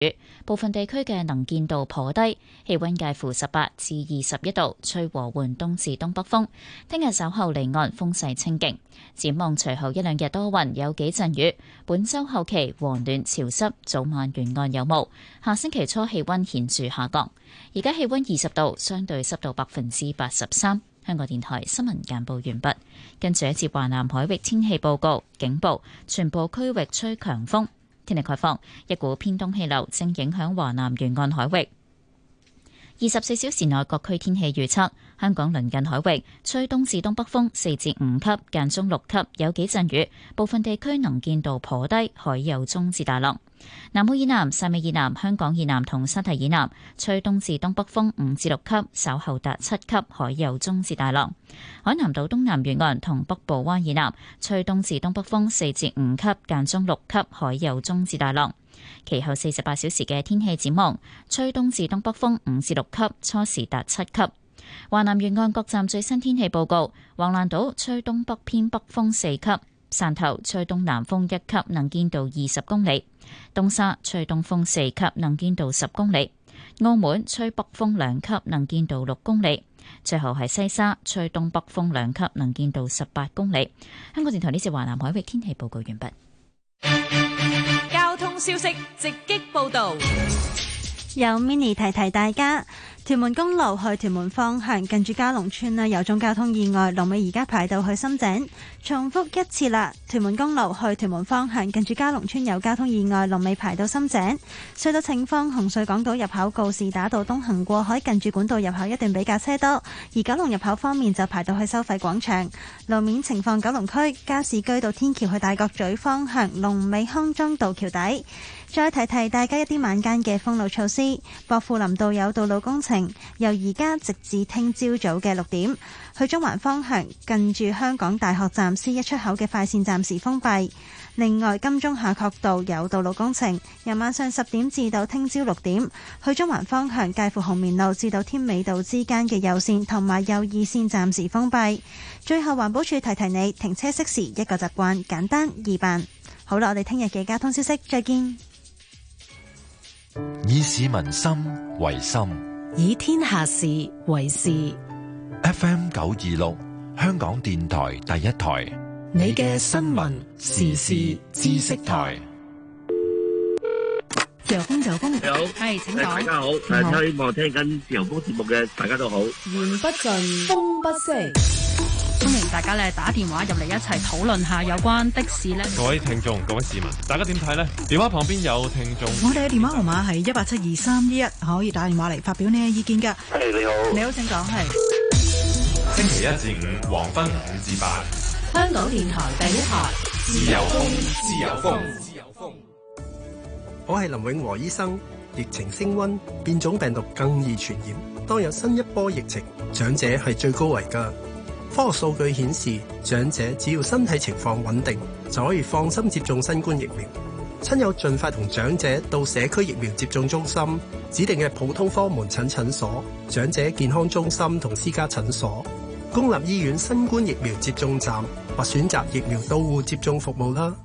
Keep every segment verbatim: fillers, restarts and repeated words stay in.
部分地區嘅能見度頗低，氣溫介乎十八至二十一度，吹和緩東至東北風。聽日稍後離岸風勢清勁，展望隨後一兩日多雲，有幾陣雨。本週後期和暖潮濕，早晚沿岸有霧。下星期初氣溫顯著下降。而家氣溫二十度，相對濕度百分之八十三。香港電台新聞簡報完畢。跟住一節華南海域天氣報告，警報，全部區域吹強風。天氣概況，一股偏東氣流正影響華南沿岸海域。二十四小時內各區天氣預測：香港鄰近海域吹東至東北風四至五級，間中六級，有幾陣雨，部分地區能見度頗低，海有中至大浪。南澳以南、汕尾以南、香港以南同沙堤以南吹東至東北風五至六級，稍後達七級，海有中至大浪。海南島東南沿岸同北部灣以南吹東至東北風四至五級，間中六級，海有中至大浪。其後四十八小時嘅天氣展望，吹東至東北風五至六級，初時達七級。華南沿岸各站最新天氣報告：橫瀾島吹東北偏北風四級，汕頭吹東南風一級，能見度二十公里；東沙吹東風四級，能見度十公里；澳門吹北風兩級，能見度六公里；最後係西沙吹東北風兩級，能見度十八公里。香港電台呢次華南海域天氣報告完畢。 交通消息直擊報道， 有 mini 提提大家，屯門公路去屯門方向近住嘉龍村啦，有宗交通意外，龍尾而家排到去深井。重複一次啦，屯門公路去屯門方向近住嘉龍村有交通意外，龍尾排到深井。隧道情況，紅隧港島入口告士打道東行過海近住管道入口一段比較車多，而九龍入口方面就排到去收費廣場。路面情況，九龍區加士居道天橋去大角咀方向龍尾康莊道橋底。再提提大家一啲晚間嘅封路措施，薄扶林道有道路工程，由而家直至聽朝早嘅六點，去中環方向近住香港大學站 C 一出口嘅快線暫時封閉。另外，金鐘夏慤道有道路工程，由晚上十點至到聽朝六點，去中環方向介乎紅棉路至到添美道之間嘅右線同埋右二線暫時封閉。最後，環保署提提你，停車熄匙一個習慣，簡單易辦。好啦，我哋聽日嘅交通消息再見。 以市民心為心， 以天下事為事。 F M 九二六，香港電台第一台， 你嘅新聞時事知識台。自由風，自由風， 你好， 係，請講。 大家好，誒，希望聽緊自由風節目嘅大家都好。 言不盡，風不息。歡迎大家咧打電話入嚟一齊討論下有關的士咧。 各位聽眾、各位市民，大家點睇呢？電話旁邊有聽眾。 我哋嘅電話號碼係一八七二三一一，可以打電話嚟發表你嘅意見㗎。 係、hey, 你好， 你好，請講。係星期一至五黃昏五至八， 香港電台第一台， 自由風，自由風，自由風。 我係林永和醫生。疫情升溫，變種病毒更易傳染。當有新一波疫情，長者係最高危㗎。科學數據顯示，長者只要身體情況穩定，就可以放心接種新冠疫苗。親友盡快同長者到社區疫苗接種中心、指定嘅普通科門診診所、長者健康中心同私家診所、公立醫院新冠疫苗接種站或選擇疫苗到戶接種服務啦。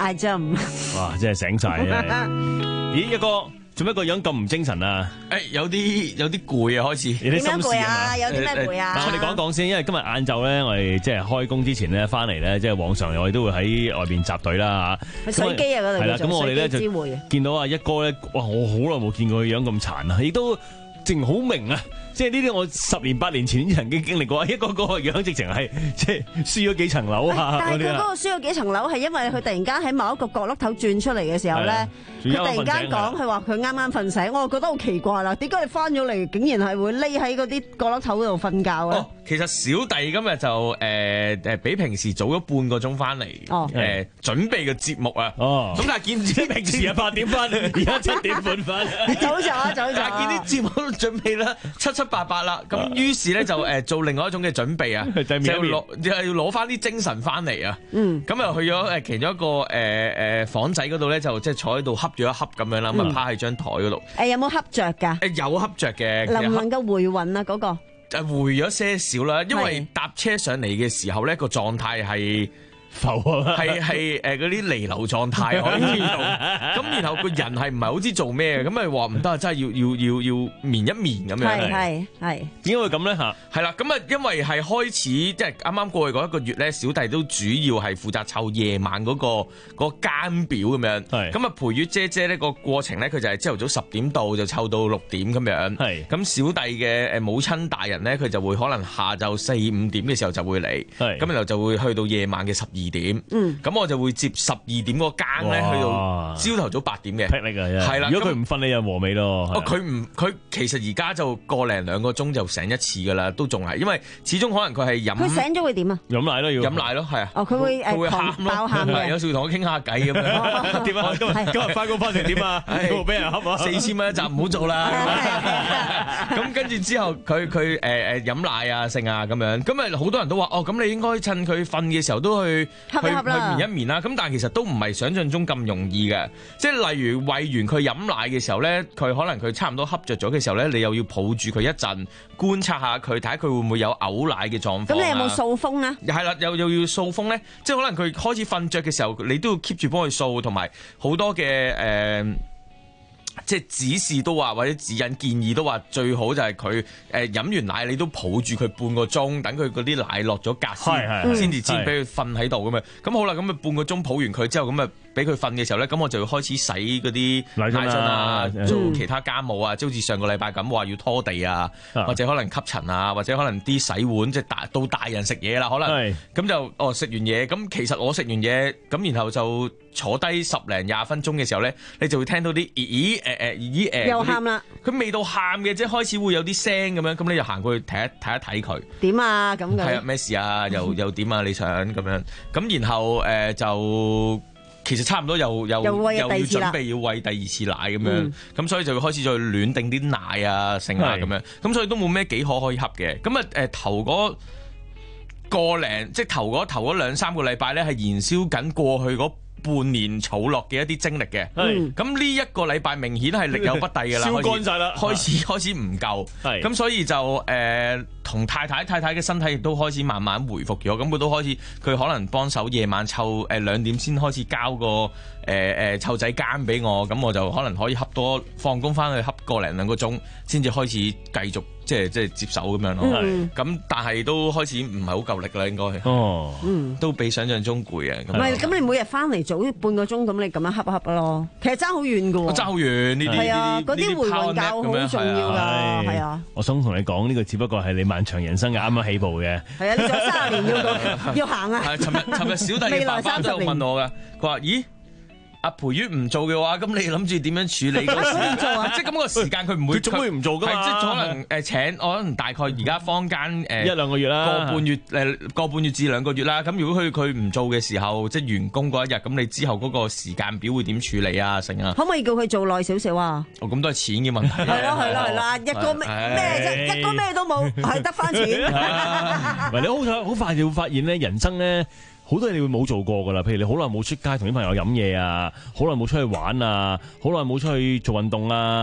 I jump。 哇！真係醒晒啊！咦，一哥。做咩個樣咁唔精神啊？ 誒、欸，有啲有啲攰啊，開始有啲心事啊，有啲咩攰啊？ 嗱、呃呃，我哋講講先，因為今日晏晝咧，我哋即係開工之前咧，翻嚟咧，即係往常我哋都會喺外邊集隊啦嚇。 水機啊，嗰度係啦，咁我哋咧就見到啊一哥咧，哇！我好耐冇見過佢樣咁殘啊，亦都正好明啊。即係呢啲我十年八年前曾經經歷過，一個個樣直情係即係輸咗幾層樓啊！ 但係佢嗰個輸咗幾層樓係因為佢突然間喺某一個角落頭轉出嚟嘅時候咧，佢突然間講佢話佢啱啱瞓醒，我就覺得好奇怪啦！點解你翻咗嚟竟然係會匿喺嗰啲角落頭嗰度瞓覺咧？ 哦，其實小弟今日就誒誒比平時早咗半個鐘翻嚟， 哦誒準備嘅節目啊， 哦， 咁但係見啲平時係八點翻，而家七點半翻， 早咗啊早咗， 但係見啲節目都準備啦七七八八啦，咁於是咧就誒做另外一種嘅準備啊，就要攞就係要攞翻啲精神翻嚟啊，嗯，咁又去咗誒其中一個誒誒房仔嗰度咧，就即係坐喺度恰咗一恰咁樣啦，咁啊趴喺張台嗰度。 誒有冇恰着㗎？ 誒有恰着嘅， 能唔能夠回魂啊？嗰個誒回咗些少啦，因為搭車上嚟嘅時候咧個狀態係。 浮啊， 係係誒嗰啲彌留狀態可以用，咁然後個人係唔係好知做咩嘅，咁咪話唔得啊，真係要要要要眠一眠咁樣。 係係係。 點解會咁咧嚇？係啦，咁啊因為係開始即係啱啱過去嗰一個月咧，小弟都主要係負責湊夜晚嗰、嗰個、嗰個更表咁樣。係。咁啊陪月姐姐呢個過程咧，佢就係朝頭早十點到就湊到六點咁樣。係。咁小弟嘅誒母親大人咧，佢就會可能下晝四五點嘅時候就會嚟。係。咁然後就會去到夜晚嘅十二點，嗯，咁我就會接十二點嗰個更咧，去到朝頭早八點嘅， 霹靂啊，係啦。如果佢唔瞓，你就和味咯。 哦，佢唔，佢其實而家就個零兩個鐘就醒一次噶啦，都仲係，因為始終可能佢係飲。 佢醒咗會點啊？ 飲奶咯，要飲奶咯，係啊。 哦，佢會誒狂爆喊嘅， 有時會同我傾下偈咁樣。點啊？今日今日翻工翻成點啊？俾人恰啊！四千蚊一集唔好做啦。咁跟住之後，佢佢誒誒飲奶啊、剩啊咁樣，咁啊好多人都話哦，咁你應該趁佢瞓嘅時候都去。去眠一眠啦，咁但係其實都唔係想象中咁容易嘅，即係例如餵完佢飲奶嘅時候咧，佢可能佢差唔多恰着咗嘅時候咧，你又要抱住佢一陣，觀察下佢，睇下佢會唔會有嘔奶嘅狀況。咁你有冇掃風啊？ 係啦，又又要掃風咧，即係可能佢開始瞓着嘅時候，你都要 keep 住幫佢掃，同埋好多嘅誒。呃即係指示都話，或者指引建議都話，最好就係佢誒飲完奶，你都抱住佢半個鐘，等佢嗰啲奶落咗格先，先至先俾佢瞓喺度咁樣。咁好啦，咁啊半個鐘抱完佢之後，咁啊俾佢瞓嘅時候咧，咁我就要開始洗嗰啲奶樽啊，做其他家務啊，即係好似上個禮拜咁話要拖地啊，或者可能吸塵啊，或者可能啲洗碗，即係大到大人食嘢啦，可能咁就哦食完嘢，咁其實我食完嘢，咁然後就坐低十零廿分鐘嘅時候咧，你就會聽到啲咦咦誒誒咦誒， 又喊啦！ 佢未到喊嘅，即係開始會有啲聲咁樣，咁你就行過去睇一睇一睇佢點啊咁嘅。 係啊，咩事啊？又又點啊？你想咁樣咁，然後誒、呃、就其實差唔多又又又要準備要餵第二次奶咁樣，咁、嗯、所以就會開始再暖定啲奶啊、剩啊咁樣，咁所以都冇咩幾可可以恰嘅。咁啊誒頭嗰個零即係頭嗰頭嗰兩三個禮拜咧，係燃燒緊過去嗰半年儲落嘅一啲精力嘅，咁呢一個禮拜明顯係力有不逮嘅啦， 燒乾晒啦， 開始開始唔夠，咁所以就誒同、呃、太太太太嘅身體亦都開始慢慢回復咗，咁佢都開始佢可能幫手夜晚湊誒兩點先開始交個誒誒湊仔更俾我，咁我就可能可以恰多放工翻去恰個零兩個鐘，先至開始繼續。即係即係接手咁樣咯，咁、嗯、但係都開始唔係好夠力啦，應該哦，嗯，都比想象中攰啊。唔係，咁你每日翻嚟早半個鐘，咁你咁樣恰一恰咯。其實爭好遠噶喎，爭好遠呢啲，係啊，嗰啲回魂覺好重要噶，係啊。我想同你講呢、這個只不過係你漫長人生嘅啱啱起步嘅。係啊，你仲有三十年要要行啊。係，尋日尋日小弟嘅爸爸都有問我噶，佢話咦？阿培月唔做嘅話，咁你諗住點樣處理嗰個時間？做啊！即係咁個時間佢唔會，佢總會唔做噶嘛？即係可能誒請，我可能大概而家坊間誒一兩個月啦，個半月誒個半月至兩個月啦。咁如果佢佢唔做嘅時候，即係完工嗰一日，咁你之後嗰個時間表會點處理啊？成啊？可唔可以叫佢做耐少少啊？哦，咁都係錢嘅問題。係咯係咯係啦，一個咩咩啫？一個咩都冇，係得翻錢。唔係你好彩，好快就會發現咧，人生咧。好多嘢你會冇做過噶啦，譬如你好耐冇出街同啲朋友飲嘢啊，好耐冇出去玩啊，好耐冇出去做運動啊，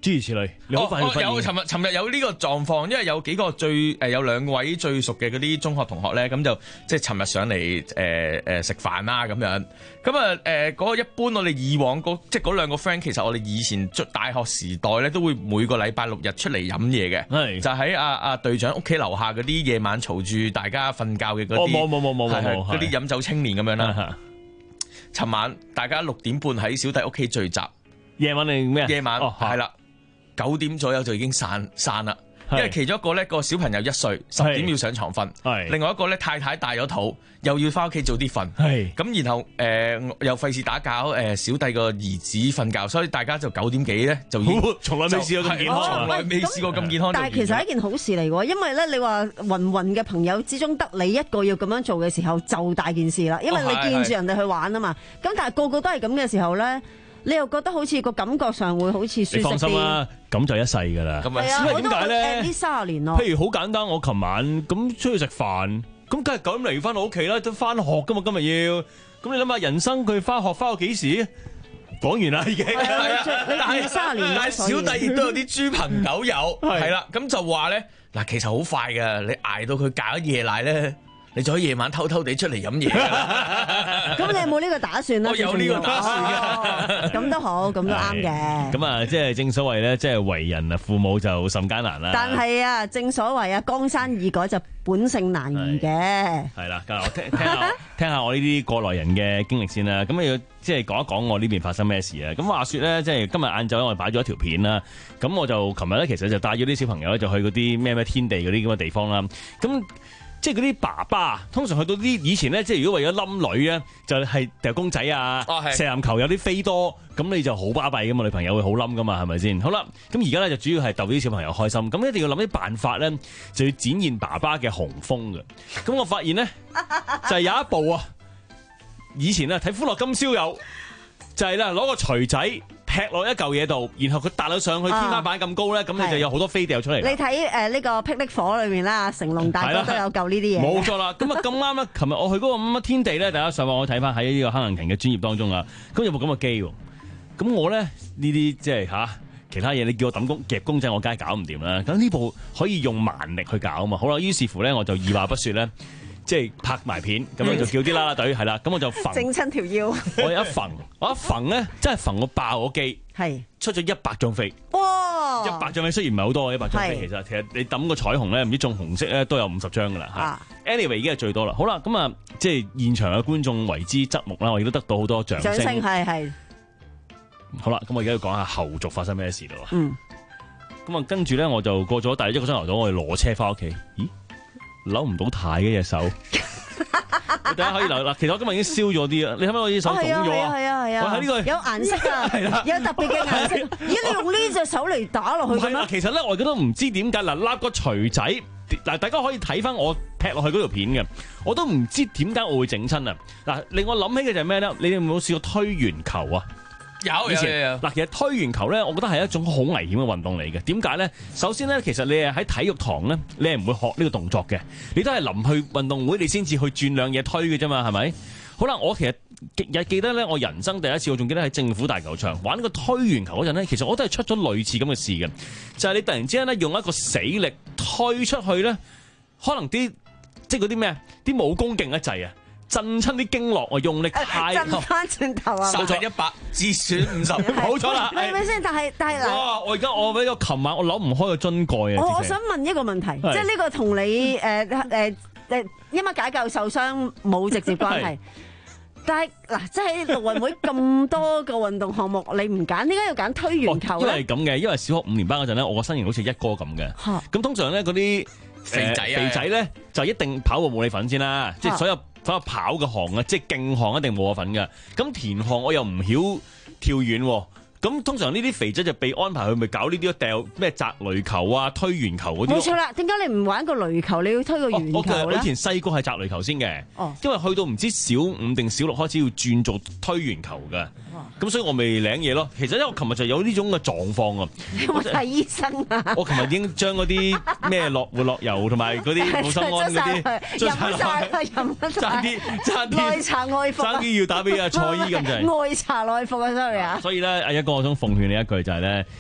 諸如此類，你好快去發現。 有尋日尋日有呢個狀況，因為有幾個最誒有兩位最熟嘅嗰啲中學同學咧，咁就即係尋日上嚟誒誒食飯啦咁樣。咁啊誒嗰個一般我哋以往嗰即係嗰兩個 friend，其實我哋以前大學時代咧都會每個禮拜六日出嚟飲嘢嘅，就喺阿阿隊長屋企樓下嗰啲夜晚嘈住大家瞓覺嘅嗰啲， 冇冇冇冇冇嗰啲飲酒青年咁樣啦。尋晚大家六點半喺小弟屋企聚集， 夜晚定咩？ 夜晚係啦。九點左右就已經散散啦，因為其中一個咧個小朋友一歲，十點要上床瞓；另外一個咧太太大咗肚，又要翻屋企早啲瞓。咁然後誒、呃、又費事打攪誒小弟個兒子瞓覺，所以大家就九點幾咧就已經從來未試過咁健康，從來未試過咁健康。 但係其實係一件好事嚟喎，因為咧你話芸芸嘅朋友之中得你一個要咁樣做嘅時候，就大件事啦。因為你見住人哋去玩啊嘛，咁、哦、但係個個都係咁嘅時候咧。你又覺得好似個感覺上會好似舒適啲？你放心啦， 咁就一世㗎啦。 係啊， 因為點解咧？ 呢三十年咯。 譬如好簡單，我琴晚咁出去食飯，咁梗係九點嚟翻到屋企啦，都翻學㗎嘛，今日要。咁你諗下，人生佢翻學翻到幾時？講完啦已經。 但係三十年， 但係小弟亦都有啲豬朋狗友係啦，咁就話咧嗱，其實好快㗎，你捱到佢戒咗夜奶咧。你就可以夜晚偷偷地出嚟飲嘢。 咁你有冇呢個打算咧？ 我有呢個打算嘅。 咁都好，咁都啱嘅。 咁啊，即係正所謂咧，即係為人啊，父母就甚艱難啦。 但係啊，正所謂啊，江山易改就本性難移嘅。 係啦，咁我聽聽下聽下我呢啲過來人嘅經歷先啦。咁要即係講一講我呢邊發生咩事啊？咁話說咧，即係今日晏晝我哋擺咗一條片啦。咁我就琴日咧，其實就帶咗啲小朋友咧，就去嗰啲咩咩天地嗰啲咁嘅地方啦。咁即係嗰啲爸爸，通常去到啲以前咧，即係如果為咗冧女咧，就係掉公仔啊， 哦、 射籃球有啲飛多，咁你就好巴閉噶嘛，女朋友會好冧噶嘛，係咪先？好啦，咁而家咧就主要係逗啲小朋友開心，咁一定要諗啲辦法咧，就要展現爸爸嘅雄風嘅。咁我發現咧，就係有一部啊，以前啊睇《歡樂今宵》有，就係啦攞個錘仔。劈落一嚿嘢度，然後佢搭到上去天花板咁高咧，咁、啊、你就有好多飛掉出嚟。 你睇誒呢個霹靂火裏面啦，成龍大哥都有嚿呢啲嘢。 冇錯啦，咁啊咁啱啦，琴日我去嗰個乜乜天地咧，大家上網我睇翻喺呢個亨林瓊嘅專業當中啊，咁有部咁嘅機喎，咁我咧呢啲即係嚇其他嘢，你叫我揼公夾公仔，我梗係搞唔掂啦。咁呢部可以用蠻力去搞啊嘛，好啦，於是乎咧我就二話不說咧。即係拍埋片，咁樣就叫啲啦啦隊係啦，咁我就縫整親條腰。 我一縫，我一縫咧，真係縫我爆我機，係出咗一百張飛。 哇！ 一百張飛雖然唔係好多，一百張飛其實其實你揼個彩虹咧，唔知中紅色咧都有五十張噶啦。啊、anyway 已經係最多啦。好啦，咁啊，即係現場嘅觀眾為之側目啦，我亦都得到好多掌聲。 掌聲係係。 好啦，咁我而家要講下後續發生咩事咯。 嗯。 咁啊，跟住咧我就過咗大約一個鐘頭到，我哋攞車翻屋企。咦？扭唔到軚嘅隻手，大家可以留嗱。其實我今日已經燒咗啲啦，你睇唔睇我啲手腫咗啊？ 係啊係啊， 我喺呢個有顏色啊，有特別嘅顏色。咦？你用呢隻手嚟打落去嘅咩？ 其實咧，我而家都唔知點解嗱，揦個錘仔嗱，大家可以睇翻我劈落去嗰條片嘅，我都唔知點解我會整親啊！嗱，令我諗起嘅就係咩咧？你哋有冇試過推圓球啊？ 有有有嗱，其實推圓球咧，我覺得係一種好危險嘅運動嚟嘅。點解咧？首先咧，其實你係喺體育堂咧，你係唔會學呢個動作嘅。你都係臨去運動會，你先至去轉兩嘢推嘅啫嘛，係咪？好啦，我其實日記得咧，我人生第一次，我仲記得喺政府大球場玩呢個推圓球嗰陣咧，其實我都係出咗類似咁嘅事嘅，就係、是、你突然之間咧用一個死力推出去咧，可能啲即係嗰啲咩啲武功勁一滯啊！震親啲經絡，我用力太震翻轉頭啊！ 冇錯，一百自損五十， 冇錯啦。 係咪先？但係但係嗱， 哇！我而家我俾個琴晚我扭唔開個樽蓋啊！ 我我想問一個問題，即係呢個同你誒誒誒因為解救受傷冇直接關係。但係嗱，即係陸運會咁多個運動項目，你唔揀，點解要揀推圓球咧？ 因為咁嘅，因為小學五年班嗰陣咧，我個身形好似一哥咁嘅。咁通常咧嗰啲肥仔肥仔咧就一定跑步冇你份先啦，即係所有。所有跑嘅項啊，即係競項一定冇我份嘅。咁田項我又唔曉跳遠喎。咁通常呢啲肥仔就被安排去咪搞呢啲掉咩擲壘球啊、推圓球嗰啲。 冇錯啦，點解你唔玩個壘球，你要推個圓球咧？ 哦、我以前細個係擲壘球先嘅， 哦、 因為去到唔知小五定小六開始要轉做推圓球嘅。咁所以我未領嘢咯。其實因為我琴日就有呢種嘅狀況啊。 你有冇睇醫生啊？ 我琴日已經將嗰啲咩樂活樂遊同埋嗰啲保心安嗰啲飲晒啦，飲晒。 爭啲爭啲內茶外服啊！ 爭啲要打俾阿蔡姨咁滯。 外茶內服啊 ，sorry 啊。 所以咧，阿一哥，我想奉勸你一句就係咧，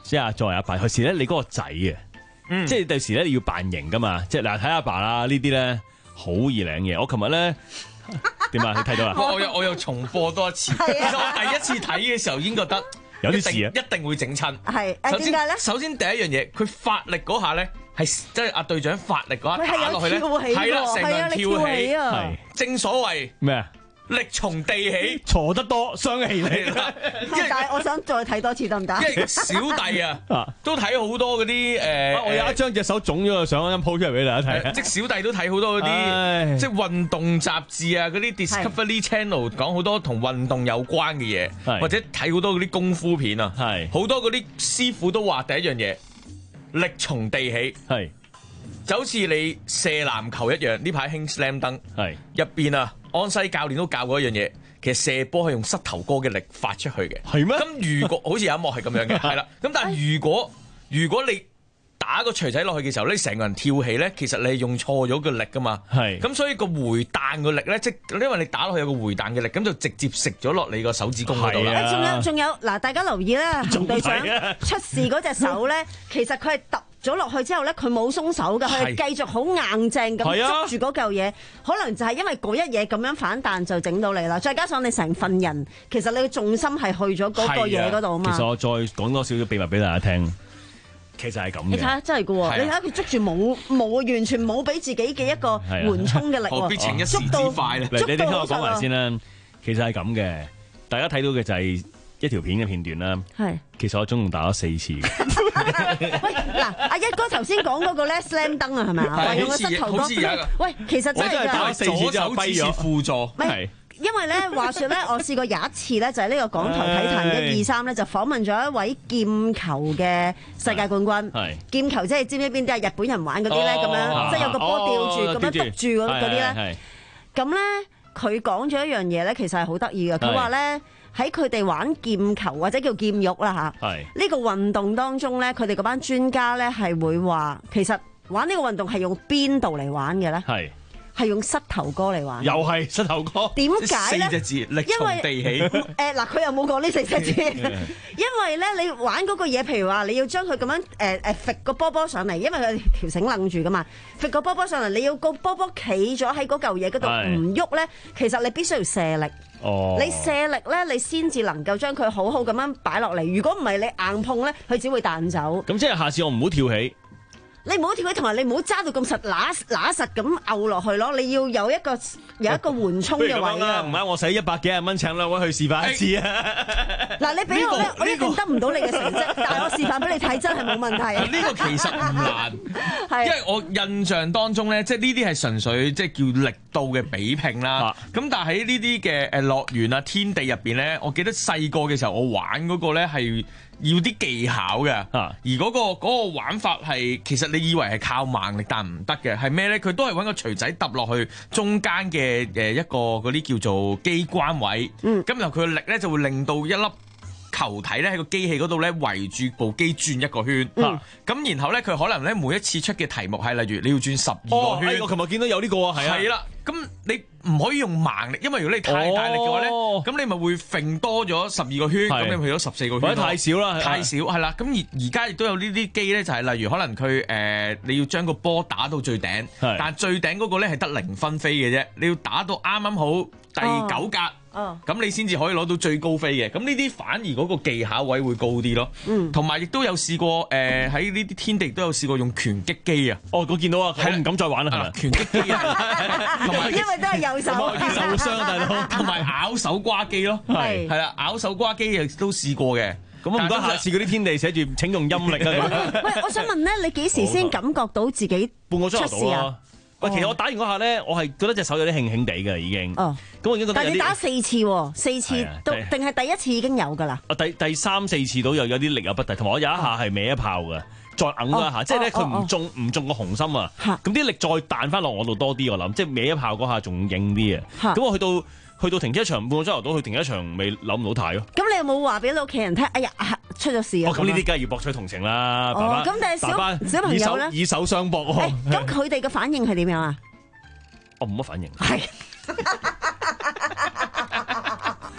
即係作為阿爸，有時咧你嗰個仔啊， 嗯、 即係第時咧你要扮型噶嘛，即係嗱睇阿爸啦，呢啲咧好易領嘢。我琴日咧點啊？你睇到啦？ 我又我又重播多一次。其實我第一次睇嘅時候已經覺得有啲事啊， 一定會整親。 係首先點解咧？ 首先第一樣嘢，佢發力嗰下咧係即係阿隊長發力嗰下打落去咧，係啦，成個人跳起啊！係正所謂咩啊？ 力從地起， 挫得多傷氣力。 但係我想再睇多次得唔得？ 因為小弟啊，都睇好多嗰啲誒， 我有一張隻手腫咗，上一張 po 出嚟俾大家睇。 即係小弟都睇好多嗰啲即係運動雜誌啊，嗰啲 Discovery Channel 講好多同運動有關嘅嘢，或者睇好多嗰啲功夫片啊，係好多嗰啲師傅都話第一樣嘢力從地起，係就好似你射籃球一樣，呢排興 Slam Dunk，係入邊啊。安西教練都教過一樣嘢，其實射波係用膝頭哥嘅力發出去嘅。係咩？咁如果好似有一幕係咁樣嘅，係啦。咁但係如果如果你打個錘仔落去嘅時候，你成個人跳起咧，其實你係用錯咗個力噶嘛。係。咁所以個回彈個力咧，即係因為你打落去有個回彈嘅力，咁就直接食咗落你個手指公嗰度啦。 仲有仲有嗱，大家留意咧，紅隊長出事嗰隻手咧，其實佢係揼咗落去之後咧，佢冇鬆手㗎，佢係繼續好硬正咁捉住嗰嚿嘢，可能就係因為嗰一嘢咁樣反彈就整到你啦。再加上你成份人，其實你嘅重心係去咗嗰個嘢嗰度啊嘛。 其實我再講多少少秘密俾大家聽，其實係咁嘅。 你睇下真係㗎喎，你睇下佢捉住冇冇完全冇俾自己嘅一個緩衝嘅力喎， 何必情一時之快咧？ 你你聽我講埋先啦，其實係咁嘅，大家睇到嘅就係一條片嘅片段啦。係，其實我總共打咗四次。 喂，嗱，阿一哥頭先講嗰個咧 Slam Dunk 啊，係咪啊？話用個膝頭哥。喂，其實真係㗎。 四次就跛咗。 輔助。 係。因為咧，話說咧，我試過有一次咧，就係呢個港台體壇一二三咧，就訪問咗一位劍球嘅世界冠軍。係。劍球即係知唔知邊啲啊？日本人玩嗰啲咧，咁樣即係有個波吊住，咁樣篤住嗰嗰啲咧。咁咧，佢講咗一樣嘢咧，其實係好得意嘅。佢話咧。喺佢哋玩劍球或者叫劍玉啦嚇，呢個運動當中咧，佢哋嗰班專家咧係會話，其實玩呢個運動係用邊度嚟玩嘅咧？係係用膝頭哥嚟玩， 又係膝頭哥。 點解咧？ 四隻字力從地起。 誒嗱，佢又冇講呢四隻字，因為咧你玩嗰個嘢，譬如話你要將佢咁樣誒誒揈個波波上嚟，因為佢條繩掕住噶嘛，揈個波波上嚟，你要個波波企咗喺嗰嚿嘢嗰度唔喐咧，其實你必須要射力。哦，你射力咧，你先至能夠將佢好好咁樣擺落嚟。如果唔係，你硬碰咧，佢只會彈走。 咁即係下次我唔好跳起。 你唔好跳起，同埋你唔好揸到咁實，揦揦實咁拗落去咯。你要有一個有一個緩衝嘅位啊！ 唔係我使一百幾廿蚊請兩位去示範一次啊！ 嗱，你俾我咧，我一定得唔到你嘅成績，但係我示範俾你睇，真係冇問題。 呢個其實唔難，因為我印象當中咧，即係呢啲係純粹即係叫力度嘅比拼啦。咁但係喺呢啲嘅誒樂園啊、天地入邊咧，我記得細個嘅時候，我玩嗰個咧係要啲技巧嘅，而嗰個嗰個玩法係其實你以為係靠猛力，但唔得嘅，係咩咧？佢都係揾個錘仔揼落去中間嘅誒一個嗰啲叫做機關位，咁、嗯、然後佢嘅力咧就會令到一粒球體咧喺個機器嗰度咧圍住部機轉一個圈，咁、嗯、然後咧佢可能咧每一次出嘅題目係例如你要轉十二個圈， 哦、我琴日見到有呢、這個啊，係啊， 係啦，咁你唔可以用盲力，因為如果你太大力嘅話咧，咁、哦、你咪會揈多咗十二個圈，咁你去咗十四個圈， 太少啦， 太少係啦。咁而而家亦都有呢啲機咧，就係例如可能佢誒、呃、你要將個波打到最頂，但係最頂嗰個咧係得零分飛嘅啫，你要打到啱啱好第九格。哦哦，咁你先至可以攞到最高飛嘅，咁呢啲反而嗰個技巧位會高啲咯。嗯，同埋亦都有試過誒喺呢啲天地都有試過用拳擊機啊。哦，我見到啊，我唔敢再玩啦。係啦，拳擊機啊，同埋因為都係右手，受傷大佬，同埋咬手瓜機咯。係係啦，咬手瓜機亦都試過嘅。咁唔該，下次嗰啲天地寫住請用陰力啊。 喂，我想問咧，你幾時先感覺到自己半個鐘頭到啊？喂，其實我打完嗰下咧，我係覺得隻手有啲輕輕地嘅已經。哦，咁我已經覺得。 但係你打四次喎，四次都定係第一次已經有㗎啦？ 啊，第第三四次都有有啲力有不逮，同埋我有一下係歪一炮嘅，再揞咗一下，即係咧佢唔中唔中個紅心啊。咁啲力再彈翻落我度多啲，我諗，即係歪一炮嗰下仲硬啲啊。咁我去到去到停車場半個鐘頭到，去停車場未扭唔到軚咯。咁你有冇話俾你屋企人聽？哎呀，出咗事啊！ 哦，咁呢啲梗係要博取同情啦，爸爸。 咁但係小小朋友咧， 以手相搏喎。 咁佢哋嘅反應係點樣啊？ 我冇乜反應。 係。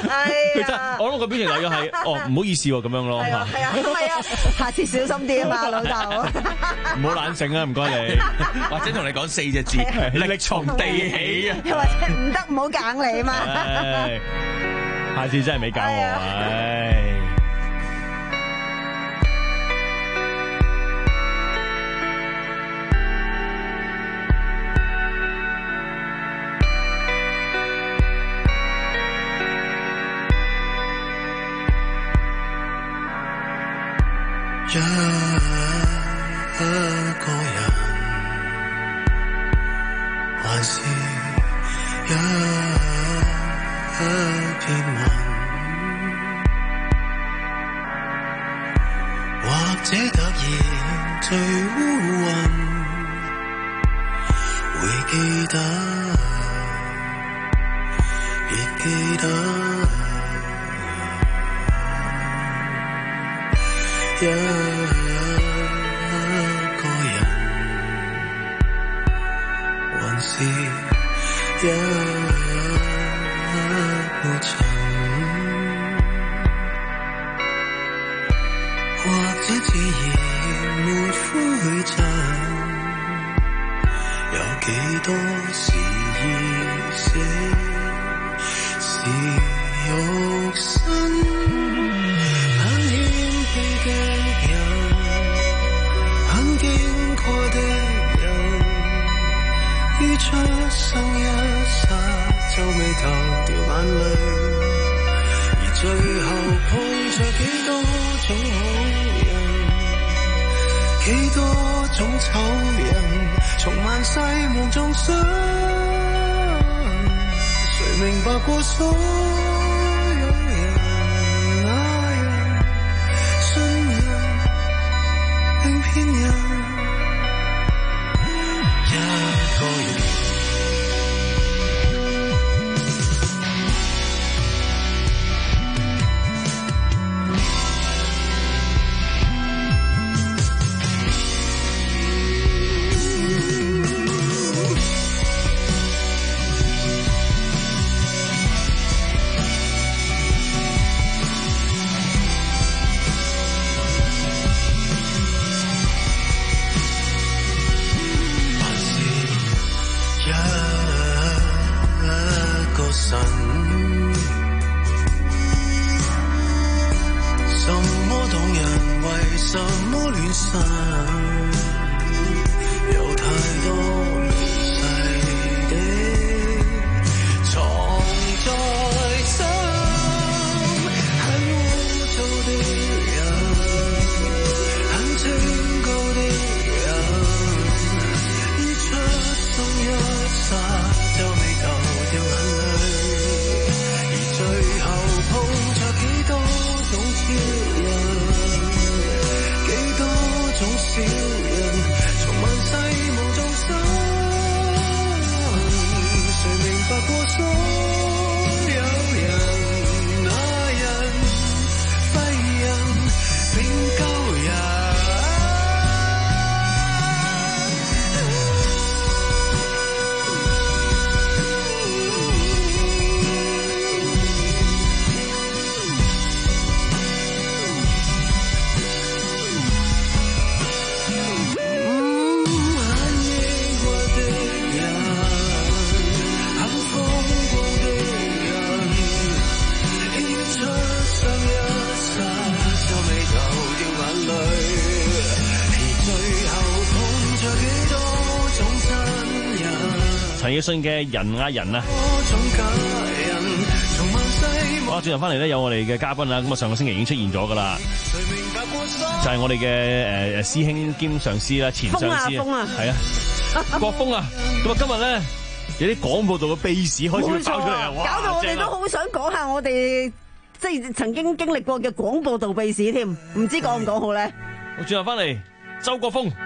佢真係，我諗個表情大約係哦，唔好意思喎咁樣咯。 係啊係啊係啊，下次小心啲啊嘛，老豆。 唔好懶醒啊，唔該你。 或者同你講四隻字，力從地起啊。 又或者唔得，唔好揀你啊嘛。 下次真係未教我，唉。 一個人，還是一片雲，或者突然最烏雲，會記得，別記得。一個人，還是一壺塵，或者自然沒灰塵，有幾多是意識，是肉身。的人，很經過的人，於出生一剎皺眉頭掉眼淚，而最後碰着幾多種好人，幾多種醜人，從萬世夢中想，誰明白過所偏人一個人。 陳奕迅嘅人啊人啊，好，轉頭翻嚟咧，有我哋嘅嘉賓啦。咁啊，上個星期已經出現咗噶啦，就係、是、我哋嘅誒誒師兄兼上司啦，前上司啊，係啊，國峰啊。咁啊，今日咧有啲廣播道嘅秘史開始爆出嚟啊， 搞到我哋都好想講下我哋即係曾經經歷過嘅廣播道秘史添，唔知講唔講好咧？ 我轉頭翻嚟，周國峰。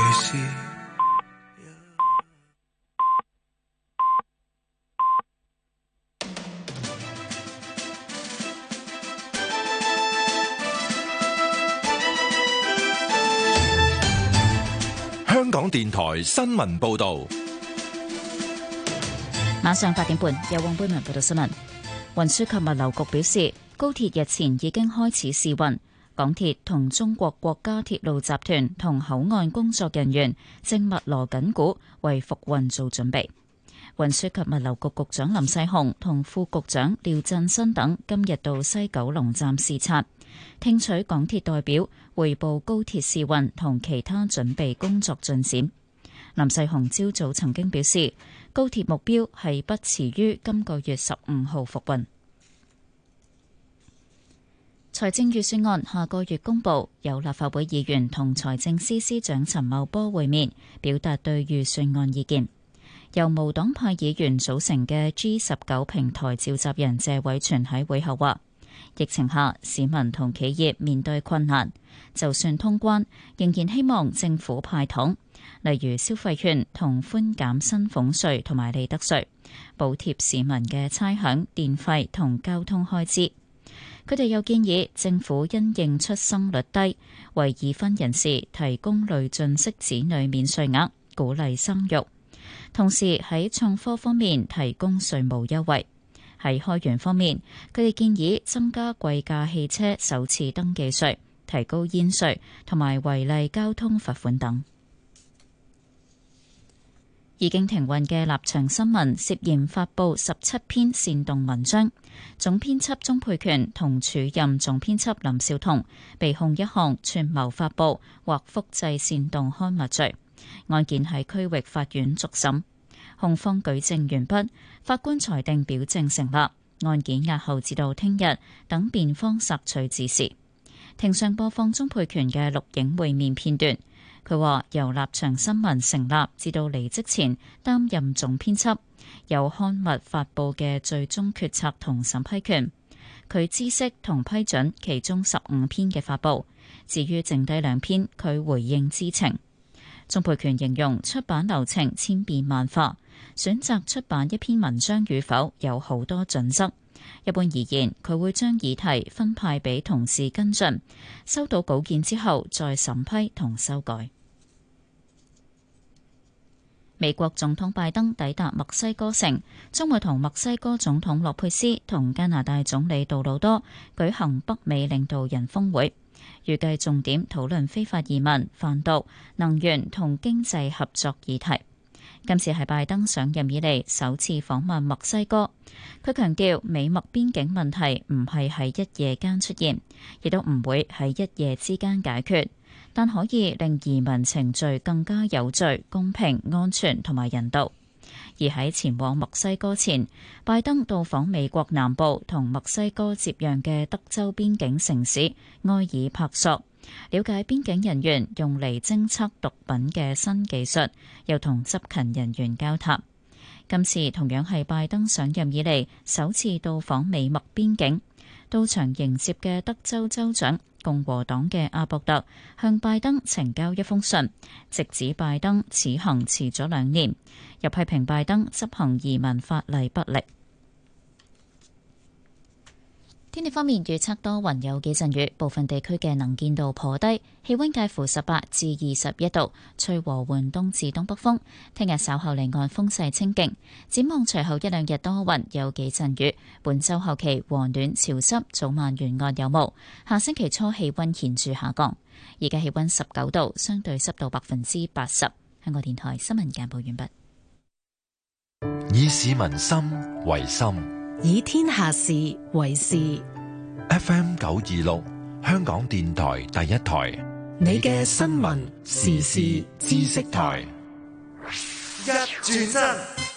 香港電台新聞報道， 晚上八點半由黃貝文報道新聞。 運輸及物流局表示，高鐵日前已經開始試運，港鐵同中國國家鐵路集團同口岸工作人員正密鑼緊鼓為復運做準備。運輸及物流局局長林世雄同副局長廖振新等今日到西九龍站視察，聽取港鐵代表匯報高鐵試運同其他準備工作進展。林世雄朝早曾經表示，高鐵目標係不遲於今個月十五號復運。財政預算案下個月公佈，有立法會議員同財政司司長陳茂波會面，表達對預算案意見。由無黨派議員組成嘅 G 十九平台召集人謝偉銓喺會後話，疫情下市民同企業面對困難，就算通關，仍然希望政府派糖，例如消費券同寬減薪俸稅同埋利得稅，補貼市民嘅差餉、電費同交通開支。佢哋又建議政府因應出生率低，為已婚人士提供累進式子女免稅額，鼓勵生育。同時喺創科方面提供稅務優惠。喺開源方面，佢哋建議增加貴價汽車首次登記稅，提高煙稅同埋違例交通罰款等。已經停運嘅立場新聞涉嫌發布十七篇煽動文章，總編輯鍾沛權同署任總編輯林紹桐被控一項串謀發布或複製煽動刊物罪。案件喺區域法院續審，控方舉證完畢，法官裁定表證成立，案件押後至到聽日等辯方索取指示。庭上播放鍾沛權嘅錄影會面片段，佢話由立場新聞成立至到離職前擔任總編輯，有刊物發布嘅最終決策同審批權，佢知悉同批准其中十五篇嘅發布，至於剩低兩篇佢回應知情。鍾沛權形容出版流程千變萬化，選擇出版一篇文章與否有好多準則。一般而言，佢會將議題分派俾同事跟進，收到稿件之後再審批同修改。美國總統拜登抵達墨西哥城，將會同墨西哥總統洛佩斯同加拿大總理杜魯多舉行北美領導人峰會。預計重點討論非法移民、販毒、能源同經濟合作議題。今次係拜登上任以嚟首次訪問墨西哥。佢強調美墨邊境問題唔係喺一夜間出現，亦都唔會喺一夜之間解決，但可以令移民程序更加有序、公平、安全同埋人道。而喺前往墨西哥前，拜登到訪美國南部同墨西哥接壤嘅德州邊境城市埃爾帕索，了解邊境人員用嚟偵測毒品嘅新技術，又同執勤人員交談。今次同樣係拜登上任以嚟首次到訪美墨邊境。到場迎接嘅德州州長共和黨嘅阿博特向拜登呈交一封信，直指拜登此行遲咗兩年，又批評拜登執行移民法例不力。天氣方面預測多雲有幾陣雨，部分地區嘅能見度頗低，氣溫介乎十八至二十一度，吹和緩東至東北風。聽日稍後離岸風勢清勁，展望隨後一兩日多雲有幾陣雨。本週後期和暖潮濕，早晚沿岸有霧。下星期初氣溫顯著下降。而家氣溫十九度，相對濕度百分之八十。香港電台新聞簡報完畢。 以市民心為心， 以天下事為事。 F M 九二六，香港電台第一台， 你嘅新聞時事知識台。 一轉身，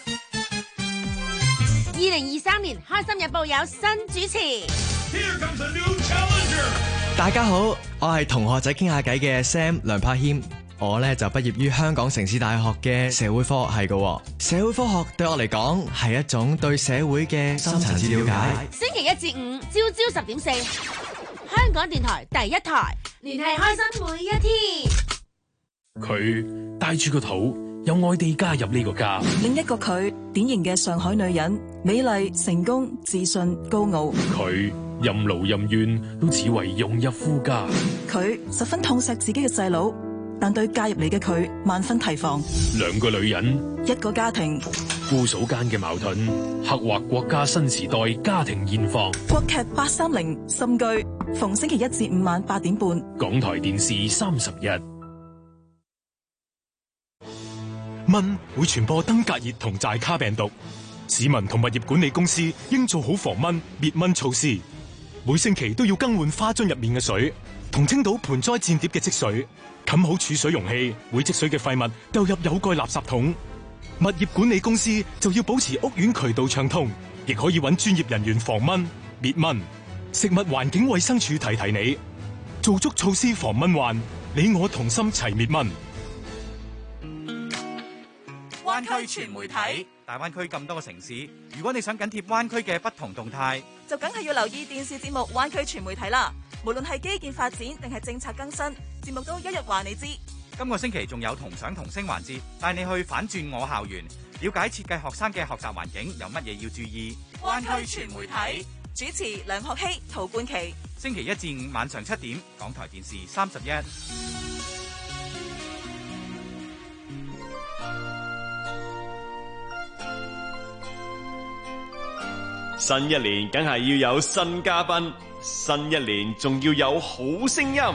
二零二三年《開心日報》有新主持。Here comes a new challenger。 大家好，我係同學仔傾下偈嘅 Sam 梁柏謙。我咧就畢業於香港城市大學嘅社會科學系嘅。社會科學對我嚟講係一種對社會嘅深層次了解。 星期一至五朝朝十點四，香港電台第一台，聯繫開心每一天。 佢帶住個肚，有愛地加入呢個家。 另一個佢，典型嘅上海女人，美麗、成功、自信、高傲。 佢任勞任怨，都只為融入夫家。 佢十分痛錫自己嘅細佬，但對嫁入嚟嘅佢萬分提防。 兩個女人， 一個家庭， 父嫂間嘅矛盾，刻畫國家新時代家庭現況。 國劇八三零心居，逢星期一至五晚八點半， 港台電視三十一。 蚊會傳播登革熱同寨卡病毒，市民同物業管理公司應做好防蚊滅蚊措施。每星期都要更換花樽入面嘅水，同清倒盆栽墊碟嘅積水，冚好儲水容器，會積水嘅廢物丟入有蓋垃圾桶。物業管理公司就要保持屋苑渠道暢通，亦可以揾專業人員防蚊滅蚊。食物環境衛生署提提你，做足措施防蚊患，你我同心齊滅蚊。 灣區全媒體，大灣區咁多個城市，如果你想緊貼灣區嘅不同動態， 就梗係要留意電視節目《灣區全媒體》啦。無論係基建發展定係政策更新，節目都一日話你知。 今個星期仲有同想同聲環節，帶你去反轉我校園，了解設計學生嘅學習環境有乜嘢要注意。 灣區全媒體主持梁學希、陶冠琪， 星期一至五晚上七點，港台電視三十一。 新一年梗係要有新嘉賓，新一年仲要有好聲音。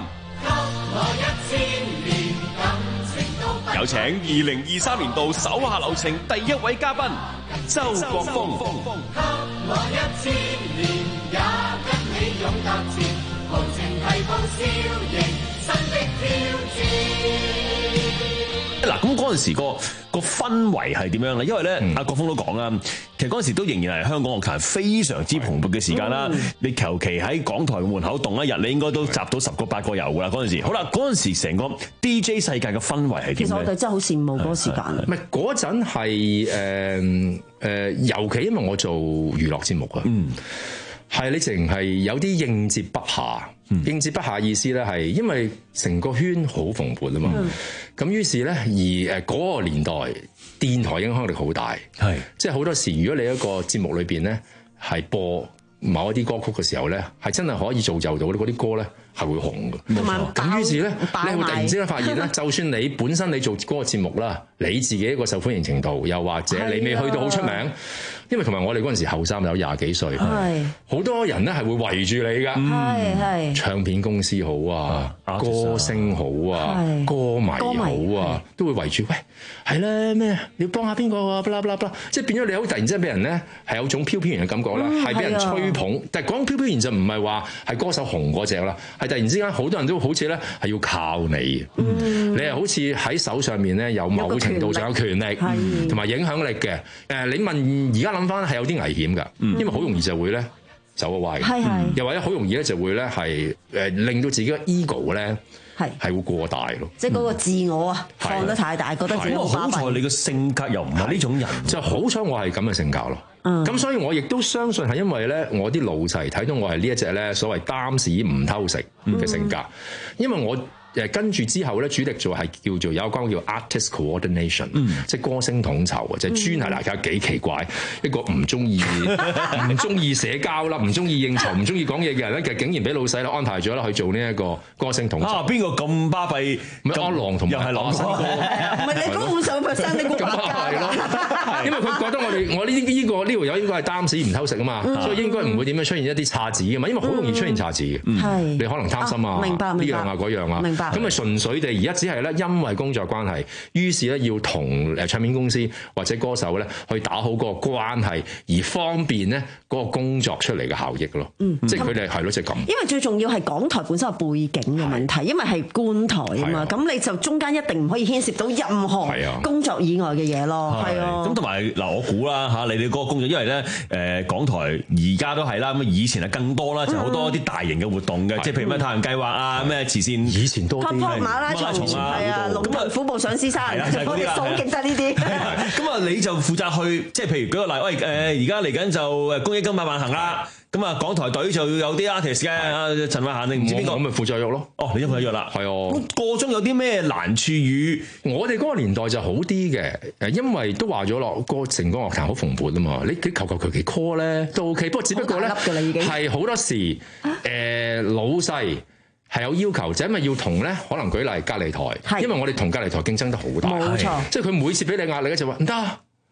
有請二零二三年度手下留情第一位嘉賓周國峰。給我一千年，也跟你勇踏前，豪情提步笑迎新的挑戰。嗱，咁嗰陣時個個氛圍係點樣咧？因為咧，阿、嗯、國峰都講啦，其實嗰陣時都仍然係香港樂壇非常之蓬勃嘅時間啦。嗯、你求其喺港台門口動一日，你應該都集到十個八個遊噶啦。嗰陣時，好啦，嗰陣時成個 D J 世界嘅氛圍係點？ 其實我哋真係好羨慕嗰個時間。 唔係嗰陣係誒誒，尤其因為我做娛樂節目啊。嗯。係你淨係有啲應接不暇，嗯、應接不暇意思咧係因為成個圈好蓬勃啊嘛，咁、嗯、於是咧而誒嗰個年代電台影響力好大，係即係好多時如果你一個節目裏邊咧係播某一啲歌曲嘅時候咧，係真係可以造就到嗰啲歌咧係會紅嘅，冇錯。咁於是咧你會突然之間發現咧，就算你本身你做嗰個節目啦，你自己一個受歡迎程度，又或者你未去到好出名。因為同埋我哋嗰陣時後生有廿幾歲，好多人咧係會圍住你㗎，係係唱片公司好啊，歌星好啊，歌迷好啊，都會圍住。喂，係咧咩？你要幫下邊個啊？啦啦啦，即係變咗你好突然之間俾人咧係有種飄飄然嘅感覺啦，係俾人吹捧。但係講飄飄然就唔係話係歌手紅嗰隻啦，係突然之間好多人都好似咧係要靠你，你係好似喺手上面咧有某程度上有權力同埋影響力嘅。誒，你問而家諗翻係有啲危險㗎，因為好容易就會咧走咗歪，係係，又或者好容易咧就會咧係誒令到自己嘅 ego 咧係係會過大咯，即係嗰個自我啊放得太大，覺得自己好巴閉。好彩你嘅性格又唔係呢種人，就好彩我係咁嘅性格咯。咁、嗯、所以我亦都相信係因為咧，我啲老細睇到我係呢一隻咧所謂擔屎唔偷食嘅性格，嗯、因為我。誒跟住之後咧，主力做係叫做有一關叫 artist coordination，、嗯、即係歌星統籌啊，就係、專係嗱，睇幾奇怪，一個唔中意唔中意社交啦，唔中意應酬，唔中意講嘢嘅人咧，其實竟然俾老細咧安排咗啦去做呢一個歌星統籌。啊，邊個咁巴閉？咪阿郎同埋又係朗新歌，唔係你高五十 percent， 你估咁係咯？因為佢覺得我哋我呢呢、呢個呢條友應該係擔屎唔偷食啊嘛，嗯、所以應該唔會點樣出現一啲岔子嘅嘛，因為好容易出現岔子嘅。係、嗯、你可能貪心啊，呢、啊、樣啊嗰樣啊。明白。咁咪純粹地而家只係咧，因為工作關係，於是咧要同誒唱片公司或者歌手咧去打好嗰個關係，而方便咧嗰個工作出嚟嘅效益咯。嗯，即係佢哋係咯，即係咁。因為最重要係港台本身嘅背景嘅問題，因為係官台啊嘛，咁你就中間一定唔可以牽涉到任何工作以外嘅嘢咯。係啊。咁同埋嗱，我估啦嚇，你哋嗰個工作，因為咧誒港台而家都係啦，咁以前係更多啦，就好多啲大型嘅活動嘅，即係譬如咩太陽計劃啊，咩慈善，以前多啲。馬拉松啊，係啊，龍騰虎步上獅山，我哋數極得呢啲。咁啊，你就負責去，即係譬如舉個例，喂誒，而家嚟緊就誒公益金百萬行啦。咁啊，港台隊就要有啲 artist 嘅，阿陳慧嫻定唔知邊個，咁咪負責約咯。哦，你一負責約啦，係啊。個中有啲咩難處與我哋嗰個年代就好啲嘅，誒，因為都話咗咯，個成個樂壇好蓬勃啊嘛，你你求求其其 call 咧都 OK，不過只不過咧係好多時誒、呃、老細。係有要求，就因為要同咧，可能舉例隔離台，因為我哋同隔離台競爭得好大，冇錯，即係佢每次俾你壓力咧就話唔得，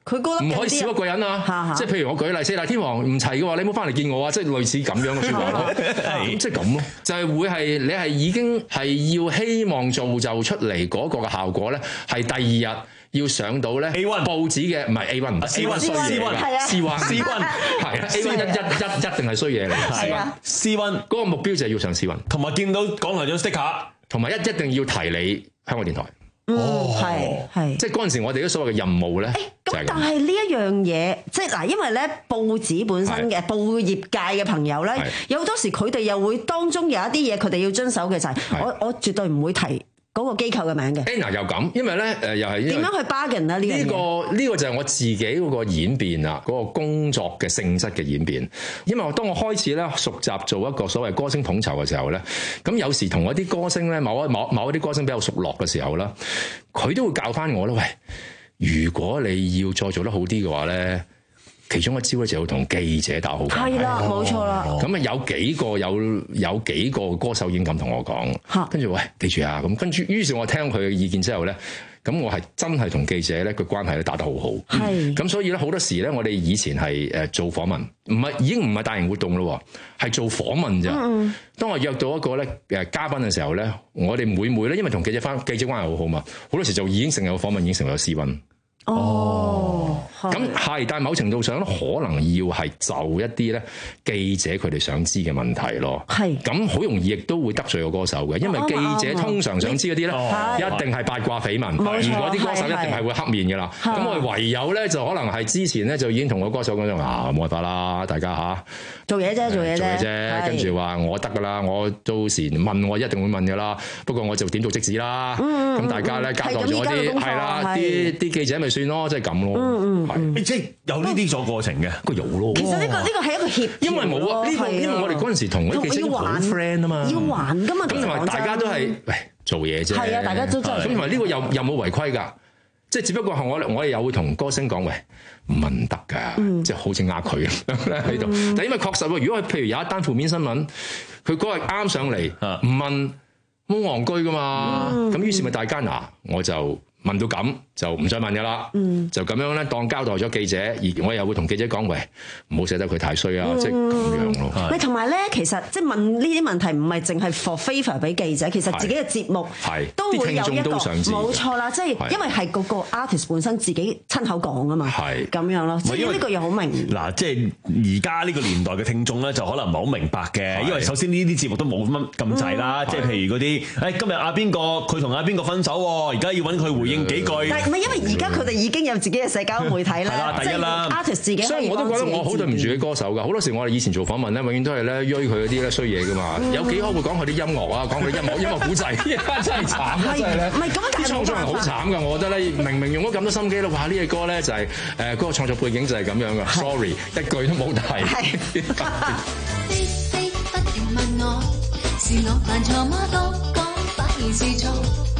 佢高得唔可以少一個人啊！即係譬如我舉例，四大天王唔齊嘅話，你唔好翻嚟見我啊！即係類似咁樣嘅説話咯。咁即係咁咯，就係會係你係已經係要希望造就出嚟嗰個嘅效果咧，係第二日。要上到咧 A 一 報紙嘅唔係 A 一 唔係 A 一 衰嘢㗎 ，C 一 C 一係啊 A 一一一一定係衰嘢嚟嘅 ，C 一 C 一嗰個目標就係要上 C 一， 同埋見到港台長 sticker， 同埋一一定要提你香港電台。 哦，係係， 即係嗰陣時我哋啲所謂嘅任務咧。 咁但係呢一樣嘢，即係嗱，因為咧報紙本身嘅報業界嘅朋友咧，有好多時佢哋又會當中有一啲嘢佢哋要遵守嘅就係，我我絕對唔會提嗰個機構嘅名嘅。 Anna 又咁，因為咧誒又係點樣去 bargain 啊？呢呢個呢個就係我自己嗰個演變啊，嗰個工作嘅性質嘅演變。因為我當我開始咧熟習做一個所謂歌星統籌嘅時候咧，咁有時同一啲歌星咧，某一某某一啲歌星比較熟絡嘅時候啦，佢都會教翻我啦。喂，如果你要再做得好啲嘅話咧，其中一招咧就要同記者打好關係。 係啦，冇錯啦。 咁啊有幾個有有幾個歌手已經咁同我講，跟住喂記住啊，咁跟住於是我聽佢嘅意見之後咧，咁我係真係同記者咧個關係咧打得好好。係。咁所以咧好多時咧，我哋以前係誒做訪問，唔係已經唔係大型活動咯，係做訪問咋。嗯。當我約到一個咧誒嘉賓嘅時候咧，我哋每每咧因為同記者翻記者關係好好嘛，好多時就已經成日個訪問已經成為咗私溫。哦，咁係，但係某程度上咧，可能要係就一啲咧記者佢哋想知嘅問題咯。係，咁好容易亦都會得罪個歌手嘅，因為記者通常想知嗰啲咧，一定係八卦緋聞，而嗰啲歌手一定係會黑面嘅啦。咁我哋唯有咧就可能係之前咧就已經同個歌手講咗啊，冇辦法啦，大家嚇做嘢啫，做嘢啫， 做嘢啫。跟住話我得㗎啦，我到時問我一定會問㗎啦。不過我就點做即止啦。咁大家咧交代咗啲係啦，啲啲記者咪算咯，即係咁咯。 嗯嗯， 即係有呢啲咗過程嘅，個有咯。 其實呢個呢個係一個協調， 因為冇啊，呢個因為我哋嗰陣時同嗰啲記者好 friend 啊嘛， 要還噶嘛。 咁同埋大家都係喂做嘢啫。係啊，大家都真係。咁同埋呢個又又冇違規㗎，即係只不過係我我哋又會同歌星講喂唔問得㗎，即係好似呃佢咁喺度。但因為確實喎，如果譬如有一單負面新聞，佢嗰日啱上嚟唔問，好戇居㗎嘛。咁於是咪大家嗱，我就。問到咁就唔再問噶啦，嗯、就咁樣咧當交代咗記者，而我又會同記者講喂，唔好寫得佢太衰啊，即係咁樣咯。 喂，同埋咧，其實即係問呢啲問題唔係淨係 for favor 俾記者，其實自己嘅節目都會有一個冇錯啦，即係因為係嗰個 artist 本身自己親口講啊嘛，係咁樣咯。所以呢個又好明嗱，即係而家呢個年代嘅聽眾咧，就可能唔係好明白嘅，因為首先呢啲節目都冇乜咁滯啦，即係譬如嗰啲誒今日阿邊個佢同阿邊個分手喎，而家要揾佢回。幾句， 但係唔係因為而家佢哋已經有自己嘅社交媒體啦， 第一啦 artist 自己， 所以我都覺得我好對唔住啲歌手㗎。好多時我哋以前做訪問咧，永遠都係咧追佢嗰啲咧衰嘢㗎嘛。有幾可會講佢啲音樂啊，講佢啲音樂音樂古仔，真係慘啊！真係咧，唔係咁啲創作人好慘㗎。我覺得咧，明明用咗咁多心機啦，哇！呢隻歌咧就係誒嗰個創作背景就係咁樣㗎。Sorry，一句都冇提。 飛飛不停問我，是我犯錯嗎？都講反而是錯。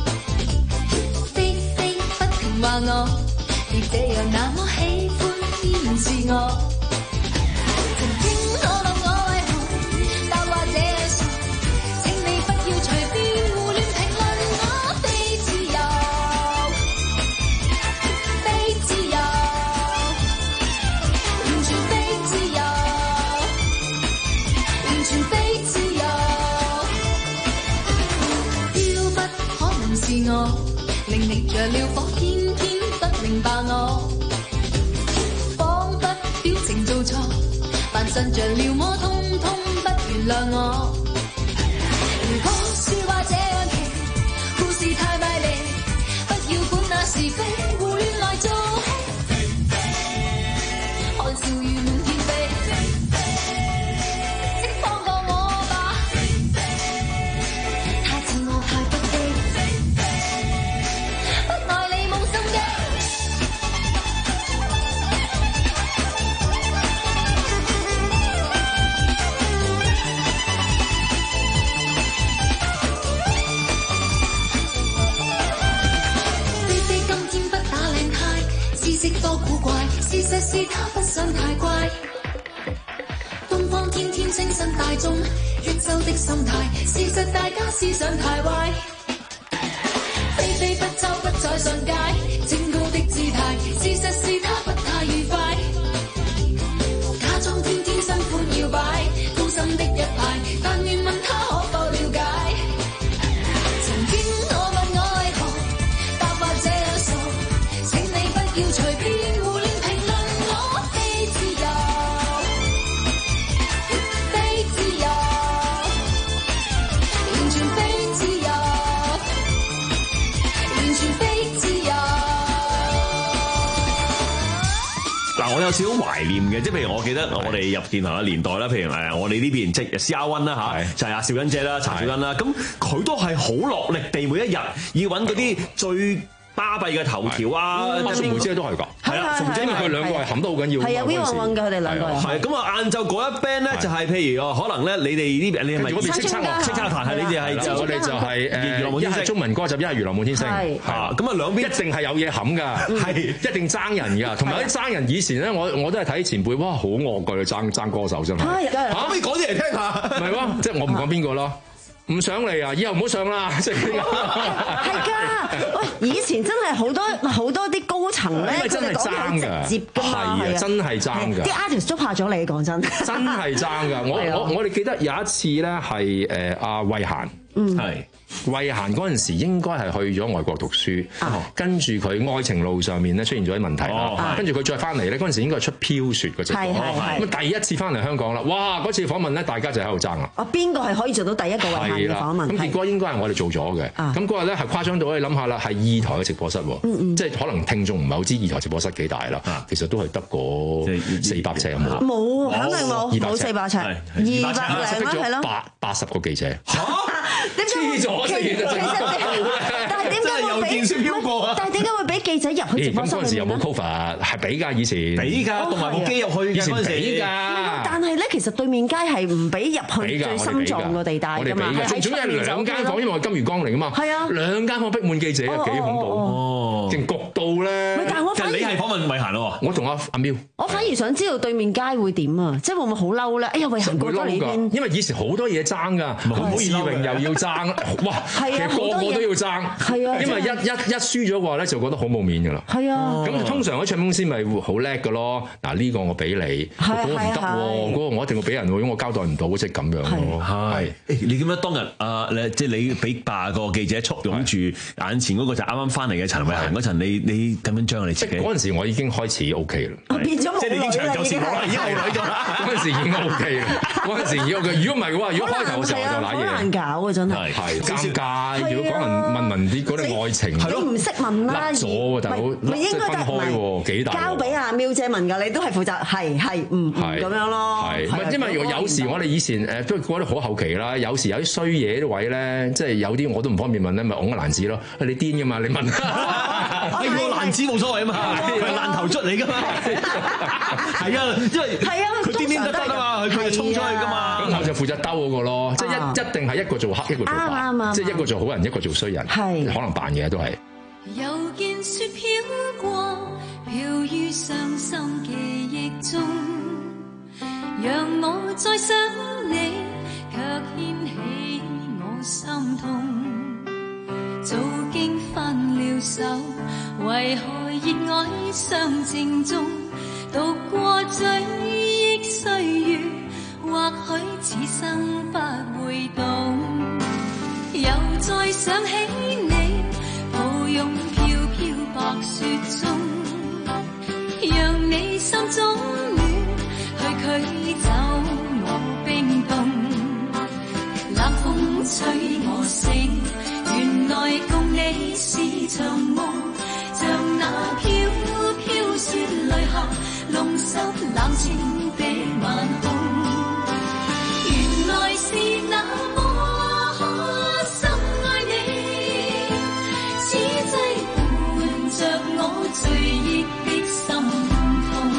話我別這樣那麼喜歡偏視我，曾經可能我為何答話這樣傻，請你不要隨便胡亂評論我。非自由，非自由，完全非自由，完全非自由，標不可能是我，令你着了火。明白我，彷彿表情做錯，扮神像了麼，通通不原諒我。如果説話這樣奇，故事太賣力，不要管那是非，胡亂來做戲，看笑語滿天飛，請放過我吧，太似我太不羈，不愛你冇心機。多古怪，事實是他不想太乖。東方天天清新大眾，越秀的心態，事實大家思想太壞。飛飛不抽不再上街，清高的姿態，事實是他不要隨便胡亂評論，我非自由，非自由，完全非自由，完全非自由。 嗱，我有少少懷念嘅，即係譬如我記得我哋入電台嘅年代啦，譬如誒我哋呢邊即係 C R One 啦嚇，就係阿兆欣姐啦、查兆欣啦，咁佢都係好落力地每一日要揾嗰啲最巴閉嘅頭條啊！ 阿馮梅姐都係㗎， 係啊，馮梅姐因為佢兩個係冚得好緊要， 係啊，邊個揾㗎？佢哋兩個係咁啊！晏晝嗰一 band 咧就係譬如哦，可能咧你哋呢邊你係咪嗰邊叱咤樂叱咤樂壇係你哋係我哋就係誒一係中文歌集，一係娛樂滿天星嚇，咁啊兩邊一定係有嘢冚㗎，係一定爭人㗎，同埋有啲爭人以前咧，我我都係睇前輩，哇好惡㗎，爭爭歌手真係嚇， 可以講啲嚟聽下， 唔係喎，即係我唔講邊個咯。唔上嚟啊！以後唔好上啦，即係係㗎。喂，以前真係好多好多啲高層咧， 真係爭㗎， 直接㗎嘛， 係啊，真係爭㗎。 啲 artist 捉下咗你，講真， 真係爭㗎。我我我哋記得有一次咧，係誒阿慧嫻， 嗯， 係慧嫻嗰陣時應該係去咗外國讀書，跟住佢愛情路上面咧出現咗啲問題啦，跟住佢再翻嚟咧嗰陣時應該係出飄雪嗰隻歌，咁第一次翻嚟香港啦，哇！嗰次訪問咧，大家就喺度爭啦。 啊，邊個係可以做到第一個慧嫻嘅訪問？ 咁結果應該係我哋做咗嘅。咁嗰日咧係誇張到你諗下啦，係二台嘅直播室喎，即係可能聽眾唔係好知二台直播室幾大啦，其實都係得個四百尺有冇？ 冇，肯定冇，冇四百尺，二百零啦，係咯， 八八十個記者。 點黐咗其實但係點解會俾？但係點解會俾記者入去直播室？ 咁嗰陣時有冇 cover？係俾㗎，以前俾㗎，同埋部機入去嘅嗰陣時俾㗎。 但係咧，其實對面街係唔俾入去最心臟個地帶㗎嘛，係總之係兩間房，因為我金魚缸嚟㗎嘛。 係啊， 兩間房逼滿記者，幾恐怖哦！勁焗到咧。 但係我其實你係訪問慧嫻咯， 我同阿阿喵。 我反而想知道對面街會點啊？即係會唔會好嬲咧？哎呀，慧嫻過咗嚟呢邊， 因為以前好多嘢爭㗎，好易榮又要爭，哇！其實個個都要爭， 係啊， 因為一一一輸咗嘅話咧，就覺得好冇面㗎啦。 係啊， 咁通常嗰唱片公司咪會好叻㗎咯。嗱呢個我俾你，嗰個唔得喎，嗰個我一定要俾人喎，因為我交代唔到，即係咁樣咯。係， 你點解當日啊？即係你俾八個記者簇擁住眼前嗰個就啱啱翻嚟嘅陳慧嫻嗰陣，你你咁樣將你自己嗰陣時，我已經開始 OK 啦。 變咗即係你已經長久視我啦，已經冇女咗啦。 嗰陣時已經 OK 啦，嗰陣時已經 OK。如果唔係嘅話，如果開頭嘅時候我就揦嘢， 好難搞啊！真係係尷尬。如果講人問問啲嗰啲愛情， 你唔識問啦， 甩咗大佬， 唔應該分開喎，幾大？ 交俾阿喵姐問㗎，你都係負責係係唔咁樣咯。 係，唔係因為有時我哋以前誒都覺得好後期啦，有時有啲衰嘢啲位咧，即係有啲我都唔方便問咧，咪㧬個爛子咯。你癲㗎嘛？你問係個爛子冇所謂啊嘛，佢係爛頭卒嚟㗎嘛。係啊，因為佢癲癲得得啊嘛，佢佢係衝出去㗎嘛。咁我就負責兜嗰個咯，即係一一定係一個做黑，一個做白，即係一個做好人，一個做衰人，可能扮嘢都係。 又見雪飄過，飄於傷心記憶中，讓我再想你，卻掀起我心痛。早經分了手，為何熱愛相正中？讀過追憶歲月，或許此生不會懂。又再想起你，抱擁飄飄白雪中，讓你心中暖，去驅走我冰凍。冷風吹我醒，原來共你是場夢，像那飄飄雪淚下，弄濕冷清的晚空。原來是那麼深愛你，此際伴着我追憶的心痛。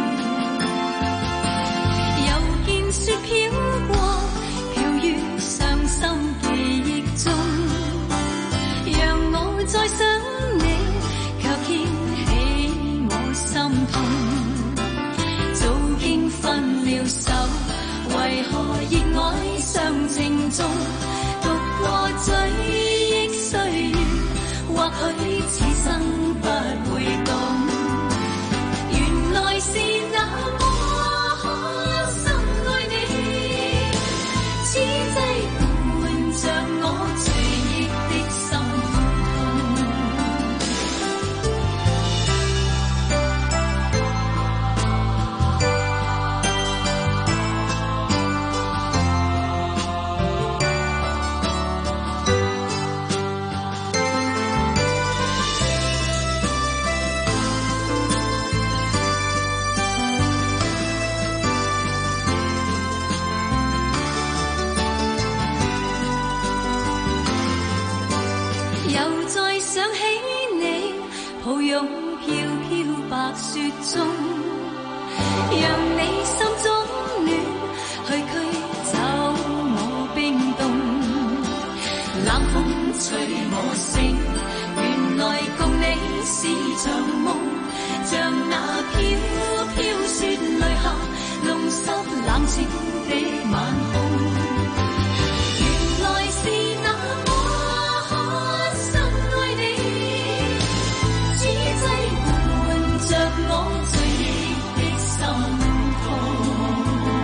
又見雪飄過，飄於傷心記憶中，讓我再想你，卻掀起我心痛。早經分了手，為何熱愛相情中？讀過追憶歲月，或許此生不會懂。原來是那麼深愛你，此際伴着我追憶的心痛。 白雪中，讓你心中暖，去驅走我冰凍。冷風隨我醒，原來共你是場夢，像那飄飄雪淚下，弄濕冷清的晚空。原來是那麼深愛你，此際伴着我醉憶的心痛。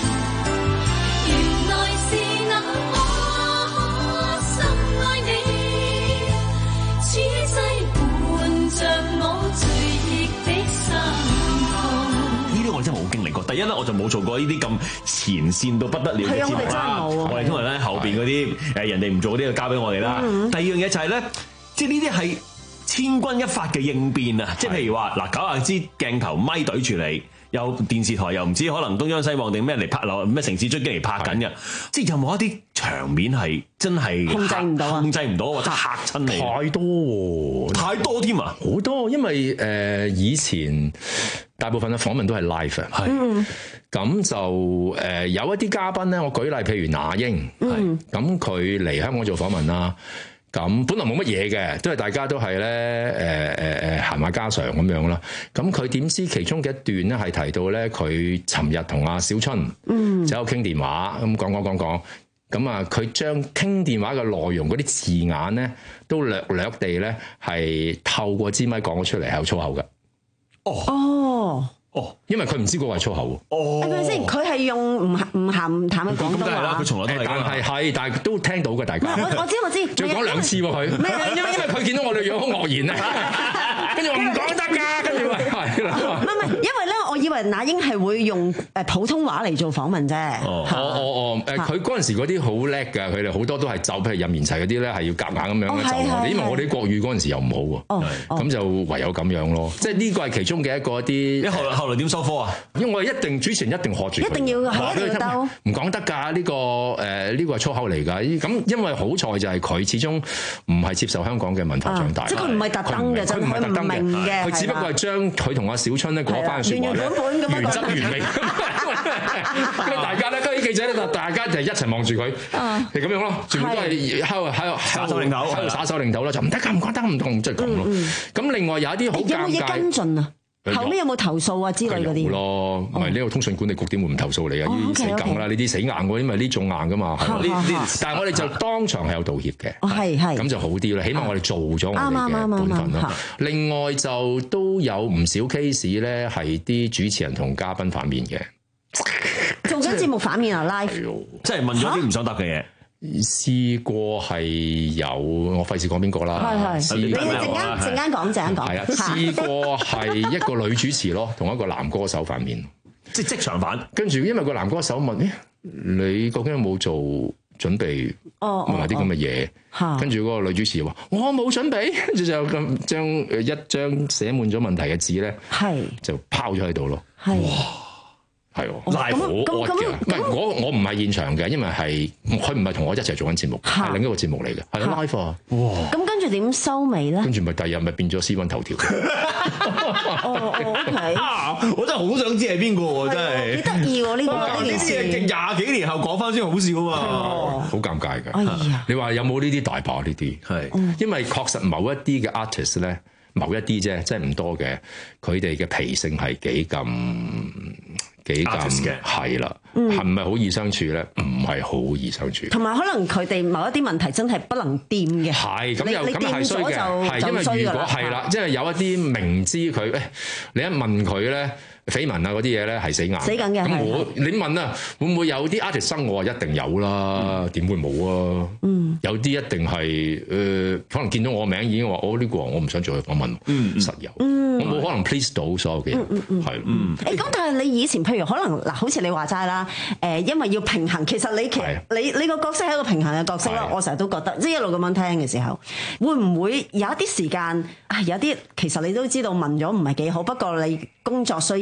原來是那麼深愛你，此際伴着我醉憶的心痛。 呢啲我真係冇經歷過。第一咧，我就冇做過呢啲咁前線到不得了嘅節目啦。我哋通常咧後邊嗰啲誒人哋唔做嗰啲就交俾我哋啦。第二樣嘢就係咧，即係呢啲係千鈞一髮嘅應變啊！即係譬如話嗱，九廿支鏡頭咪對住你，有電視台又唔知可能東張西望定咩嚟拍落咩城市追擊嚟拍緊嘅，即係有冇一啲場面係真係控制唔到啊？ 控制唔到或者嚇親你？ 太多喎， 太多添啊！ 好多，因為誒、呃、以前大部分嘅訪問都係 live 啊，係咁就誒、呃、有一啲嘉賓咧，我舉例譬如那英，係咁佢嚟香港做訪問啦。咁本來冇乜嘢嘅，都係大家都係咧誒誒誒閒話家常咁樣啦。咁佢點知其中嘅一段咧係提到咧，佢尋日同阿小春嗯就喺度傾電話，咁講講講講，咁啊佢將傾電話嘅內容嗰啲字眼咧，都略略地咧係透過支咪講咗出嚟，係有粗口嘅。 哦哦。 哦，因為佢唔知嗰個係粗口喎。 哦，係咪先？佢係用唔鹹唔鹹唔淡嘅廣東話。 佢從來都係。 但係係，但係都聽到嘅，大家。 我我知我知。 仲講兩次喎佢。咩？因為因為佢見到我哋樣好愕然啊，跟住話唔講得㗎，跟住話係啦。 唔係唔係，因為咧，我以為那英係會用誒普通話嚟做訪問啫。 哦哦哦誒，佢嗰陣時嗰啲好叻㗎，佢哋好多都係就譬如任賢齊嗰啲咧，係要夾硬咁樣嘅就我哋，因為我哋國語嗰陣時又唔好喎。咁就唯有咁樣咯。即係呢個係其中嘅一個一啲。 你後來後來點收科啊？ 因為我係一定主持人一定學住， 一定要係一定要兜， 唔講得㗎呢個誒呢個係粗口嚟㗎。咁因為好彩就係佢始終唔係接受香港嘅文化長大， 即係佢唔係特登嘅， 佢唔係特登嘅，佢只不過係將佢同阿小春咧嗰番説話咧原汁原味。跟住大家咧，跟住記者咧就大家就一齊望住佢，係咁樣咯，全部都係喺度喺度耍手擰頭，喺度耍手擰頭啦，就唔得㗎，唔講得唔同，即係咁咯。咁另外有一啲好尷尬， 有冇嘢跟進啊？後尾有冇投訴啊之類嗰啲？ 咯，唔係呢個通訊管理局點會唔投訴你啊？呢啲死梗啦，呢啲死硬喎，因為呢種硬噶嘛。呢呢，但係我哋就當場係有道歉嘅。 係係。 咁就好啲啦，起碼我哋做咗我哋嘅本分咯。另外就都有唔少 case 咧，係啲主持人同嘉賓反面嘅。 做緊節目反面啊 live， 即係問咗啲唔想答嘅嘢。 試過係有，我費事講邊個啦。 係係，你陣間陣間講陣間講。 係啊，試過係一個女主持咯，同一個男歌手反面， 即係即場反。 跟住因為個男歌手問：誒，你究竟有冇做準備？ 哦， 問埋啲咁嘅嘢。跟住嗰個女主持話：我冇準備。跟住就咁將誒一張寫滿咗問題嘅紙咧，係就拋咗喺度咯。係。係喎，拉火惡嘅，唔係我我唔係現場嘅，因為係佢唔係同我一齊做緊節目，係另一個節目嚟嘅，係 live 啊！哇！ 咁跟住點收尾咧？ 跟住咪第二日咪變咗 C 溫頭條。 哦，OK， 我真係好想知係邊個喎，真係幾得意喎呢個呢件事。 廿幾年後講翻先好笑啊嘛， 好尷尬㗎。 哎呀， 你話有冇呢啲大把呢啲？係，因為確實某一啲嘅 artist 咧，某一啲啫，即係唔多嘅，佢哋嘅脾性係幾咁。幾咁係啦，係唔係好易相處咧？唔係好易相處。 同埋可能佢哋某一啲問題真係不能掂嘅。 係咁又咁係衰嘅，係因為如果係啦，即係有一啲明知佢誒，你一問佢咧。緋聞啊嗰啲嘢咧係死硬， 死緊嘅。 咁我你問啊，會唔會有啲 artist 生我話一定有啦？點會冇啊？嗯，有啲一定係誒，可能見到我名已經話，哦呢個我唔想做佢訪問，嗯，實有，嗯，我冇可能 please 到所有嘅人， 嗯嗯係， 嗯。誒咁，但係你以前譬如可能嗱，好似你話齋啦，誒，因為要平衡，其實你其你你個角色係一個平衡嘅角色啦。我成日都覺得，即係一路咁樣聽嘅時候，會唔會有一啲時間啊？有啲其實你都知道問咗唔係幾好，不過你工作需要。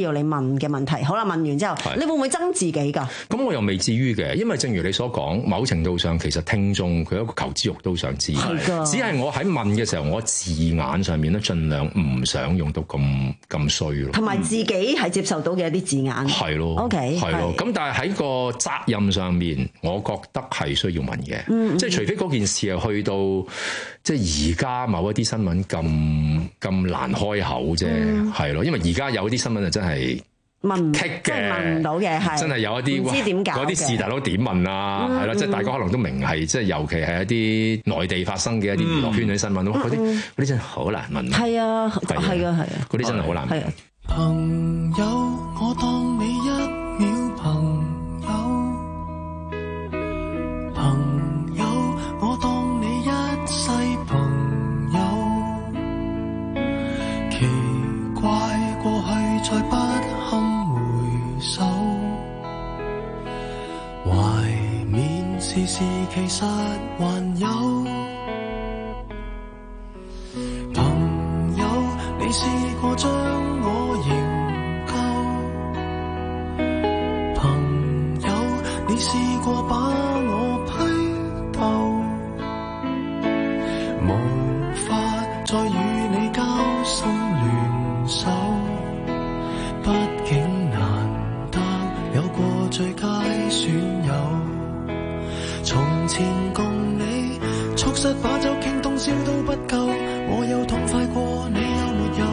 要你問嘅問題。好啦，問完之後，你會唔會憎自己㗎？ 咁我又未至於嘅，因為正如你所講，某程度上其實聽眾佢一個求知欲都想知，只係我喺問嘅時候，我字眼上面咧盡量唔想用到咁咁衰咯。同埋自己係接受到嘅一啲字眼。係咯。OK。係咯。咁但係喺個責任上面，我覺得係需要問嘅。嗯。即係除非嗰件事係去到即係而家某一啲新聞咁咁難開口啫，係咯、嗯。因為而家有啲新聞就真係問棘嘅，即係問唔到嘅，係真係有一啲唔知點搞嗰啲事，大佬點問啊？係咯、嗯，即係大家可能都明係，即係尤其係一啲內地發生嘅一啲娛樂圈嘅新聞，嗰啲嗰啲真係好難問。係啊，係啊，係啊，嗰啲真係好難問。 朋友，我當你一秒朋友，朋友，我當你一世朋友。奇怪，過去再不堪回首，懷緬時時其實還有。朋友，你試過將我營救，朋友，你試過把我批鬥，無法再與你交心聯手，畢竟難得有過最佳損友。從前共你促膝把酒傾通宵都不夠，我有痛快過你有沒有？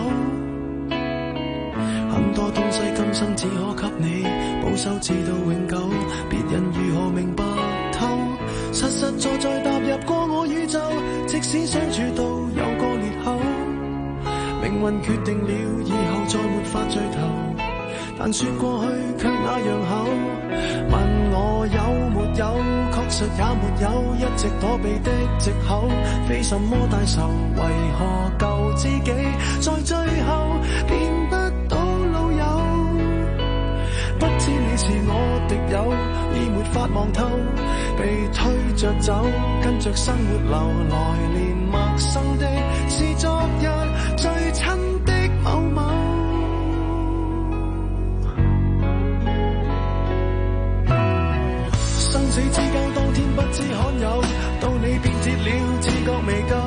很多東西今生只可給你保守至到永久，別人如何明白透？實實在在踏入過我宇宙，即使相處到有個裂口，命運決定了以後再沒法聚頭，但說過去卻那樣厚。問我有沒有，確實也沒有，一直躲避的藉口，非什麼大仇，為何舊知己在最後變不到老友？不知你是我敵友，已沒法望透，被推着走，跟着生活流，來年陌生的是昨日最親的某某。生死之交當天不知罕有，到你變節了自覺未夠，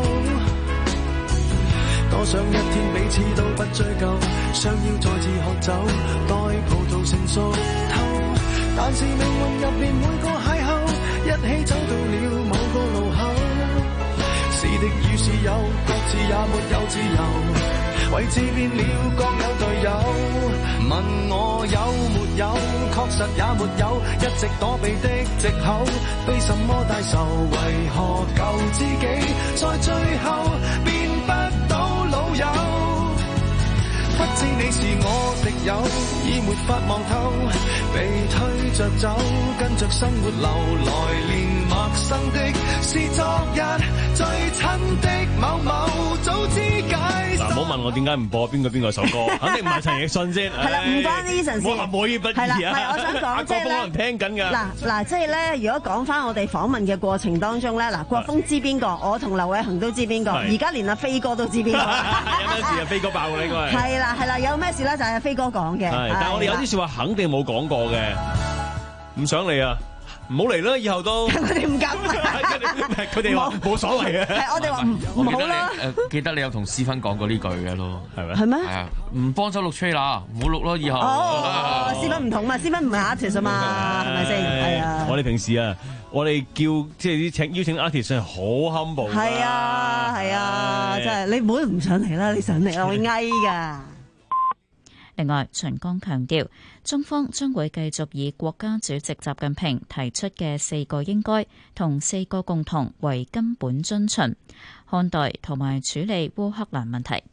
多想一天彼此都不追究，相邀再次喝酒，待葡萄成熟透。但是命運入面每個邂逅，一起走到了某個路口，是敵與是友，各自也沒有自由，位置變了各有隊友。問我有沒有，確實也沒有，一直躲避的藉口，非什麼大仇，為何舊知己在最後變不到老友？不知你是我敵友，已沒法望透，被推着走，跟着生活流，來年陌生的是昨日最親的某某，早知解。嗱，唔好問我點解唔播邊個邊個首歌，肯定唔係陳奕迅先。係啦，唔關 Eason 事。我唔可以不義啊。係啦，唔係我想講即係咧，可能聽緊㗎。嗱嗱，即係咧，如果講翻我哋訪問嘅過程當中咧，嗱，國峰知邊個，我同劉偉恒都知邊個，而家連阿飛哥都知邊個。有咩事啊？飛哥爆㗎應該係。係啦係啦，有咩事咧就係飛哥講嘅。係，但係我哋有啲説話肯定冇講過嘅，唔想嚟啊！唔好嚟啦，以後都佢哋唔敢，佢哋話冇所謂嘅。係我哋話唔好啦。 誒，記得你有同思芬講過呢句嘅咯，係咪？ 係咩？ 係啊，唔幫手錄 trailer，唔好錄咯，以後。 哦，思芬唔同嘛，思芬唔係 artist 啊嘛，係咪先？係啊。我哋平時啊，我哋叫即係啲請邀請 artist 係好 humble。係啊，係啊，真係你唔好唔上嚟啦，你上嚟我會翳㗎。 另外，秦剛強調，中方將會繼續以國家主席習近平提出嘅四個應該同四個共同為根本遵循，看待同埋處理烏克蘭問題。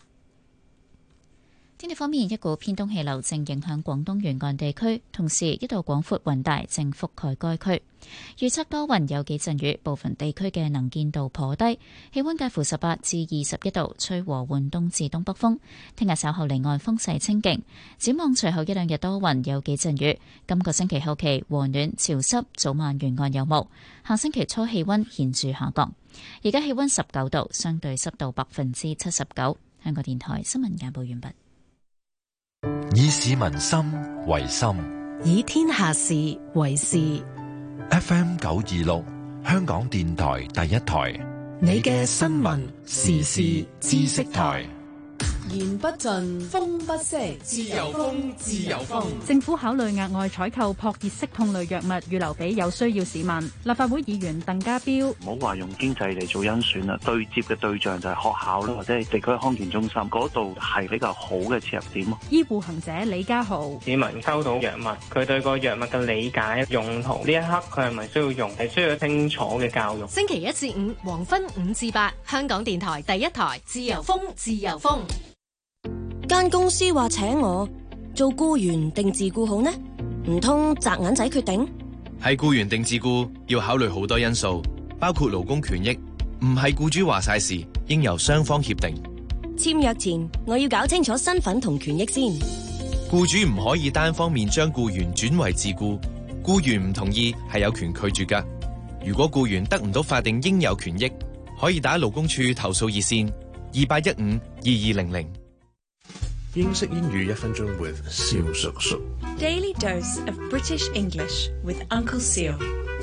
天氣方面，一股偏東氣流正影響廣東沿岸地區，同時一道廣闊雲帶正覆蓋該區。預測多雲有幾陣雨，部分地區嘅能見度頗低，氣溫介乎十八至二十一度，吹和緩東至東北風。聽日稍後離岸風勢清勁，展望隨後一兩日多雲有幾陣雨。今個星期後期和暖潮濕，早晚沿岸有霧。下星期初氣溫顯著下降。而家氣溫十九度，相對濕度百分之七十九。香港電台新聞簡報完畢。 以市民心為心， 以天下事為事。 F M 九二六，香港電台第一台， 你嘅新聞時事知識台。 言不盡，風不息，自由風，自由風。 政府考慮額外採購撲熱息痛類藥物，預留俾有需要市民。立法會議員鄧家彪： 唔好話用經濟嚟做甄選啦，對接嘅對象就係學校啦，或者係地區康健中心嗰度係比較好嘅切入點。 醫護行者李家豪： 市民收到藥物，佢對個藥物嘅理解用途呢一刻佢係咪需要用，係需要清楚嘅教育。 星期一至五黃昏五至八，香港電台第一台，自由風，自由風。 間公司話請我做僱員定自僱好呢？唔通擲銀仔決定？ 係僱員定自僱要考慮好多因素，包括勞工權益，唔係僱主話晒事，應由雙方協定。 簽約前我要搞清楚身份同權益先。 僱主唔可以單方面將僱員轉為自僱，僱員唔同意係有權拒絕㗎。如果僱員得唔到法定應有權益，可以打勞工處投訴熱線二八一五二二零零。 英式英語一分鐘 with 蕭叔叔。 Daily dose of British English with Uncle Seal。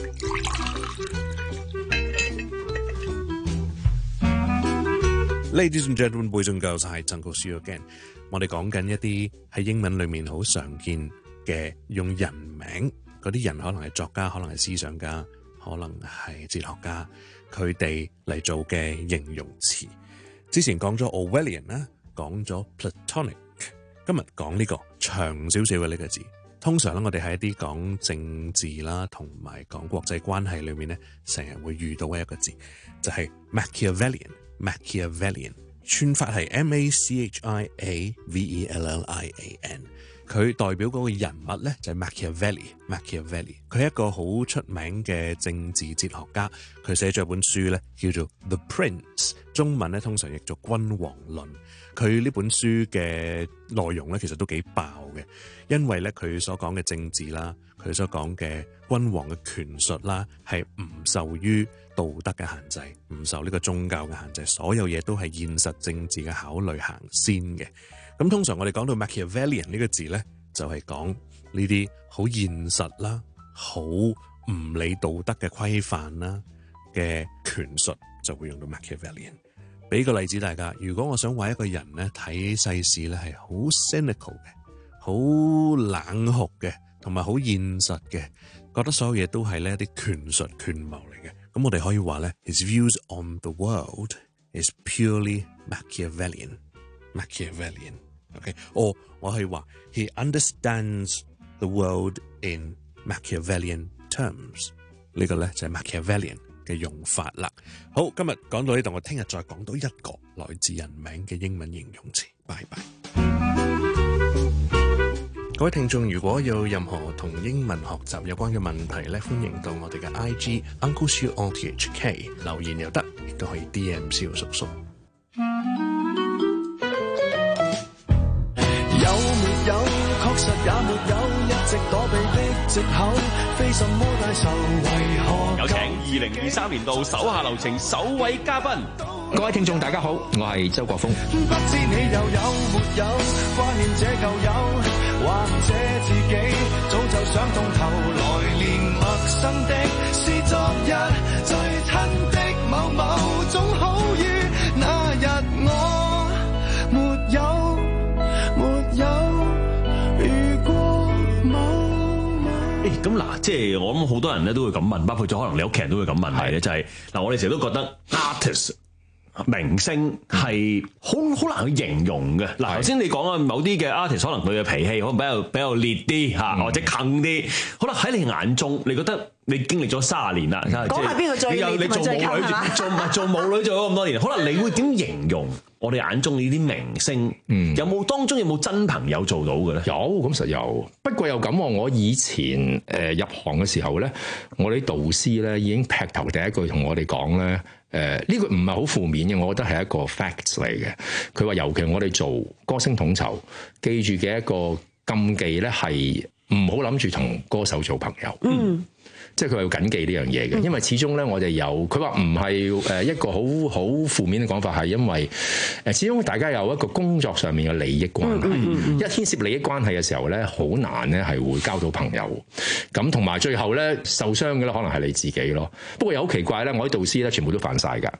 Ladies and gentlemen, boys and girls， 係 Uncle Seal again。 我哋講緊一啲喺英文裏面好常見嘅用人名，嗰啲人可能係作家，可能係思想家，可能係哲學家，佢哋嚟做嘅形容詞。之前講咗 Orwellian 啦，講咗 Platonic， 今日講呢個長少少嘅呢個字。通常咧，我哋喺一啲講政治啦，同埋講國際關係裏面咧，成日會遇到嘅一個字，就係 Machiavellian。Machiavellian 串法係 M A C H I A V E L L I A N。佢代表嗰個人物咧就係 Machiavelli。Machiavelli 佢係一個好出名嘅政治哲學家，佢寫咗一本書咧叫做 The Prince， 中文咧通常譯做《君王論》。佢呢本書嘅內容咧其實都幾爆嘅，因為咧佢所講嘅政治啦，佢所講嘅君王嘅權術啦，係唔受於道德嘅限制，唔受呢個宗教嘅限制，所有嘢都係現實政治嘅考慮行先嘅。咁通常我哋講到 Machiavellian 呢個字咧，就係講呢啲好現實啦，好唔理道德嘅規範啦嘅權術，就會用到 Machiavellian。俾個例子大家，如果我想話一個人咧睇世事咧係好 cynical 嘅，好冷酷嘅，同埋好現實嘅，覺得所有嘢都係呢一啲權術權謀嚟嘅，咁我哋可以話咧 His views on the world is purely Machiavellian。Machiavellian。Okay? 或我可以話 He understands the world in Machiavellian terms。呢個咧就係 Machiavellian 嘅用法啦。好，今日講到呢度，我聽日再講到一個來自人名嘅英文形容詞。拜拜。各位聽眾，如果有任何同英文學習有關嘅問題咧，歡迎到我哋嘅 I G Uncle Siu O T H K 留言又得，亦都可以 D M 蕭叔叔。 有，確實也沒有，一直躲避的藉口，非什麼大仇，為何？ 有請二零二三年度手下留情首位嘉賓。 各位聽眾大家好，我係周國峰。 不知你又有沒有掛念這舊友，或者自己早就想通透，來年陌生的是昨日最親的某某，總好於那日我沒有沒有。 咁嗱，即係我諗好多人咧都會咁問，包括咗可能你屋企人都會咁問係咧，就係、是、嗱，我哋成日都覺得 artist 明星係好好難去形容嘅。嗱，頭先你講啊，某啲嘅 artist 可能佢嘅脾氣可能比較比較烈啲嚇，或者坑啲，可能喺你眼中，你覺得你經歷咗卅年啦， 講下邊個最烈， 你做舞女做唔係做舞女做咗咁多年，可能你會點形容我哋眼中呢啲明星？嗯，有冇當中有冇真朋友做到嘅咧？ 有，咁實有。不過又咁喎，我以前誒、呃、入行嘅時候咧，我哋啲導師咧已經劈頭第一句同我哋講咧，誒、呃、呢、呢個唔係好負面嘅，我覺得係一個 facts 嚟嘅。佢話尤其我哋做歌星統籌，記住嘅一個禁忌咧係唔好諗住同歌手做朋友。 嗯。 即係佢話要緊記呢樣嘢嘅，因為始終咧我哋有佢話唔係誒一個好好負面嘅講法，係因為誒始終大家有一個工作上面嘅利益關係，嗯嗯嗯、一牽涉利益關係嘅時候咧，好難咧係會交到朋友。咁同埋最後咧受傷嘅咧，可能係你自己咯。不過又好奇怪咧，我啲導師咧全部都犯晒㗎。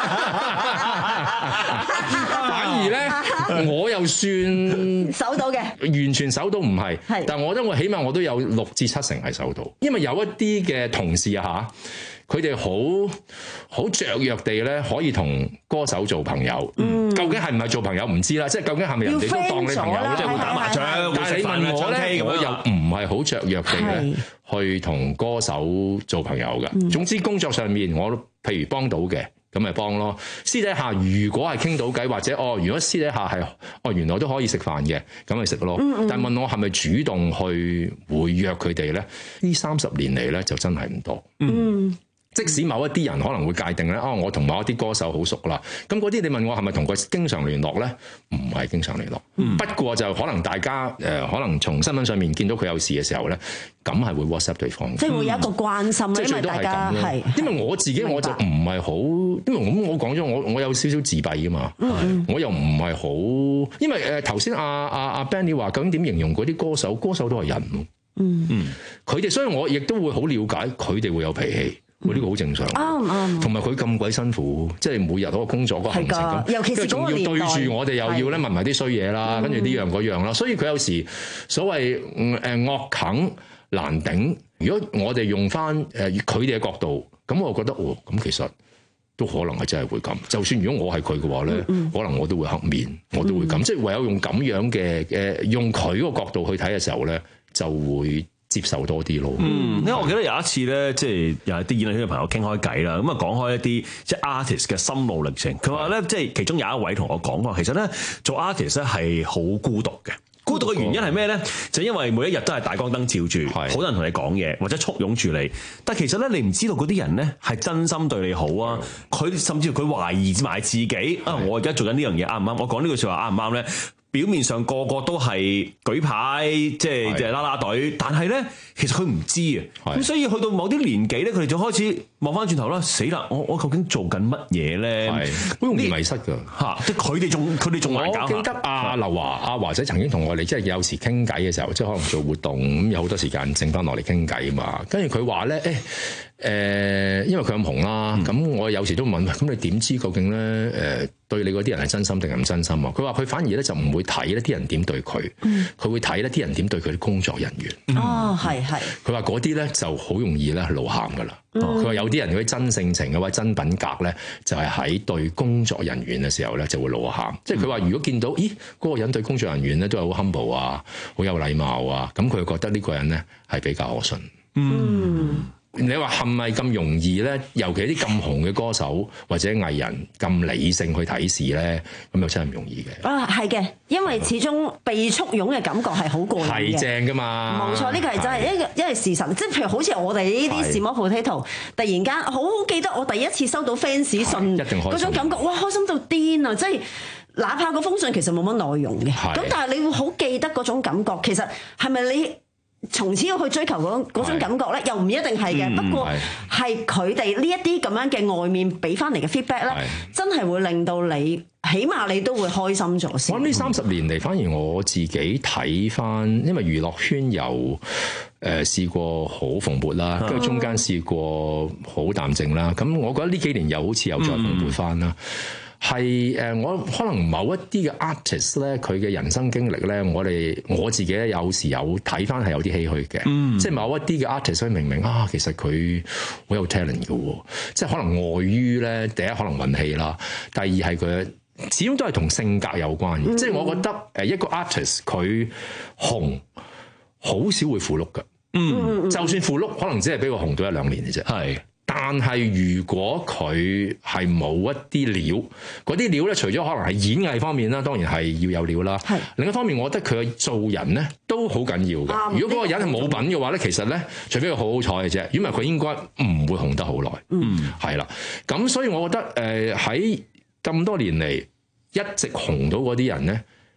反而咧，我又算守到嘅， 完全守到唔係，但係我覺得我起碼我都有六至七成係守到，因為有一啲嘅同事啊嚇，佢哋好好雀躍地咧，可以同歌手做朋友。嗯、究竟係唔係做朋友唔知啦，即係究竟係咪人哋都當你朋友咧？即係會打麻將，但係你問我咧，我又唔係好雀躍地咧去同歌手做朋友嘅。嗯、總之工作上面我譬如幫到嘅。咁咪幫咯。私底下如果係傾到偈，或者哦，如果私底下係哦，原來都可以食飯嘅，咁咪食咯。嗯嗯但係問我係咪主動去會約佢哋咧？呢三十年嚟咧就真係唔多。嗯。即使某一啲人可能會界定咧，哦，我同某一啲歌手好熟啦，咁嗰啲你問我係咪同佢經常聯絡咧？唔係經常聯絡。嗯、不過就可能大家誒、呃，可能從新聞上面見到佢有事嘅時候咧，咁係會 WhatsApp 對方。即係會有一個關心，即係最多係咁係。因為我自己我就唔係好，因為咁我講咗，我我有少少自閉㗎嘛。嗯、我又唔係好，因為誒頭先阿阿阿 Benny 話究竟點形容嗰啲歌手？歌手都係人咯。嗯嗯，佢哋所以我亦都會好了解佢哋會有脾氣。呢、嗯、個好正常，啱啱。同埋佢咁鬼辛苦，即係每日嗰個工作嗰個行程咁，尤其是仲要對住我哋，又要咧問埋啲衰嘢啦，跟住呢樣嗰樣啦，所以佢有時所謂誒惡啃難頂。如果我哋用翻誒佢哋嘅角度，咁我覺得哦，咁其實都可能係真係會咁。就算如果我係佢嘅話咧，嗯、可能我都會黑面，我都會咁。嗯、即係唯有用咁樣嘅誒，用佢個角度去睇嘅時候咧，就會接受多啲咯。嗯，因為我記得有一次咧，即係有啲演藝圈嘅朋友傾開偈啦，咁啊講開一啲即係 artist 嘅心路歷程。佢話咧，即係其中有一位同我講話，其實咧做 artist 咧係好孤獨嘅。孤獨嘅原因係咩咧？就因為每一日都係大光燈照住，好多人同你講嘢或者簇擁住你，但其實咧你唔知道嗰啲人咧係真心對你好啊。佢甚至佢懷疑埋自己啊，我而家做緊呢樣嘢啱唔啱？我講呢句説話啱唔啱咧？表面上個個都係舉牌，即係即係啦啦隊，但係咧其實佢唔知啊。咁所以去到某啲年紀咧，佢哋就開始望翻轉頭啦，死啦！我我究竟做緊乜嘢咧？好容易迷失㗎嚇！即係佢哋仲佢哋仲難搞。我記得阿劉華阿華仔曾經同我哋即係有時傾偈嘅時候，即係可能做活動咁，有好多時間剩翻落嚟傾偈啊嘛。跟住佢話咧，誒、欸。誒、呃，因為佢咁紅啦，咁、嗯、我有時都問，咁你點知究竟咧？誒、呃，對你嗰啲人係真心定係唔真心啊？佢話佢反而咧就唔會睇咧啲人點對佢，佢、嗯、會睇咧啲人點對佢啲工作人員。嗯、哦，係係。佢話嗰啲咧就好容易咧露餡噶啦。佢話、嗯、有啲人嗰啲真性情嘅或者真品格咧，就係、是、喺對工作人員嘅時候咧就會露餡。即係佢話如果見到，咦嗰、那個人對工作人員咧都係好 humble 啊，好有禮貌啊，咁佢就覺得呢個人咧係比較可信。嗯。你話係咪咁容易咧？尤其啲咁紅嘅歌手或者藝人咁理性去睇事咧，咁又真係唔容易嘅。啊，係嘅，因為始終被簇擁嘅感覺係好過癮嘅，係正㗎嘛。冇錯，呢個係真係一個一係事實。即係譬如好似我哋呢啲 Small Potato，突然間好記得我第一次收到 fans 信，嗰種感覺，哇，開心到癲啊！即係哪怕嗰封信其實冇乜內容嘅，咁但係你會好記得嗰種感覺。其實係咪你從此要去追求嗰嗰種感覺咧，又唔一定係嘅。不過係佢哋呢一啲咁樣嘅外面俾翻嚟嘅 feedback 咧，真係會令到你起碼你都會開心咗先。我諗呢三十年嚟，反而我自己睇翻，因為娛樂圈有誒試過好蓬勃啦，跟住中間試過好淡靜啦。咁我覺得呢幾年又好似又再蓬勃翻啦。係誒，我可能某一啲嘅 artist 咧，佢嘅人生經歷咧，我哋我自己咧有時有睇翻係有啲唏噓嘅，嗯、即係某一啲嘅 artist 明明啊，其實佢好有 talent 嘅，即係可能礙於咧，第一可能運氣啦，第二係佢始終都係同性格有關嘅，嗯、即係我覺得誒一個 artist 佢紅好少會符碌嘅，嗯，就算符碌，可能只係俾佢紅到一兩年嘅啫，係。但係如果佢係冇一啲料，嗰啲料咧，除咗可能係演藝方面啦，當然係要有料啦。係另一方面，我覺得佢嘅做人咧都好緊要嘅。啊、如果嗰個人係冇品嘅話咧，其實咧，除非佢好好彩嘅啫，因為佢應該唔會紅得好耐。嗯，係啦。咁所以我覺得誒喺咁多年嚟一直紅到嗰啲人咧，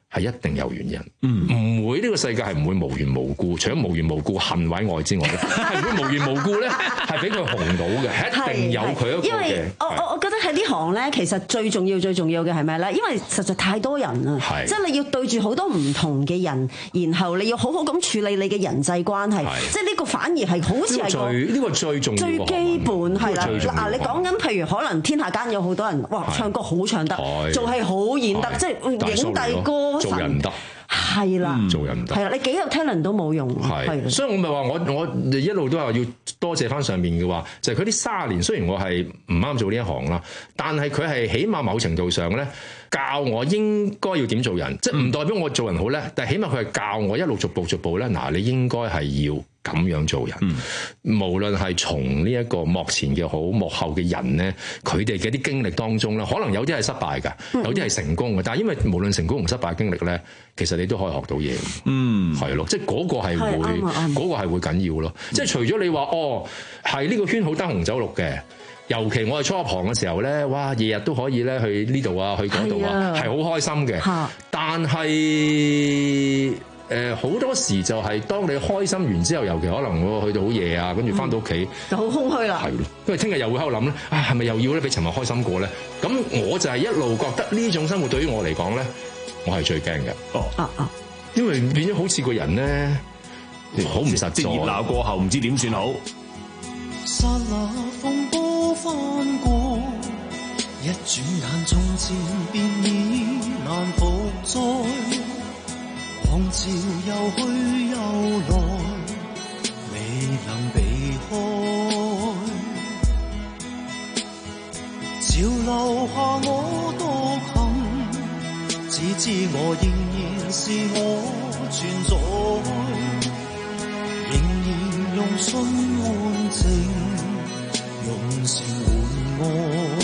係一定有原因，唔、嗯、會呢、呢個世界係唔會無緣無故，除咗無緣無故恨或愛之外咧，係唔會無緣無故咧係俾佢紅到嘅，係一定有佢一個嘅。 因為我我我覺得喺呢行咧，其實最重要最重要嘅係咩咧？因為實在太多人啦，即係你要對住好多唔同嘅人，然後你要好好咁處理你嘅人際關係，即係呢個反而係好似係最呢、呢個最重要最基本係啦。嗱，你講緊譬如可能天下間有好多人，哇，唱歌好唱得，做戲好演得，即係影帝歌。 做人唔得， 係啦， 嗯、做人唔得， 係啦，你幾有 talent 都冇用， 係，所以我咪話我我一路都話要多謝翻上面嘅話，就係佢啲卅年，雖然我係唔啱做呢一行啦，但係佢係起碼某程度上咧教我應該要點做人，即係唔代表我做人好叻，但係起碼佢係教我一路逐步逐步咧，嗱，你應該係要咁樣做人，嗯、無論係從呢一個幕前嘅好，幕後嘅人咧，佢哋嘅啲經歷當中咧，可能有啲係失敗㗎，有啲係成功嘅，但係因為無論成功同失敗經歷咧，其實你都可以學到嘢，嗯，係咯，即係嗰個係會，嗰個係會緊要咯，嗯、即係除咗你話哦，係呢個圈好燈紅酒綠嘅。尤其我係初入行嘅時候咧，哇！日日都可以咧去呢度啊，去嗰度啊，係好開心嘅。但係誒好多時就係當你開心完之後，尤其可能我去到好夜啊，跟住翻到屋企就好空虛啦。係咯， 因為聽日又會喺度諗咧，啊係咪又要咧比尋日開心過咧？咁我就係一路覺得呢種生活對於我嚟講咧，我係最驚嘅。哦啊啊！因為變咗好似個人咧，好唔實在。即係熱鬧過後唔知點算好。 剎那風波翻過，一轉眼從前便已難復再，狂潮又去又來，未能避開。潮流下我獨行，只知我仍然是我存在，仍然用心換情，用情換愛。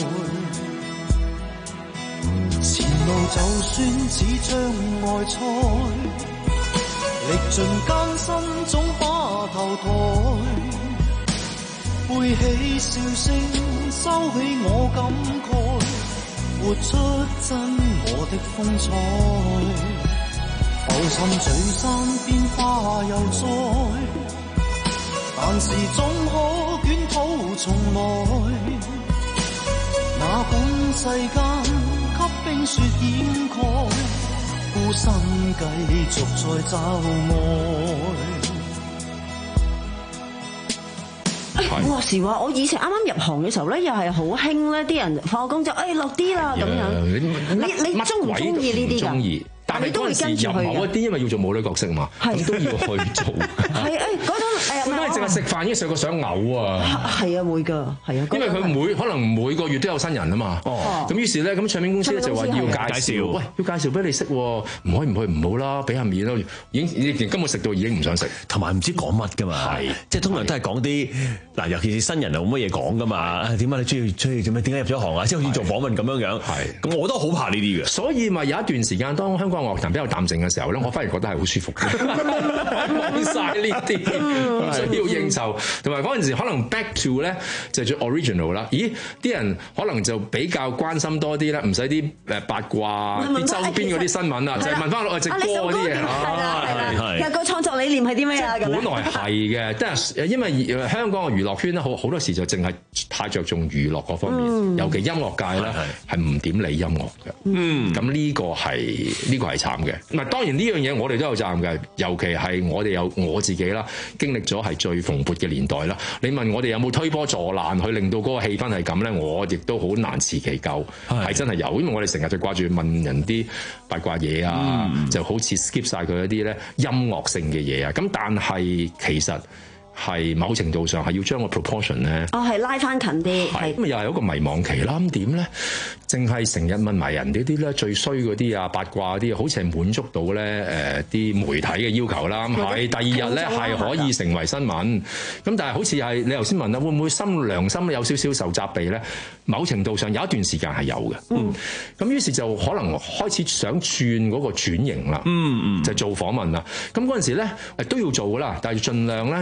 前路就算似障礙賽，歷盡艱辛總把頭抬，背起笑聲收起我感慨，活出真我的風采。浮沉聚散變化又再，但是總可捲土重來。那本世間給冰雪掩蓋，孤身繼續在找愛。 誒，話時話，我以前啱啱入行嘅時候咧，又係好興咧，啲人放工就誒落啲啦咁樣。你你中唔中意呢啲㗎？ 但係嗰陣時入某一啲，因為要做母女角色嘛，咁都要去做。係誒嗰種誒，因為淨係食飯已經上個想嘔啊！ 係啊，會㗎，係啊。 因為佢每可能每個月都有新人啊嘛。哦。咁於是咧，咁唱片公司咧就話要介紹，喂，要介紹俾你識，唔可以唔去唔好啦，俾下面咯。已經已經根本食到已經唔想食， 同埋唔知講乜㗎嘛。係。即係通常都係講啲嗱，尤其是新人又冇乜嘢講㗎嘛。點解你中意中意做咩？點解入咗行啊？即係好似做訪問咁樣樣。係。咁我都好怕呢啲嘅。所以咪有一段時間，當香港樂壇比較淡靜嘅時候咧，我反而覺得係好舒服嘅，冇曬呢啲，需要應酬，同埋嗰陣時可能 back to 咧就係最 original 啦。咦，啲人可能就比較關心多啲啦，唔使啲誒八卦、啲周邊嗰啲新聞啊，就係問翻落隻歌嗰啲嘢。 係啦係啦，有個創作理念係啲咩啊？ 本來係嘅，即係因為香港嘅娛樂圈咧，好好多時就淨係太着重娛樂嗰方面，尤其音樂界咧係唔點理音樂嘅。嗯，咁呢個係呢個係慘嘅。唔係，當然呢樣嘢我哋都有責任嘅，尤其係我哋有我自己啦，經歷咗係最蓬勃嘅年代啦。你問我哋有冇推波助瀾去令到嗰個氣氛係咁咧？我亦都好難辭其咎，係真係有，因為我哋成日就掛住問人啲八卦嘢啊，嗯、就好似 skip 晒佢一啲咧音樂性嘅嘢啊。咁但係其實係某程度上係要將個 proportion 咧， 哦係拉翻近啲， 係咁又係一個迷茫期啦。咁點咧？淨係成日問埋人哋啲咧最衰嗰啲啊八卦嗰啲，好似係滿足到咧誒啲媒體嘅要求啦。咁係第二日咧係可以成為新聞。咁但係好似係你頭先問啦，會唔會心良心有少少受責備咧？某程度上有一段時間係有嘅。嗯。咁於是就可能開始想轉嗰個轉型啦。嗯嗯。就做訪問啦。咁嗰陣時咧誒都要做噶啦，但係盡量咧，如果有一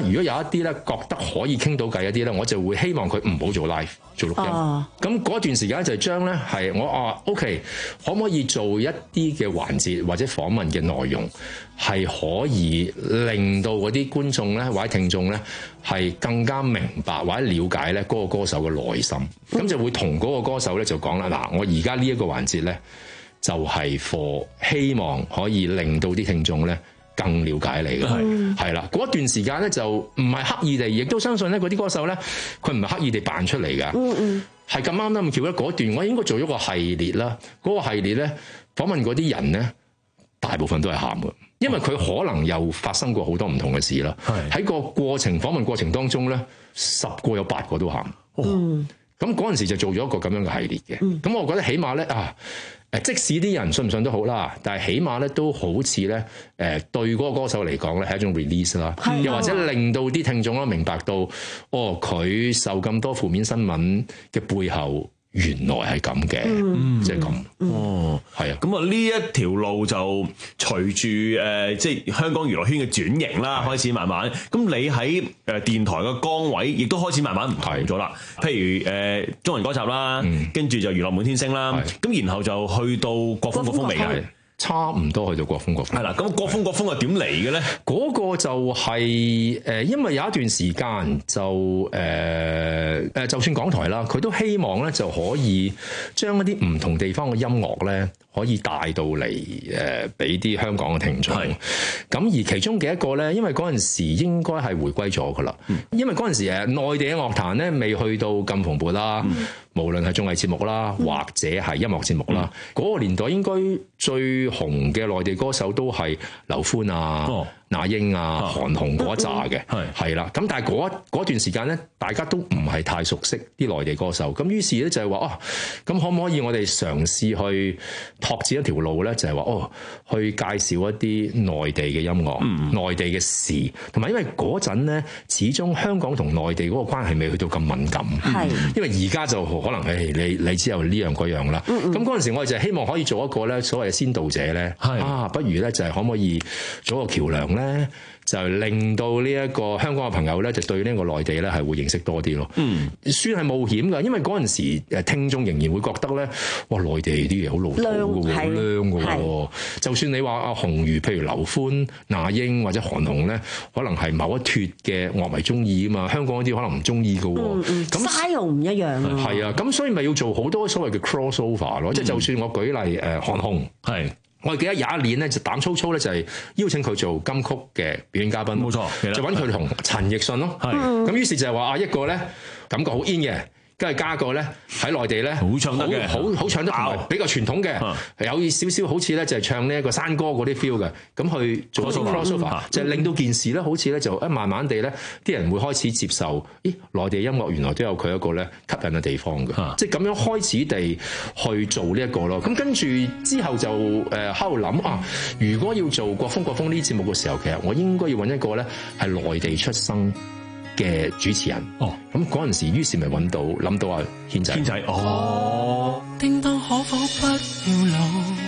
一啲咧覺得可以傾到偈一啲咧，我就會希望佢唔好做 live 做錄音。咁嗰、哦、段時間就將咧係我啊 OK，可唔可以做一啲嘅環節或者訪問嘅內容係可以令到嗰啲觀眾咧或者聽眾咧係更加明白或者了解咧嗰個歌手嘅內心，咁、嗯、就會同嗰個歌手咧就講啦，嗱，我而家呢一個環節咧就係 for 希望可以令到啲聽眾咧更了解你嘅，係係啦。嗰段時間咧就唔係刻意地，亦都相信咧嗰啲歌手咧佢唔係刻意地扮出嚟㗎，嗯嗯，係咁啱得咁巧咧。嗰段我應該做咗個系列啦，嗰、嗰個系列咧訪問嗰啲人咧大部分都係喊嘅。因為佢可能又發生過好多唔同嘅事啦，喺個過程訪問過程當中咧，十個有八個都喊。嗯，咁嗰陣時就做咗一個咁樣嘅系列嘅。咁、嗯、我覺得起碼咧啊，誒即使啲人信唔信都好啦，但係起碼咧都好似咧誒對嗰個歌手嚟講咧係一種 release 啦，又或者令到啲聽眾啦明白到，哦佢受咁多負面新聞嘅背後。原來係咁嘅，即係咁。哦，係啊。咁啊，呢一條路就隨住誒，即係香港娛樂圈嘅轉型啦，開始慢慢。咁你喺誒電台嘅崗位，亦都開始慢慢唔同咗啦。譬如誒中文歌集啦，跟住就娛樂滿天星啦，咁然後就去到國風國風未嘅。差唔多去到國風國風， 係啦。咁國風國風係點嚟嘅咧？ 嗰個就係、是、誒、呃，因為有一段時間就誒誒、呃，就算港台啦，佢都希望咧就可以將一啲唔同地方嘅音樂咧，可以帶到嚟誒，俾、呃、啲香港嘅聽眾。咁而其中嘅一個咧，因為嗰陣時應該係回歸咗噶啦，嗯、因為嗰陣時誒內地嘅樂壇咧未去到咁蓬勃啦。嗯無論係綜藝節目啦，或者係音樂節目啦，嗰、嗯、個年代應該最紅嘅內地歌手都係劉歡啊、哦、那英啊、韓紅嗰一紮嘅，係係啦。咁但係嗰嗰段時間咧，大家都唔係太熟悉啲內地歌手，咁於是咧就係話哦，咁可唔可以我哋嘗試去拓展一條路咧？就係、是、話哦，去介紹一啲內地嘅音樂、嗯、內地嘅事，同埋因為嗰陣咧，始終香港同內地嗰個關係未去到咁敏感，係因為而家就。可能係你你之後呢樣嗰樣啦，咁嗰陣時我哋就希望可以做一個咧所謂嘅先導者咧，啊不如咧就係可唔可以做一個橋梁咧？就令到呢一個香港嘅朋友咧，就對呢個內地咧係會認識多啲咯。嗯，算係冒險㗎，因為嗰陣時誒聽眾仍然會覺得咧，哇內地啲嘢好老土㗎喎，好靚㗎喎。就算你話阿紅如，譬如劉歡、那英或者韓紅咧，可能係某一脱嘅樂迷中意啊嘛，香港嗰啲可能唔中意㗎喎。咁 style 唔一樣啊。 係啊，咁所以咪要做好多所謂嘅 crossover 咯。即係就算我舉例誒韓紅係。我記得有一年咧就膽粗粗咧就係邀請佢做金曲嘅表演嘉賓，冇錯，就揾佢同陳奕迅咯。係咁，於是就係話啊一個咧感覺好 in 嘅，跟住加個咧喺內地咧好唱得嘅，好好唱得同埋比較傳統嘅，有少少好似咧就係唱呢一個山歌嗰啲 feel 嘅，咁去做一個 crossover，就係令到件事咧好似咧就一慢慢地咧啲人會開始接受，咦內地音樂原來都有佢一個咧吸引嘅地方嘅，即係咁樣開始地去做呢一個咯。咁跟住之後就誒喺度諗啊，如果要做國風國風呢啲節目嘅時候，其實我應該要揾一個咧係內地出生嘅主持人。哦，咁嗰陣時於是咪揾到諗到阿軒仔。軒仔哦。 叮當可否不要老，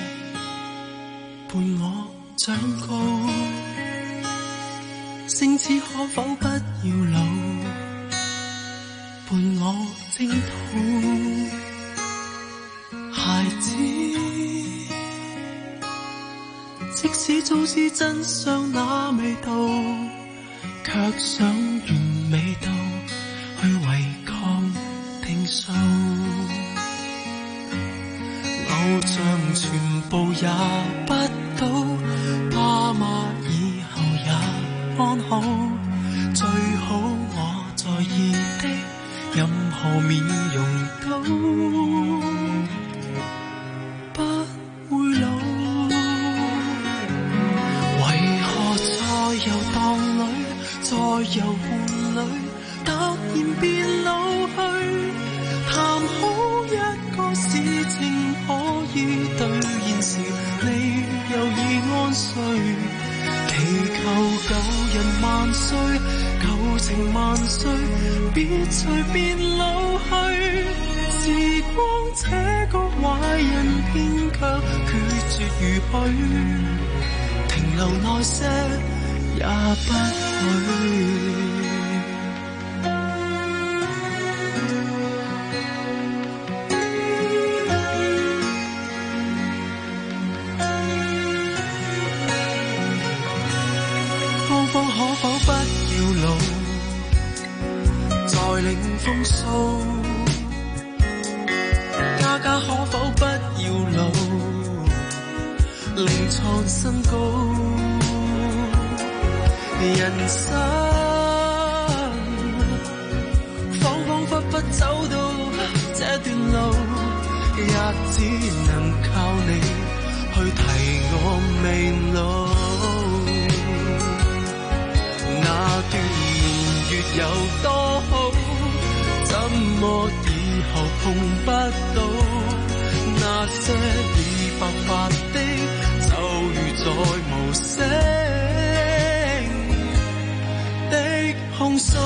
伴我長高，星子可否不要老，伴我征討，孩子即使早知真相那味道，卻想完美到去違抗定數，偶像全部也不到，爸媽以後也安好，最好我在意的任何面容都不會老。為何在遊蕩裏，在遊伴侶突然變老去，談好一個事情可以兌現時，你又已安睡，祈求舊人萬歲，舊情萬歲，別隨便老去，時光這個壞人偏卻決絕如許，停留耐些也不許。 可否不要老，再領風騷？家家可否不要老，另創新高？人生恍恍惚惚走到這段路，也只能靠你去提我未老。那段年月有多好，怎麼以後碰不到？那些已白髮的，就如再無聲的控訴。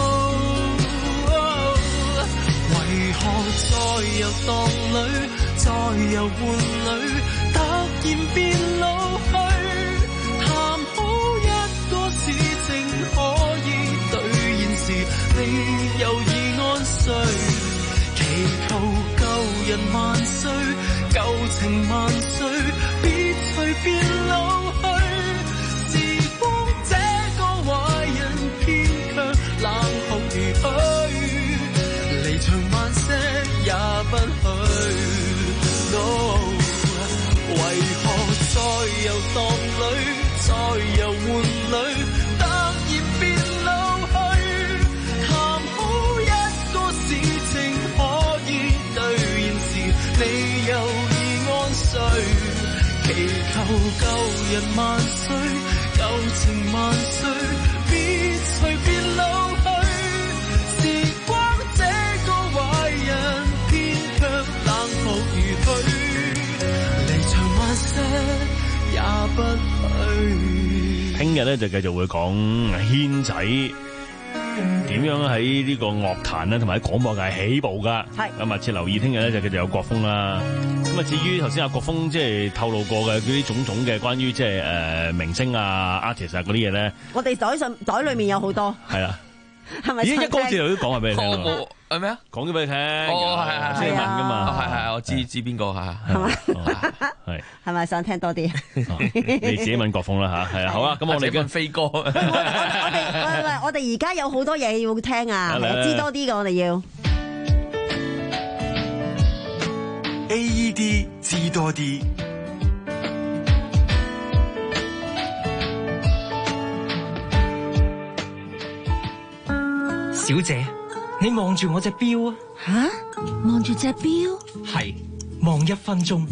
為何在遊蕩裏，在遊玩裏，突然變老去？談好一個事情可以兌現時，你又已安睡。祈求舊人萬歲，舊情萬歲，別隨便老去。時光這個壞人，偏卻冷酷如許，離場萬些也不許。No， 為何在遊蕩裏，在遊玩裏，突然變老去？談好一個事情可以兌現時，你又已安睡。祈求舊人萬歲，舊情萬歲，別隨便老去。時光這個壞人，偏卻冷酷如許，離場萬些也不許。 聽日咧就繼續會講軒仔點樣喺呢個樂壇咧，同埋喺廣播界起步噶。係咁密切留意，聽日咧就繼續有國風啦。咁啊，至於頭先阿國風即係透露過嘅嗰啲種種嘅關於即係誒明星啊、artist 啊嗰啲嘢咧， 我哋袋上袋裏面有好多。 係啦， 係咪？ 已經一歌字頭都講話俾你聽啦。 係咩啊？ 講咗俾你聽。 哦，係係係。 先問噶嘛。 係係，我知知邊個係。 係嘛？ 係。 係咪想聽多啲？ 你自己問國風啦吓，係啊，好啊。咁我哋跟飛哥。 我哋喂喂，我哋而家有好多嘢要聽啊，知多啲嘅我哋要。 A E D 知多啲。 小姐，你望住我隻表啊？ 吓？望住隻表？ 係，望一分鐘。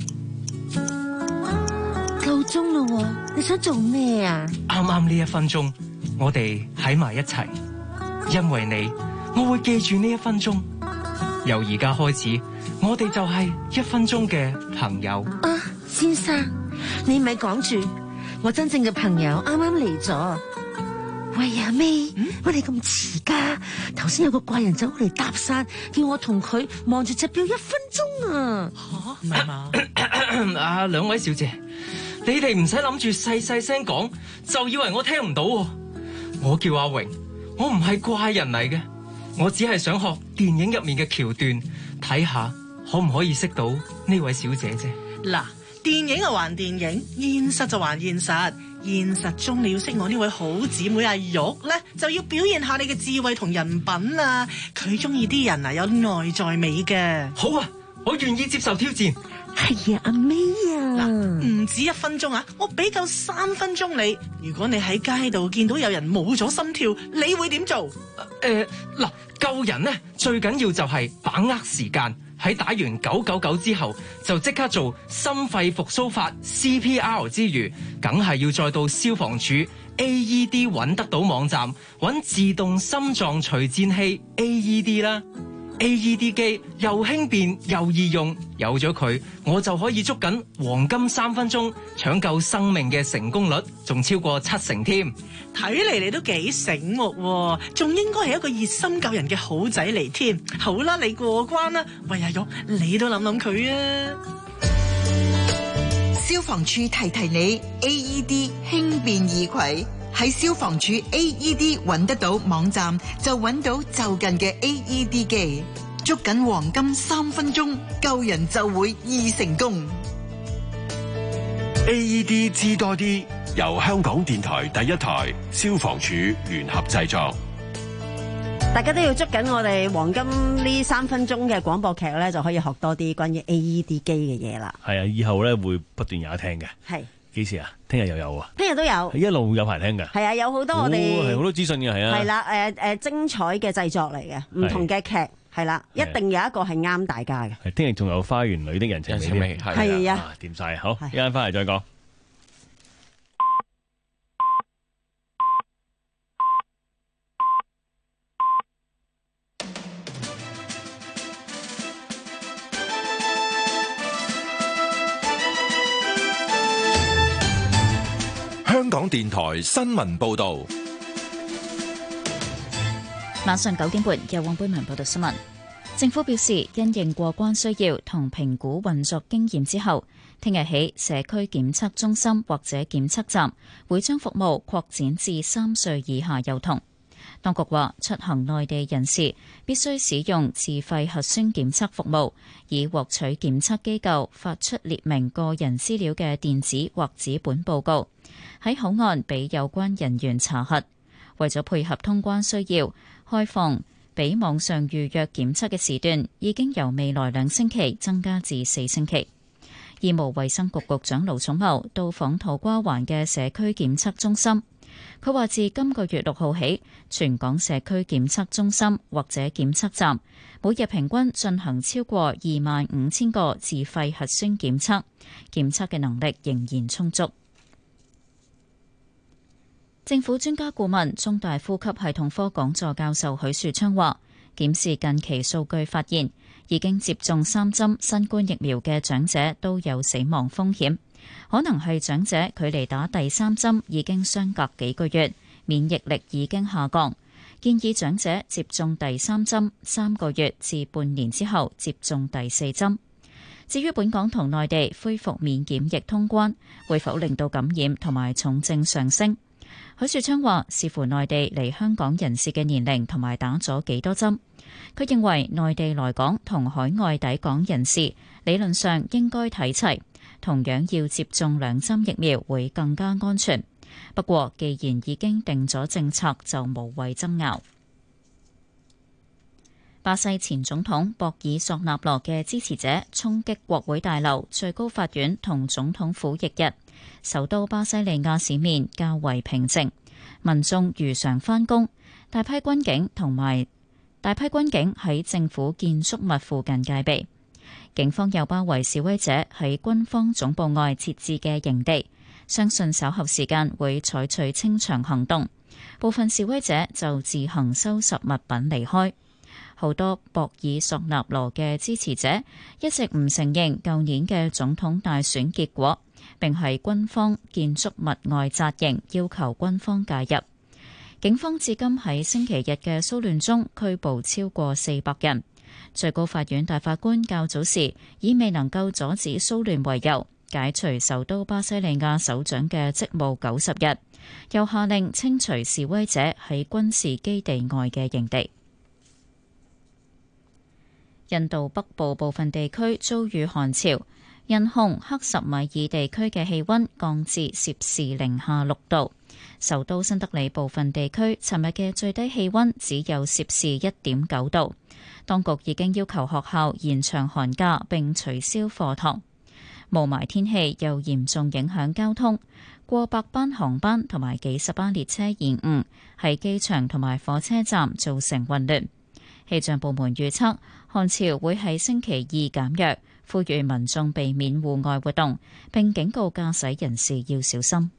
夠鐘咯，你想做咩啊？ 啱啱呢一分鐘，我哋喺埋一齊，因為你，我會記住呢一分鐘。由而家開始，我哋就係一分鐘嘅朋友。 啊，先生，你咪講住，我真正嘅朋友啱啱嚟咗。喂阿 May，嗯、我哋咁遲噶，頭先有個怪人走嚟搭訕，叫我同佢望住隻表一分鐘啊！ 吓，唔係嘛？啊，兩位小姐，你哋唔使諗住細細聲講，就以為我聽唔到。我叫阿榮，我唔係怪人嚟嘅，我只係想學電影入面嘅橋段，睇下可唔可以識到呢位小姐啫。 嗱，電影就還電影，現實就還現實。現實中你要識我呢位好姊妹阿玉咧，就要表現下你嘅智慧同人品啊！佢中意啲人啊有內在美嘅。 好啊，我願意接受挑戰。 係啊，阿 May 啊， 嗱，唔止一分鐘啊，我俾夠三分鐘你。如果你喺街度見到有人冇咗心跳，你會點做？ 誒，嗱，救人呢，最緊要就係把握時間。喺打完九九九之後，就即刻做心肺復甦法 C P R 之餘，梗係要再到消防處 A E D 揾得到網站揾自動心臟除顫器 A E D 啦。A E D 機又輕便又易用，有咗佢，我就可以捉緊黃金三分鐘，搶救生命嘅成功率仲超過七成添。 睇嚟你都幾醒目喎，仲應該係一個熱心救人嘅好仔嚟添。好啦，你過關啦。喂，阿玉，你都諗諗佢啊。 消防處提提你 ，A E D 輕便易攜。喺消防處 A E D 揾得到網站，就揾到就近嘅 A E D 機，捉緊黃金三分鐘，救人就會易成功。 A E D 知多啲， 由香港電台第一台、消防處聯合製作。 大家都要捉緊我哋黃金呢三分鐘嘅廣播劇咧，就可以學多啲關於 A E D 機嘅嘢啦。 係啊，以後咧會不斷有得聽嘅。係幾時啊？聽日又有啊？ 聽日都有， 一路有排聽嘅。 係啊，有好多我哋係好多資訊嘅，係啊。 係啦，誒誒，精彩嘅製作嚟嘅，唔同嘅劇係啦，一定有一個係啱大家嘅。 係聽日仲有花園裏的人情味， 係啊， 掂晒好，一陣翻嚟再講。 香港電台新聞報道， 晚上九點半由黃貝文報道新聞。政府表示，因應過關需要同評估運作經驗之後，聽日起社區檢測中心或者檢測站會將服務擴展至三歲以下幼童。當局話，出行內地人士必須使用自費核酸檢測服務，以獲取檢測機構發出列明個人資料嘅電子或紙本報告，喺口岸俾有關人員查核。為咗配合通關需要，開放俾網上預約檢測嘅時段已經由未來兩星期增加至四星期。醫務衛生局局長盧寵茂到訪土瓜灣嘅社區檢測中心，佢話自今個月六號起，全港社區檢測中心或者檢測站每日平均進行超過二萬五千個自費核酸檢測，檢測嘅能力仍然充足。政府專家顧問、中大呼吸系統科講座教授許樹昌話，檢視近期數據發現，已經接種三針新冠疫苗嘅長者都有死亡風險，可能係長者距離打第三針已經相隔幾個月，免疫力已經下降，建議長者接種第三針三個月至半年之後接種第四針。至於本港同內地恢復免檢疫通關，會否令到感染同埋重症上升？許樹昌話，視乎內地嚟香港人士嘅年齡同埋打咗幾多針。佢認為內地來港同海外抵港人士理論上應該睇齊，同樣要接種兩針疫苗會更加安全。不過既然已經定咗政策，就無謂爭拗。巴西前總統博爾索納羅嘅支持者衝擊國會大樓、最高法院同總統府翌日，首都巴西利亞市面較為平靜，民眾如常返工，大批軍警同埋大批軍警喺政府建築物附近戒備，警方又包圍示威者喺軍方總部外設置嘅營地，相信稍後時間會採取清場行動，部分示威者就自行收拾物品離開。好多博爾索納羅嘅支持者一直唔承認舊年嘅總統大選結果，並喺軍方建築物外紮營，要求軍方介入。警方至今喺星期日嘅騷亂中拘捕超過四百人。最高法院大法官較早時以未能夠阻止騷亂為由，解除首都巴西利亞首長嘅職務九十日，又下令清除示威者喺軍事基地外嘅營地。印度北部部分地區遭遇寒潮，印控克什米爾地區嘅氣溫降至攝氏零下六度。首都新德里部分地區尋日嘅最低氣溫只有攝氏一點九度。當局已經要求學校延長寒假並取消課堂。霧霾天氣又嚴重影響交通，過百班航班同埋幾十班列車延誤，喺機場同埋火車站造成混亂。氣象部門預測寒潮會喺星期二減弱，呼籲民眾避免戶外活動，並警告駕駛人士要小心。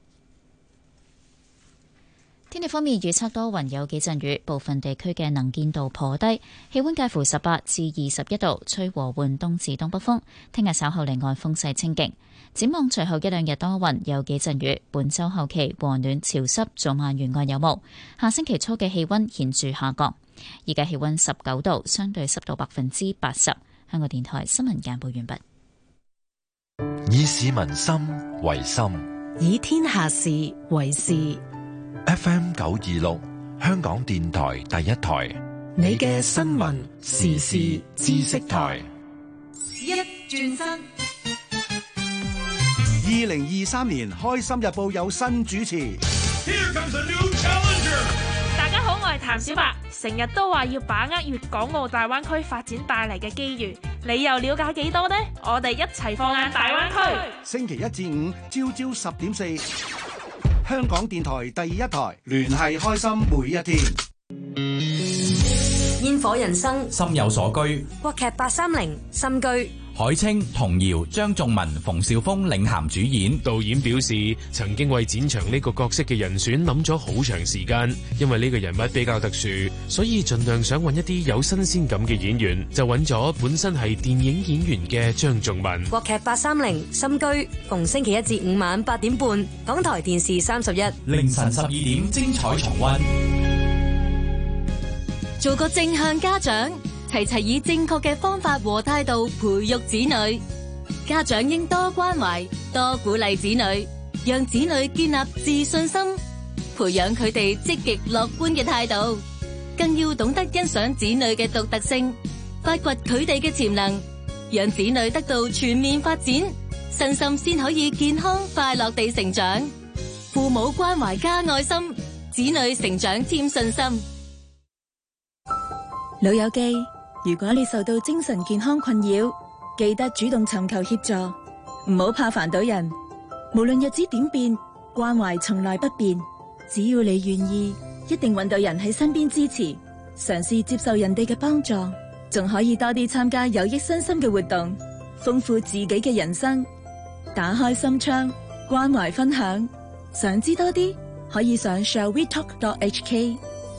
天氣方面預測多雲有幾陣雨，部分地區嘅能見度頗低，氣溫介乎十八至二十一度，吹和緩東至東北風。聽日稍後離岸風勢清勁。展望隨後一兩日多雲有幾陣雨，本週後期和暖潮濕，早晚沿岸有霧。下星期初嘅氣溫顯著下降。而家氣溫十九度，相對濕度百分之八十。香港電台新聞簡報完畢。 以市民心為心， 以天下事為事。 F M 九二六，香港電台第一台， 你嘅新聞時事知識台。 一轉身， 二零二三年開心日報有新主持。 Here comes a new challenger. 大家好，我係譚小白。成日都話要把握粵港澳大灣區發展帶嚟嘅機遇，你又了解幾多呢？我哋一齊放眼大灣區。 星期一至五朝朝十點四，香港電台第一台，聯繫開心每一天。 煙火人生， 心有所居。 國劇八三零心居。 海清、童瑤、張頌文、馮紹峰領銜主演。 導演表示，曾經為展翔呢個角色嘅人選諗咗好長時間，因為呢個人物比較特殊，所以盡量想揾一啲有新鮮感嘅演員，就揾咗本身係電影演員嘅張頌文。 國劇八三零心居，逢星期一至五晚八點半，港台電視三十一， 凌晨十二點精彩重溫。 做個正向家長，齊齊以正確嘅方法和態度培育子女。家長應多關懷、多鼓勵子女，讓子女建立自信心，培養佢哋積極樂觀嘅態度。更要懂得欣賞子女嘅獨特性，發掘佢哋嘅潛能，讓子女得到全面發展，身心先可以健康快樂地成長。父母關懷加愛心，子女成長添信心。 老友記，如果你受到精神健康困擾，記得主動尋求協助，唔好怕煩到人。無論日子點變，關懷從來不變。只要你願意，一定搵到人喺身邊支持。嘗試接受人哋嘅幫助，仲可以多啲參加有益身心嘅活動，豐富自己嘅人生。打開心窗，關懷分享。想知多啲，可以上 shall we talk dot h k。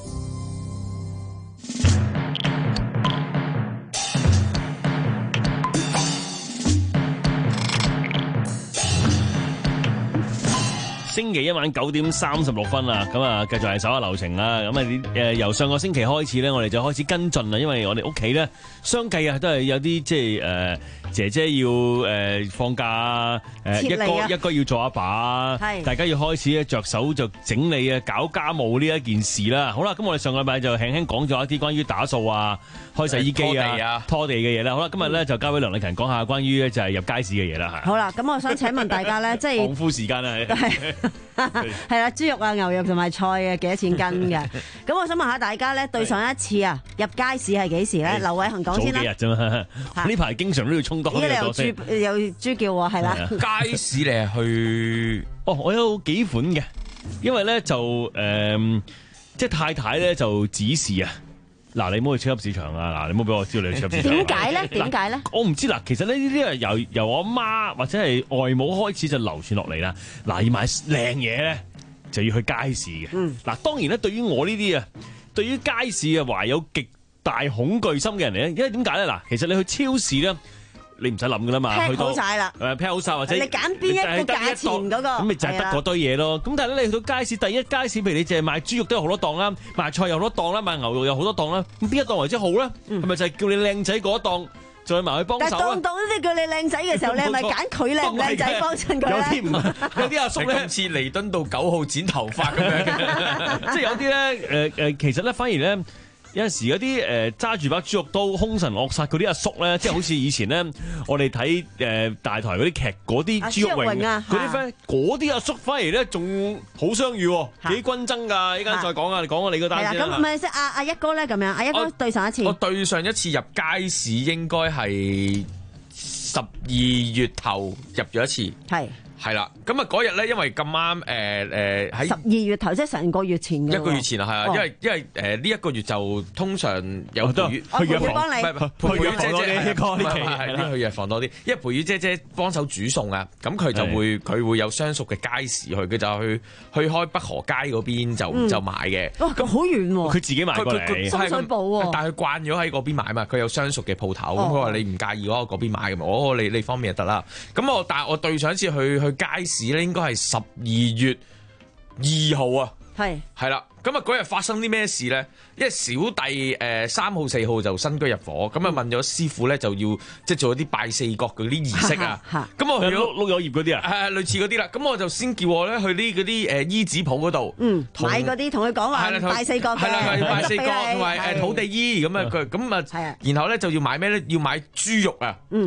星期一晚九點三十六分啦，咁啊繼續係手下留情啦。咁啊誒由上個星期開始咧，我哋就開始跟進啦，因為我哋屋企咧相繼啊都係有啲即係誒姐姐要誒放假誒一哥一哥要做阿爸，大家要開始咧着手就整理啊搞家務呢一件事啦。好啦，咁我哋上個禮拜就輕輕講咗一啲關於打掃啊、開洗衣機啊、拖地嘅嘢啦。好啦，今日咧就交俾梁麗勤講下關於咧就係入街市嘅嘢啦嚇。 好啦，咁我想請問大家咧，即係功夫時間啊， 係啦，豬肉啊、牛肉同埋菜啊，幾多錢斤嘅？咁我想問下大家咧，對上一次啊入街市係幾時咧？劉偉恒講先啦。 早幾日啫嘛，呢排經常都要充多呢個角色。依家有豬有豬叫喎，係啦。 街市你係去？ 哦，我有幾款嘅，因為咧就誒、呃，即係太太咧就指示啊。嗱，你唔好去超級市場啊！嗱，你唔好俾我知道你去超級市場。 點解咧？點解咧？ 我唔知嗱，其實呢呢啲係由由我媽或者係外母開始就流傳落嚟啦。嗱，要買靚嘢咧，就要去街市嘅。嗯。嗱，當然咧，對於我呢啲啊，對於街市啊懷有極大恐懼心嘅人嚟咧，因為點解咧？嗱，其實你去超市咧。你唔使諗噶啦嘛，去到好晒啦， 誒 pack 好晒或者你揀邊一個價錢嗰個， 咁咪就係得嗰堆嘢咯。咁但係咧，你去到街市第一街市，譬如你淨係賣豬肉都有好多檔啦，賣菜有好多檔啦，賣牛肉有好多檔啦。咁邊一檔為之好咧？係咪就係叫你靚仔嗰一檔，再埋去幫手？但係檔檔都叫你靚仔嘅時候，你係咪揀佢靚唔靚仔幫襯佢咧？有啲唔係，有啲阿叔咧， 似彌敦道九號剪頭髮咁樣嘅， 即係有啲咧誒誒，其實咧反而咧。有陣時嗰啲誒揸住把豬肉刀兇神惡煞嗰啲阿叔咧，即係好似以前咧，我哋睇誒大台嗰啲劇嗰啲豬肉榮啊，嗰啲 friend 嗰啲阿叔翻嚟咧仲好相遇喎，幾均真㗎！依家再講啊，你講下你嗰單先啦。 咁唔係即係阿阿一哥咧咁樣，阿一哥對上一次， 我對上一次入街市應該係十二月頭入咗一次， 係。 係啦，咁啊嗰日咧，因為咁啱誒誒喺十二月頭，即係成個月前嘅。 一個月前啊，係啊，因為因為誒呢一個月就通常有陪月去藥房，唔係陪月姐姐呢個呢期係呢去藥房多啲，因為陪月姐姐幫手煮餸啊，咁佢就會佢會有相熟嘅街市去，佢就去去開北河街嗰邊就就買嘅。 哇，咁好遠喎！ 佢自己買過嚟， 深水埗喎。 但係佢慣咗喺嗰邊買嘛，佢有相熟嘅鋪頭，咁佢話你唔介意嗰個嗰邊買嘅嘛，我你你方便就得啦。咁我但係我對上一次去去街市咧，應該係十二月二號啊，係係啦。咁啊嗰日發生啲咩事咧？因為小弟誒三號四號就新居入伙，咁啊問咗師傅咧就要即係做一啲拜四角嗰啲儀式啊。咁我去碌碌柚葉嗰啲啊， 係類似嗰啲啦。咁我就先叫我咧去啲嗰啲誒衣紙鋪嗰度， 嗯，買嗰啲同佢講話拜四角嘅， 係啦，拜四角同埋誒土地衣咁啊。佢咁啊，然後咧就要買咩咧？要買豬肉啊。嗯。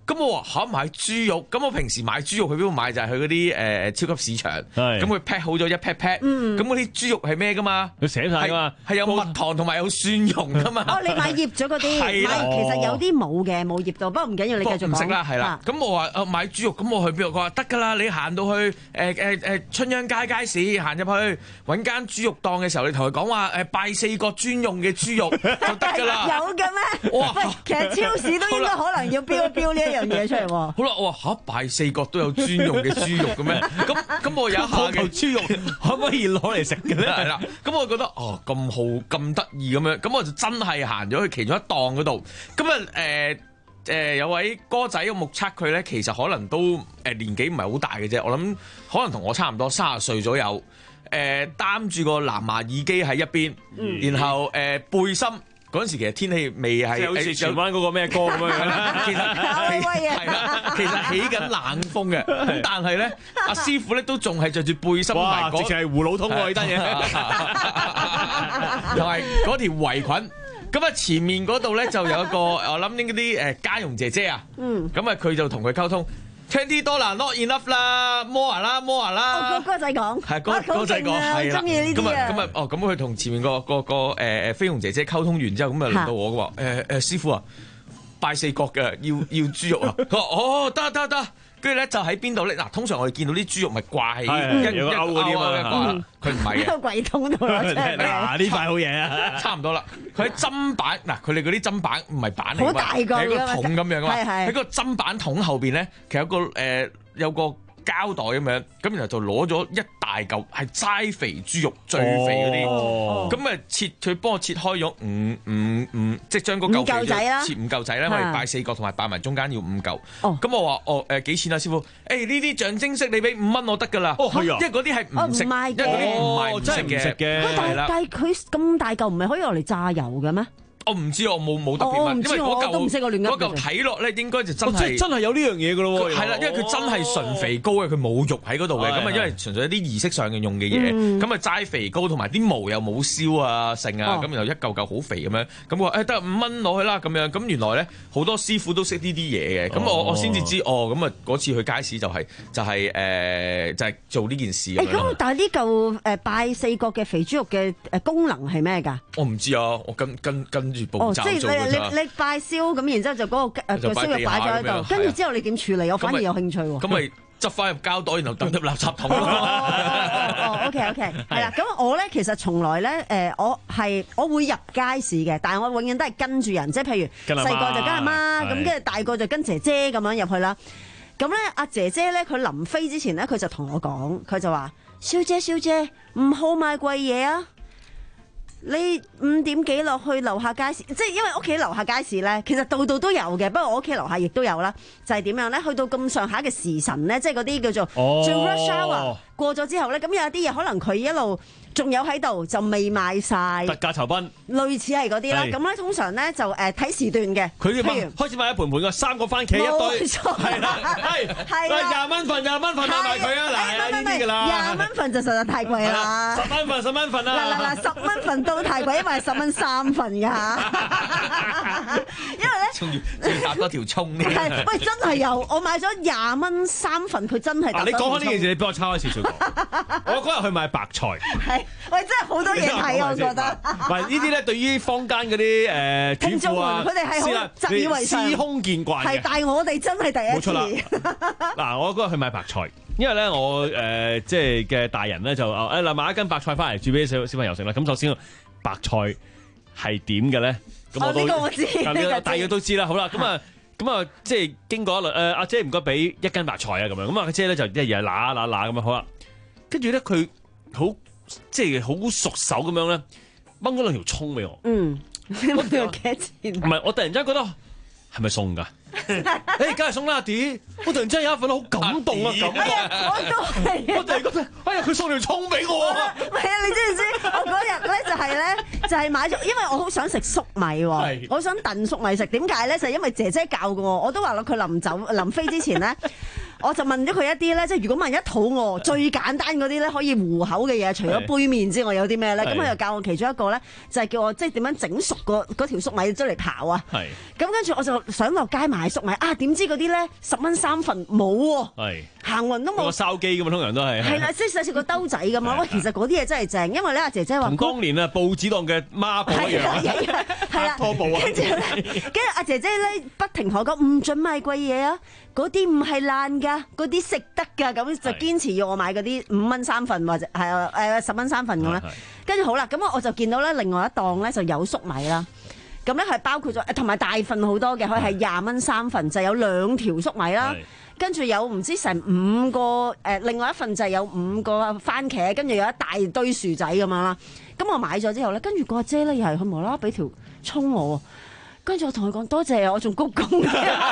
咁我話嚇買豬肉，咁我平時買豬肉去邊度買？就係去嗰啲誒超級市場，咁佢 pack 好咗一 pack pack，咁嗰啲豬肉係咩噶嘛？ 佢寫晒噶嘛， 係有蜜糖同埋有蒜蓉噶嘛。 哦，你買醃咗嗰啲，買其實有啲冇嘅，冇醃到，不過唔緊要，你繼續講。 唔識啦，係啦。咁我話誒買豬肉，咁我去邊度？佢話得㗎啦，你行到去誒誒誒春秧街街市，行入去揾間豬肉檔嘅時候，你同佢講話誒拜四角專用嘅豬肉就得㗎啦。 有嘅咩？哇！其實超市都應該可能要標一標呢一樣嘢出嚟喎。 好啦，我話嚇拜四角都有專用嘅豬肉嘅咩？咁咁我有一下嘅豬肉可唔可以攞嚟食嘅咧？ 係啦，咁我覺得哦咁好咁得意咁樣，咁我就真係行咗去其中一檔嗰度。咁啊誒誒有位哥仔，我目測佢咧，其實可能都誒年紀唔係好大嘅啫。我諗可能同我差唔多，三十歲左右。誒擔住個藍牙耳機喺一邊，嗯、然後誒、呃、背心。嗰陣時其實天氣未係， 即係好似荃灣嗰個咩歌咁樣啦。 其實係啦，其實起緊冷風嘅。咁但係咧，阿師傅咧都仲係着住背心同埋嗰， 直情係葫蘆通喎呢單嘢， 同埋嗰條圍裙。咁啊，前面嗰度咧就有一個，我諗應該啲誒家傭姐姐啊。嗯。咁啊，佢就同佢溝通。twenty dollar not enough 啦 more 啦 more 啦， 個歌仔講係歌歌仔講係啦， 中意呢啲啊。 咁啊哦，咁佢同前面個個個誒誒菲傭姐姐溝通完之後，咁啊輪到我嘅話誒誒師傅啊，拜四角嘅要要豬肉啊，佢話哦得得得，跟住咧就喺邊度咧嗱？通常我哋見到啲豬肉咪掛喺一一勾嗰啲嘛，佢唔係嘅， 喺個櫃桶度攞出嚟。 嗱呢塊好嘢啊， 差唔多啦。佢喺砧板嗱，佢哋嗰啲砧板唔係板嚟㗎嘛， 好大個係個桶咁樣㗎嘛，喺個砧板桶後邊咧，其實有個誒有個膠袋咁樣，咁然後就攞咗一大嚿係齋肥豬肉最肥嗰啲，咁啊切佢幫我切開咗五五五，即係將嗰嚿肥肉切五嚿仔咧，因為拜四角同埋拜埋中間要五嚿。咁我話哦誒幾錢啊師傅？誒呢啲象徵式你俾五蚊我得㗎啦，因為嗰啲係唔食，因為嗰啲唔係唔食嘅。 但係但係佢咁大嚿唔係可以攞嚟炸油嘅咩？ 我唔知，我冇冇特別問，因為嗰嚿嗰嚿睇落咧，應該就真係真係有呢樣嘢㗎咯喎。 係啦，因為佢真係純肥膏嘅，佢冇肉喺嗰度嘅。咁啊，因為純粹一啲儀式上嘅用嘅嘢。咁啊，齋肥膏同埋啲毛又冇燒啊、剩啊，咁然後一嚿嚿好肥咁樣。咁我話誒得五蚊攞去啦咁樣。咁原來咧好多師傅都識呢啲嘢嘅。咁我我先至知哦。咁啊嗰次去街市就係就係誒就係做呢件事咁樣。 咁但係呢嚿誒拜四角嘅肥豬肉嘅誒功能係咩㗎？ 我唔知啊，我跟跟跟。 哦，即係你你你拜燒咁，然之後就嗰個誒燒肉擺咗喺度，跟住之後你點處理？我反而有興趣喎。 咁咪執翻入膠袋，然後抌入垃圾桶咯。 哦，OK OK，係啦。咁我咧其實從來咧誒，我係我會入街市嘅，但係我永遠都係跟住人，即係譬如細個就跟阿媽，咁跟住大個就跟姐姐咁樣入去啦。咁咧阿姐姐咧，佢臨飛之前咧，佢就同我講，佢就話：小姐小姐，唔好買貴嘢啊！你五點幾落去樓下街市，即係因為屋企樓下街市咧，其實度度都有嘅。不過我屋企樓下亦都有啦，就係點樣咧？去到咁上下嘅時辰咧，即係嗰啲叫做做 rush hour 過咗之後咧，咁有一啲嘢可能佢一路仲有喺度，就未賣晒， 特價酬賓， 類似係嗰啲啦。咁咧通常咧就誒睇時段嘅。 佢哋開始賣一盤盤嘅三個番茄一堆，係啦，係係廿蚊份，廿蚊份買埋佢啊！嗱，呢啲㗎啦， 廿蚊份就實在太貴啦。 十蚊份，十蚊份啊！ 嗱嗱嗱，十蚊份都太貴，因為係十蚊三份㗎嚇。因為咧， 仲要仲要搭多條葱添。 係，喂，真係有，我買咗廿蚊三份，佢真係搭多條葱。 你講開呢件事，你幫我抄開少少講。我嗰日去買白菜。 係，喂，真係好多嘢睇啊！我覺得。 唔係呢啲咧，對於坊間嗰啲誒聽眾們，佢哋係好習以為常、 司空見慣嘅。 係，但係我哋真係第一次。冇錯啦。 嗱，我嗰日去買白菜，因為咧我誒即係嘅大人咧就誒嗱買一斤白菜翻嚟煮俾小小朋友食啦。咁首先白菜係點嘅咧？咁我都呢個我知，呢個大約都知啦。好啦，咁啊咁啊，即係經過一輪誒，阿姐唔該俾一斤白菜啊咁樣。咁啊，阿姐咧就一日揦揦揦咁樣好啦。跟住咧佢好即係好熟手咁樣咧掹咗兩條葱俾我。 嗯，掹咗幾錢？ 唔係，我突然之間覺得係咪送㗎？誒，梗係送啦，阿弟！我突然之間有一份好感動啊，咁啊！我都係， 我突然覺得，哎呀，佢送條葱俾我啊！ 唔係啊，你知唔知？我嗰日咧就係咧，就係買咗，因為我好想食粟米喎，我想燉粟米食。點解咧？就係因為姐姐教過我，我都話咯，佢臨走臨飛之前咧。 我就問咗佢一啲咧，即係如果萬一肚餓，最簡單嗰啲咧可以糊口嘅嘢，除咗杯麵之外，有啲咩咧？咁佢又教我其中一個咧，就係叫我即係點樣整熟個嗰條粟米出嚟刨啊。係。咁跟住我就想落街買粟米啊，點知嗰啲咧十蚊三份冇喎。係。行運都冇。個燒機咁嘛，通常都係。係啦，即係細似個兜仔咁啊！喂，其實嗰啲嘢真係正，因為咧阿姐姐話。同當年啊報紙檔嘅孖布一樣。係啦。拖布啊。跟住咧，跟住阿姐姐咧不停同我講唔準買貴嘢啊！嗰啲唔係爛㗎，嗰啲食得㗎，咁就堅持要我買嗰啲五蚊三份或者係誒、呃、十蚊三份咁啦。跟住好啦，咁我就見到咧另外一檔咧就有粟米啦。咁咧係包括咗同埋大份好多嘅，佢係廿蚊三份，就有兩條粟米啦。跟住有唔知成五個誒、呃，另外一份就係有五個番茄，跟住有一大堆薯仔咁樣啦。咁我買咗之後咧，跟住個阿姐咧又係佢無啦啦俾條葱我。跟住我同佢講多謝，我仲鞠躬嘅。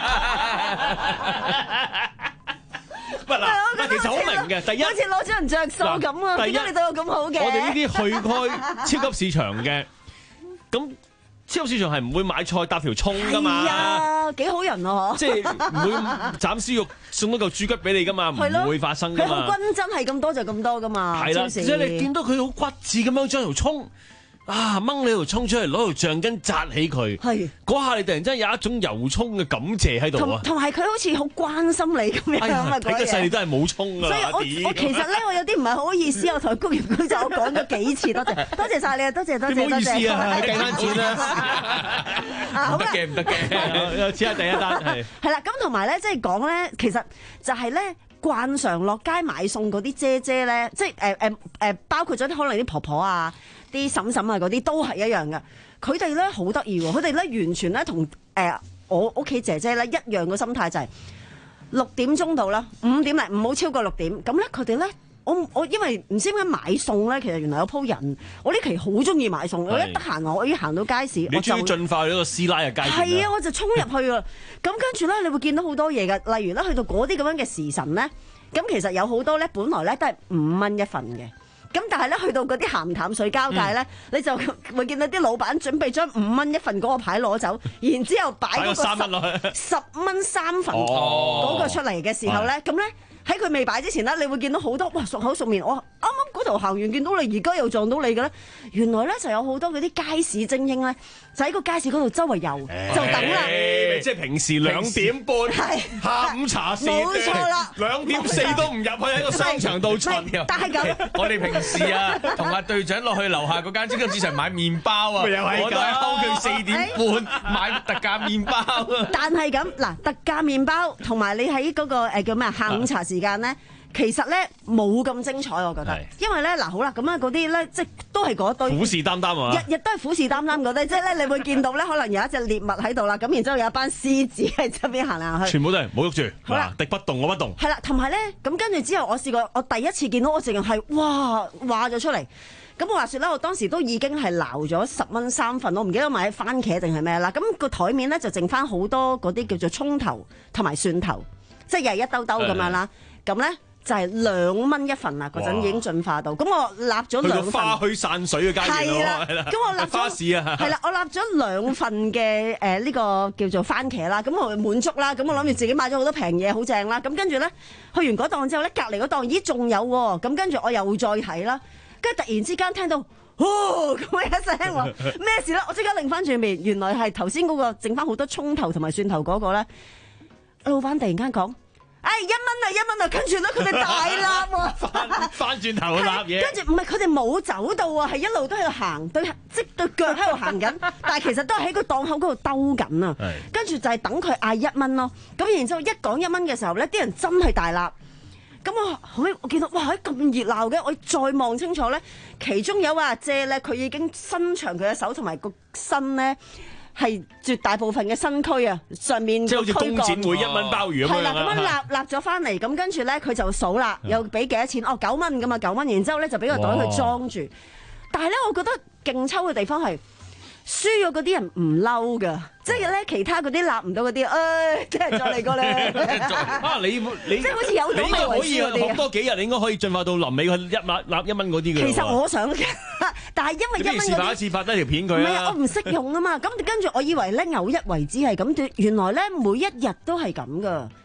唔係嗱，其實好明嘅。第一，好似攞咗人着數咁啊！點解你對我咁好嘅？我哋呢啲去開超級市場嘅，咁超級市場係唔會買菜搭條葱噶嘛？係啊，幾好人啊！即係唔會斬絲肉送多嚿豬骨俾你噶嘛？唔會發生噶嘛？佢好均真係咁多就咁多噶嘛？係啦，即係你見到佢好骨子咁樣將條葱。啊！掹你條葱出嚟，攞條橡筋紮起佢，係嗰下你突然間有一種油葱嘅感謝喺度啊！同埋佢好似好關心你咁樣啊！睇得細你都係冇葱㗎。所以我我其實咧，我有啲唔係好意思，我同佢鞠完躬就我講咗幾次，多謝多謝曬你啊！多謝多謝多謝。唔好意思啊，計翻錢啦。啊，唔得嘅唔得嘅，又似係第一單係。係啦，咁同埋咧，即係講咧，其實就係咧。慣常落街買餸嗰啲姐姐咧，即係誒誒誒，包括咗啲可能啲婆婆啊、啲嬸嬸啊嗰啲都係一樣嘅。佢哋咧好得意喎，佢哋咧完全咧同誒我屋企姐姐咧一樣嘅心態，就係六點鐘到啦，五點嚟唔好超過六點。咁咧佢哋咧，我我因為唔知點解買餸咧，其實原來有鋪人。我呢期好中意買餸，我一得閒我我已經行到街市，你終於進化咗個師奶嘅階段。係啊，我就衝入去啊！咁跟住咧，你會見到好多嘢嘅，例如咧去到嗰啲咁樣嘅時辰咧，咁其實有好多咧，本來咧都係五蚊一份嘅。咁但係咧，去到嗰啲鹹淡水交界咧，嗯、你就會見到啲老闆準備將五蚊一份嗰個牌攞走，然之後擺嗰個三蚊落去，十蚊三份嗰個出嚟嘅時候咧，咁咧喺佢未擺之前咧，你會見到好多哇熟口熟面，我啱啱嗰頭行完見到你，而家又撞到你嘅咧，原來咧就有好多嗰啲街市精英咧，就喺個街市嗰度周圍遊，欸、就等啦。即係平時兩點半下午茶時，冇錯啦，兩點四都唔入去喺個商場度巡。但係咁，我哋平時啊，同阿隊長落去樓下嗰間超級市場買麵包啊，我都係睺佢四點半買特價麵包。但係咁嗱，特價麵包同埋你喺嗰個誒叫咩啊下午茶時間咧，其實咧冇咁精彩，我覺得，因為咧嗱好啦，咁啊嗰啲咧即係都係嗰堆虎視眈眈啊，日日都係虎視眈眈嗰堆，即係咧你會見到咧，可能有一隻獵物喺度啦，咁然之後有一班獅子喺側邊行嚟行去，全部都係冇喐住，好啦，敵不動我不動，係啦，同埋咧咁跟住之後，我試過我第一次見到我淨係哇話咗出嚟，咁我話説咧，我當時都已經係撈咗十蚊三份，我唔記得買番茄定係咩啦，咁個台面咧就剩翻好多嗰啲叫做葱頭同埋蒜頭，即係又係一兜兜咁樣啦，咁咧。就係兩蚊一份啦，嗰陣已經進化到，咁我立咗兩份。去到花墟散水嘅階段咯，係啦。咁我立咗花市啊，係啦，我立咗兩份嘅誒呢個叫做番茄啦，咁我滿足啦，咁我諗住自己買咗好多平嘢，好正啦。咁跟住咧，去完嗰檔之後咧，隔離嗰檔咦仲有喎，咁跟住我又再睇啦，跟住突然之間聽到，哦咁一聲喎，咩事咧？我即刻擰翻轉面，原來係頭先嗰個剩翻好多葱頭同埋蒜頭嗰個咧，老闆突然間講。哎，一蚊啊，一蚊啊，跟住咧佢哋大粒喎，翻翻轉頭立嘢，跟住唔係佢哋冇走到啊，係一路都喺度行，對即對腳喺度行緊，但係其實都係喺個檔口嗰度兜緊啊，跟住就係等佢嗌一蚊咯，咁然之後一講一蚊嘅時候咧，啲人真係大粒，咁我好我見到哇咁熱鬧嘅，我再望清楚咧，其中有位阿姐咧，佢已經伸長佢嘅手同埋個身咧。係絕大部分嘅身軀啊，上面即係好似工展會一蚊鮑魚咁樣啦。係啦，咁樣立立咗翻嚟，咁跟住咧佢就數啦，又俾幾多錢？哦，九蚊咁啊，九蚊。然之後咧就俾個袋佢裝住。但係咧，我覺得勁抽嘅地方係輸咗嗰啲人唔嬲㗎，即係咧其他嗰啲立唔到嗰啲，誒，即係再嚟過咧。啊，你你即係好似有賭未為輸嗰啲。學多幾日，你應該可以進化到臨尾佢一蚊立一蚊嗰啲嘅。其實我想。但係因為一蚊嗰啲，示範一次拍低條片佢啊！唔係啊，我唔識用啊嘛。咁跟住我以為咧偶一為之係咁，原來咧每一日都係咁噶。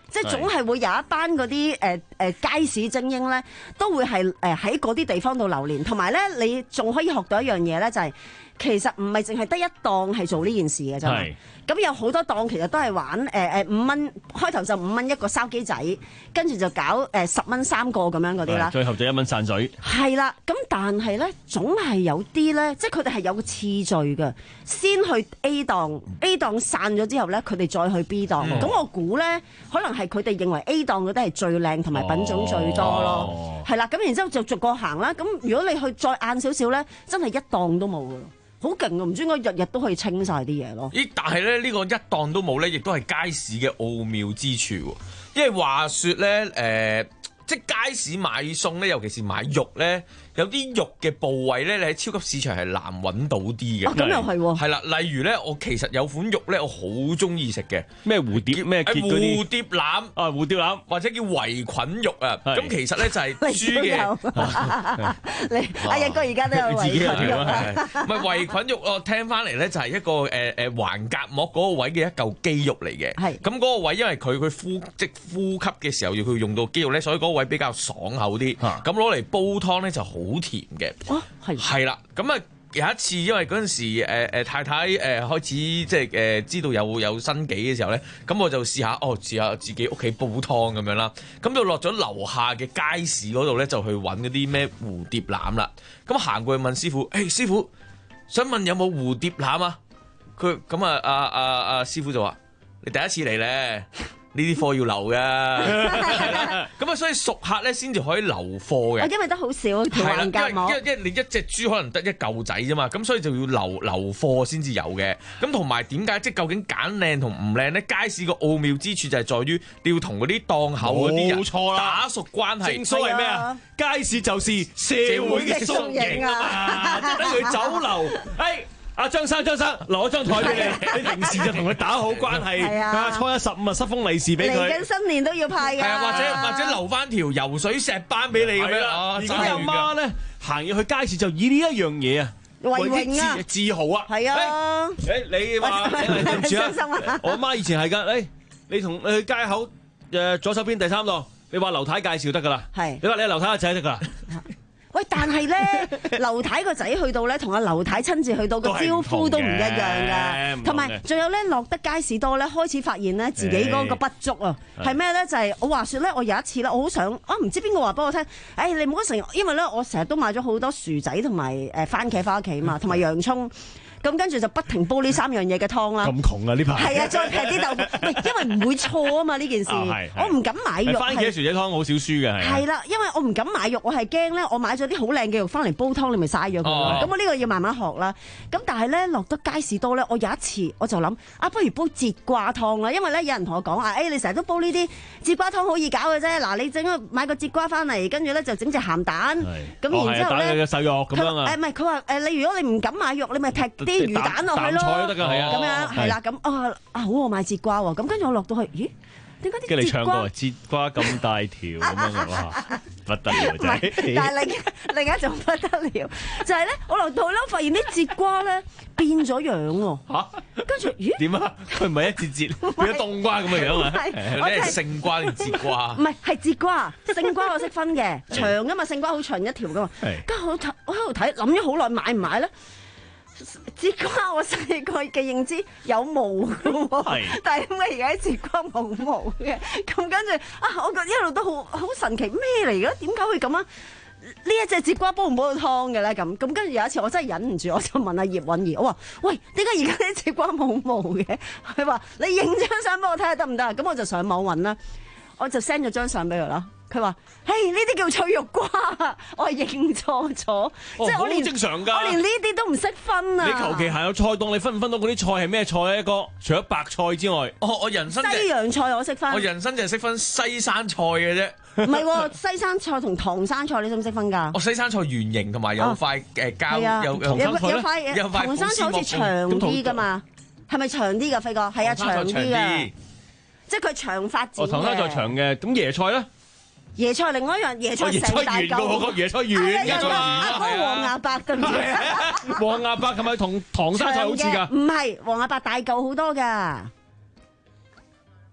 即係總係會有一班嗰啲誒誒街市精英咧，都會係誒喺嗰啲地方度流連，同埋咧你仲可以學到一樣嘢咧，就係、是、其實唔係淨係得一檔係做呢件事嘅啫。咁有好多檔其實都係玩誒誒五蚊，開頭就五蚊一個燒雞仔，跟住就搞誒十蚊三個咁樣嗰啲啦。 最後就一蚊散水。 係啦，咁但係咧總係有啲咧，即係佢哋係有個次序嘅，先去 A 檔 ，A 檔散咗之後咧，佢哋再去 B 檔。咁、嗯、我估咧，可能係佢哋認為 A 檔嗰啲係最靚同埋品種最多咯。係、哦、啦，咁然之後就逐個行啦。咁如果你去再晏少少咧，真係一檔都冇噶咯。好勁啊！唔知應該日日都可以清晒啲嘢咯。 咦？但係咧呢、呢個一檔都冇咧，亦都係街市嘅奧妙之處。因為話說咧，誒、呃，即係街市買餸咧，尤其是買肉咧，有啲肉嘅部位咧，你喺超級市場係難揾到啲嘅。 咁又係喎。 係啦，例如咧，我其實有款肉咧，我好中意食嘅。咩蝴蝶咩結嗰啲？蝴蝶腩啊，蝴蝶腩或者叫圍菌肉啊。咁其實咧就係豬嘅。 你阿日哥而家都有圍菌肉啊？ 唔係圍菌肉，我聽翻嚟咧就係一個誒誒橫膈膜嗰個位嘅一嚿肌肉嚟嘅。係。咁嗰個位因為佢佢呼即呼吸嘅時候要佢用到肌肉咧，所以嗰個位比較爽口啲。咁攞嚟煲湯咧就好甜嘅。哦，係。係啦，咁啊有一次因為嗰陣時誒誒、呃、太太誒、呃、開始即係誒、呃、知道有有新紀嘅時候咧，咁我就試下哦試下自己屋企煲湯咁樣啦，咁就落咗樓下嘅街市嗰度咧就去揾嗰啲咩蝴蝶腩啦，咁行過去問師傅，誒、欸、師傅想問有冇蝴蝶腩啊？佢咁啊啊啊啊師傅就話你第一次嚟咧。呢啲貨要留㗎，咁啊，所以熟客咧先至可以留貨嘅。 因為得好少條橫膈膜， 因為因為你一隻豬可能得一嚿仔啫嘛，咁所以就要留留貨先至有嘅。咁同埋點解即係究竟揀靚同唔靚咧？街市個奧妙之處就係在於你要同嗰啲檔口嗰啲人打熟關係。 正所謂咩啊？街市就是社會嘅縮影啊嘛，即係等於酒樓。誒。阿張生，張生攞張台俾你，你平時就同佢打好關係。係啊，初一十五啊，塞封利是俾佢。 嚟緊新年都要派㗎。 係啊，或者或者留翻條游水石斑俾你咁樣。 而家阿媽咧行入去街市就以呢一樣嘢啊為啲自自豪啊。係啊。誒你話對唔住啊，我阿媽以前係㗎。誒你同你去街口誒左手邊第三檔，你話劉太介紹得㗎啦。係。你話你係劉太個仔得㗎啦。 喂，但係咧，劉太個仔去到咧，同阿劉太親自去到個招呼都唔一樣㗎，同埋仲有咧落得街市多咧，開始發現咧自己嗰個不足啊，係咩咧？就係、是、我話説咧，我有一次咧，我好想啊，唔知邊個話俾我聽，誒、哎、你唔好成日，因為咧我成日都買咗好多薯仔同埋誒番茄翻屋企嘛，同埋洋葱。咁跟住就不停煲呢三樣嘢嘅湯啦。咁窮啊呢排？係啊，再劈啲豆腐，因為唔會錯啊嘛呢件事。啊、我唔敢買肉。 番茄薯仔湯好少輸嘅係。 係啦，因為我唔敢買肉，我係驚咧，我買咗啲好靚嘅肉翻嚟煲湯，你咪嘥咗佢咯。咁、哦、我呢個要慢慢學啦。咁但係咧落得街市多咧，我有一次我就諗啊，不如煲節瓜湯啦，因為咧有人同我講啊，誒、哎、你成日都煲呢啲節瓜湯好易搞嘅啫。嗱，你整個買個節瓜翻嚟，跟住咧就整隻鹹蛋。咁然之後咧， 打嘅細肉咁樣啊。 誒唔係，佢話誒你如果你唔敢買肉，你咪劈啲魚蛋落去咯，咁樣係啦，咁啊啊好，我買節瓜喎，咁跟住我落到去，咦？點解啲節瓜？跟住你唱過節瓜咁大條咁樣哇，不得了真係！ 但係另另一種不得了，就係咧，我落到咧，發現啲節瓜咧變咗樣喎。嚇！跟住咦？點啊？ 佢唔係一節節變咗冬瓜咁嘅樣啊？ 你係勝瓜定節瓜？ 唔係，係節瓜。勝瓜我識分嘅，長噶嘛，勝瓜好長一條噶嘛。跟住我睇，我喺度睇，諗咗好耐，買唔買咧？節瓜我細個嘅認知有毛嘅喎，但係點解而家啲節瓜冇毛嘅？咁跟住啊，我覺得一路都好好神奇，咩嚟嘅？點解會咁啊？呢一隻節瓜煲唔煲到湯嘅咧？咁咁跟住有一次我真係忍唔住，我就問阿葉韻儀，我話：喂，點解而家啲節瓜冇毛嘅？佢話：你影張相俾我睇下得唔得？咁我就上網揾啦，我就 send 咗張相俾佢啦。佢話：嘿，呢啲叫脆肉瓜，我係認錯咗， 哦、 即係我連正常㗎， 我連呢啲都唔識分啊！ 你求其行有菜檔，你分唔分到嗰啲菜係咩菜咧？哥，除咗白菜之外， 哦、我人生西洋菜我識分， 我人生就係識分西生菜嘅啫。 唔係喎，西生菜同唐生菜你識唔識分㗎？ 哦，西生菜圓形同埋有塊誒膠， 啊、 有有有塊有塊唐生菜好似長啲㗎嘛？係咪長啲㗎，飛哥？係啊，長啲㗎，即係佢長發展嘅。 哦，唐生菜長嘅，咁椰菜咧？ 椰菜另外一樣，椰菜成大嚿， 椰菜圓嘅， 阿哥黃牙白對唔對？ 黃牙白係咪同唐生菜好似㗎？ 唔係，黃牙白大嚿好多㗎。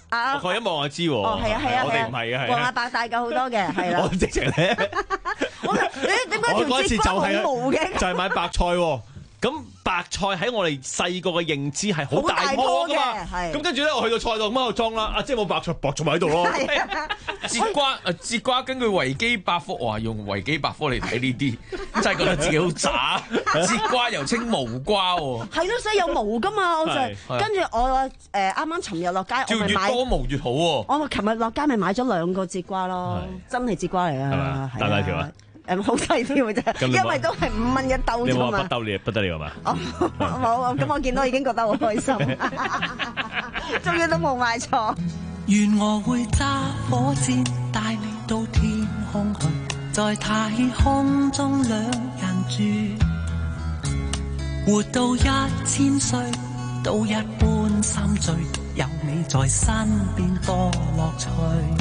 啊！ 我一望就知喎。 哦，係啊係啊， 我哋唔係啊，係黃阿伯大夠好多嘅，係啦。 我直情咧， 我你點解條節瓜冇毛嘅？ 就係買白菜喎。咁白菜喺我哋細個嘅認知係好大棵㗎嘛，咁跟住咧我去到菜檔咁喺度裝啦，啊即係冇白菜，白菜咪喺度咯。 節瓜啊節瓜，根據維基百科話用維基百科嚟睇呢啲，真係覺得自己好渣。節瓜又稱無瓜喎， 係咯，所以有毛㗎嘛，我就跟住我誒啱啱尋日落街，我咪買越多毛越好喎。 我琴日落街咪買咗兩個節瓜咯，真係節瓜嚟啊， 大大條啊！ 誒好細條嘅啫，因為都係五蚊一兜啫嘛。 你冇話不兜你不得了係嘛？ 冇，咁我見到已經覺得好開心，終於都冇買錯。 願我會揸火箭帶你到天空去，在太空中兩人住，活到一千歲都一般心醉，有你在身邊多樂趣。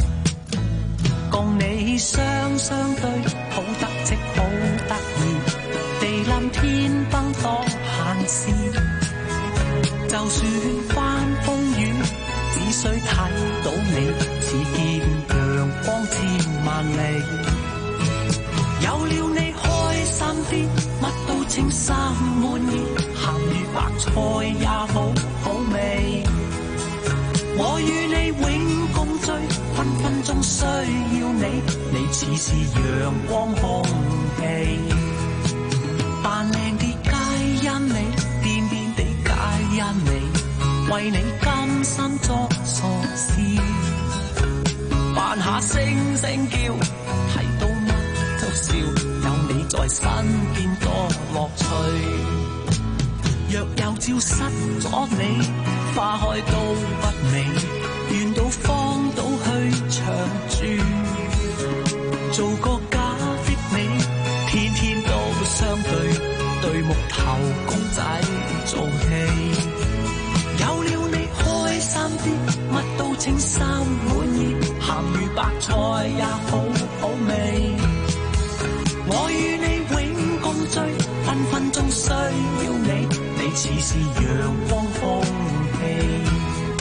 共你雙雙對，好得戚好得意，地冧天崩多閒事。就算翻風雨，只需睇到你，似見陽光千萬里。有了你開心啲，乜都稱心滿意，鹹魚白菜也好好味。我與你永共聚，分分鐘需要你，你似是陽光空氣。扮靚啲皆因你，癲癲地皆因你，為你甘心作傻事。扮下聲聲叫，睇到乜都笑，有你在身邊多樂趣。若有朝失咗你，花開都不美，願到荒島去長住，做個假的你，天天都相對，對木頭公仔做戲。有了你開心啲，乜都稱心滿意，鹹魚白菜也好好味。我與你永共聚，分分鐘需要你，你似是陽光空氣。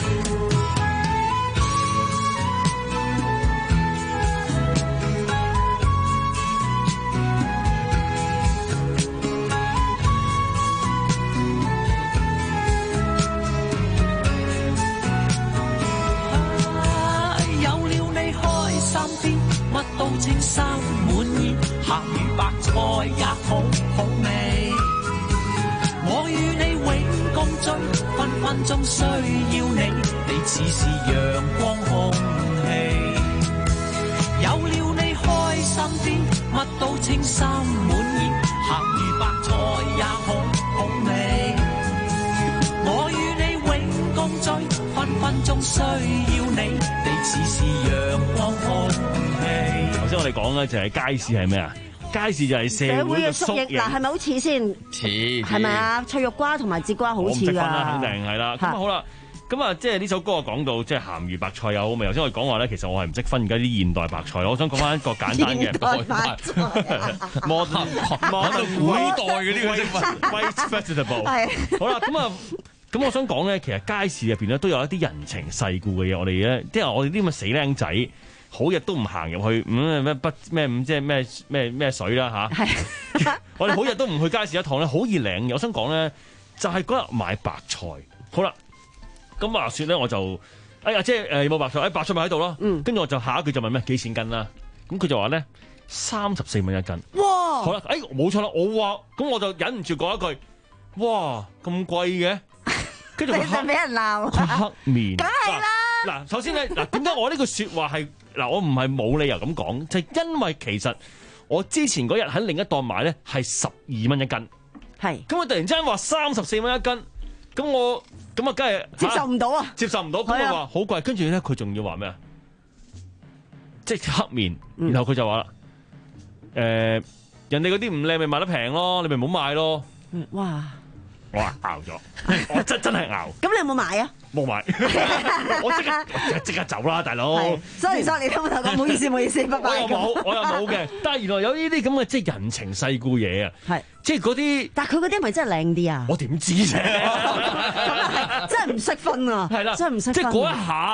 有了你開心啲，乜都稱心滿意，鹹魚白菜也好好味。我與你永共聚，分分鐘需要你，你似是陽光空氣。有了你開心啲，乜都稱心滿意，鹹魚白菜也好好味。我與你永共聚，分分鐘需要你，你似是陽光空氣。 頭先我哋講咧就係街市係咩啊？街市就係社會嘅縮影， 嗱係咪好似先？ 似係咪啊？脆肉瓜同埋節瓜好似㗎。我唔識分啦， 肯定係啦。咁啊好啦，咁啊即係呢首歌講到即係鹹魚白菜有好味。頭先我哋講話咧，其實我係唔識分而家啲現代白菜。我想講翻一個簡單嘅。現代白菜。modern modern 古代嗰啲嘅識分。White vegetable。係。好啦，咁啊。咁我想講咧，其實街市入邊咧都有一啲人情世故嘅嘢，我哋咧即係我哋啲咁嘅死僆仔，好日都唔行入去，咁咩不咩即係咩咩咩水啦嚇。係、啊。我哋好日都唔去街市一趟咧，好易領嘅。我想講咧，就係嗰日買白菜。好啦，咁話説咧，我就哎呀，即係誒有冇白菜？誒、哎、白菜咪喺度咯。嗯。跟住我就下一句就問咩幾錢斤啦？咁佢就話咧三十四蚊一斤。哇！好啦，誒、哎、冇錯啦，我話咁我就忍唔住講一句，哇咁貴嘅。跟住佢黑，俾人鬧，佢黑面，梗係啦。嗱，首先咧，嗱點解我呢句説話係嗱，我唔係冇理由咁講，就係、是、因為其實我之前嗰日喺另一檔買咧係十二蚊一斤，係。咁佢突然之間話三十四蚊一斤，咁我咁啊，梗係接受唔到啊， 接受唔到。咁我話好貴，跟住咧佢仲要話咩啊？即係黑面，然後佢就話啦，誒、嗯呃，人哋嗰啲唔靚咪賣得平咯，你咪唔好買咯。 嗯，哇！ 我話熬咗，我真真係熬。 咁你有冇買啊？ 冇買，我即刻即刻走啦，大佬。 sorry sorry，你聽我頭講，唔好意思唔好意思，拜拜。 我又冇，我又冇嘅。但係原來有呢啲咁嘅即係人情世故嘢啊，係即係嗰啲。但係佢嗰啲係咪真係靚啲啊？我點知啫？咁啊係，真係唔識分啊！係啦，真係唔識分。即係嗰一下，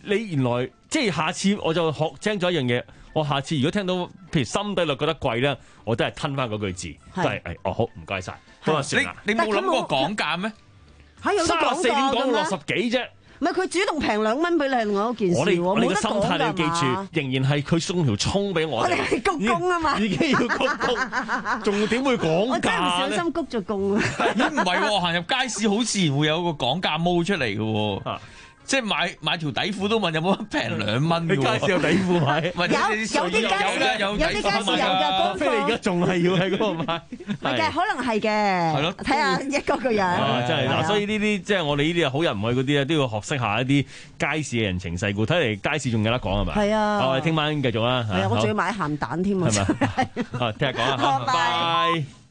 你原來即係下次我就學精咗一樣嘢，我下次如果聽到譬如心底裏覺得貴咧，我都係吞翻嗰句字，都係誒哦好唔該晒。都話算啦。 你你冇諗過講價咩？ 嚇有得三十四點講六十幾啫。 唔係佢主動平兩蚊俾你係另外一件事喎， 我哋我哋嘅冇得講心態你要記㗎嘛住，仍然係佢送條葱俾我哋。 我哋係鞠躬啊嘛， 已經要鞠躬，仲點會講我真係唔價咧？ 小心鞠咗躬啊！ 咦唔係喎，行入街市好自然會有個講價毛出嚟嘅喎。即係買買條底褲都問有冇平兩蚊嘅喎， 街市有底褲買， 有有啲街市有啲街市有㗎， 飛你而家仲係要喺嗰度買， 唔係嘅，可能係嘅， 係咯， 睇下一個個人， 啊真係嗱，所以呢啲即係我哋呢啲好人唔去嗰啲咧，都要學識下一啲街市嘅人情世故。睇嚟街市仲有得講係咪？ 係啊， 我哋聽晚繼續啦。 係啊，我仲要買鹹蛋添啊， 係咪？啊，聽日講啊，拜拜。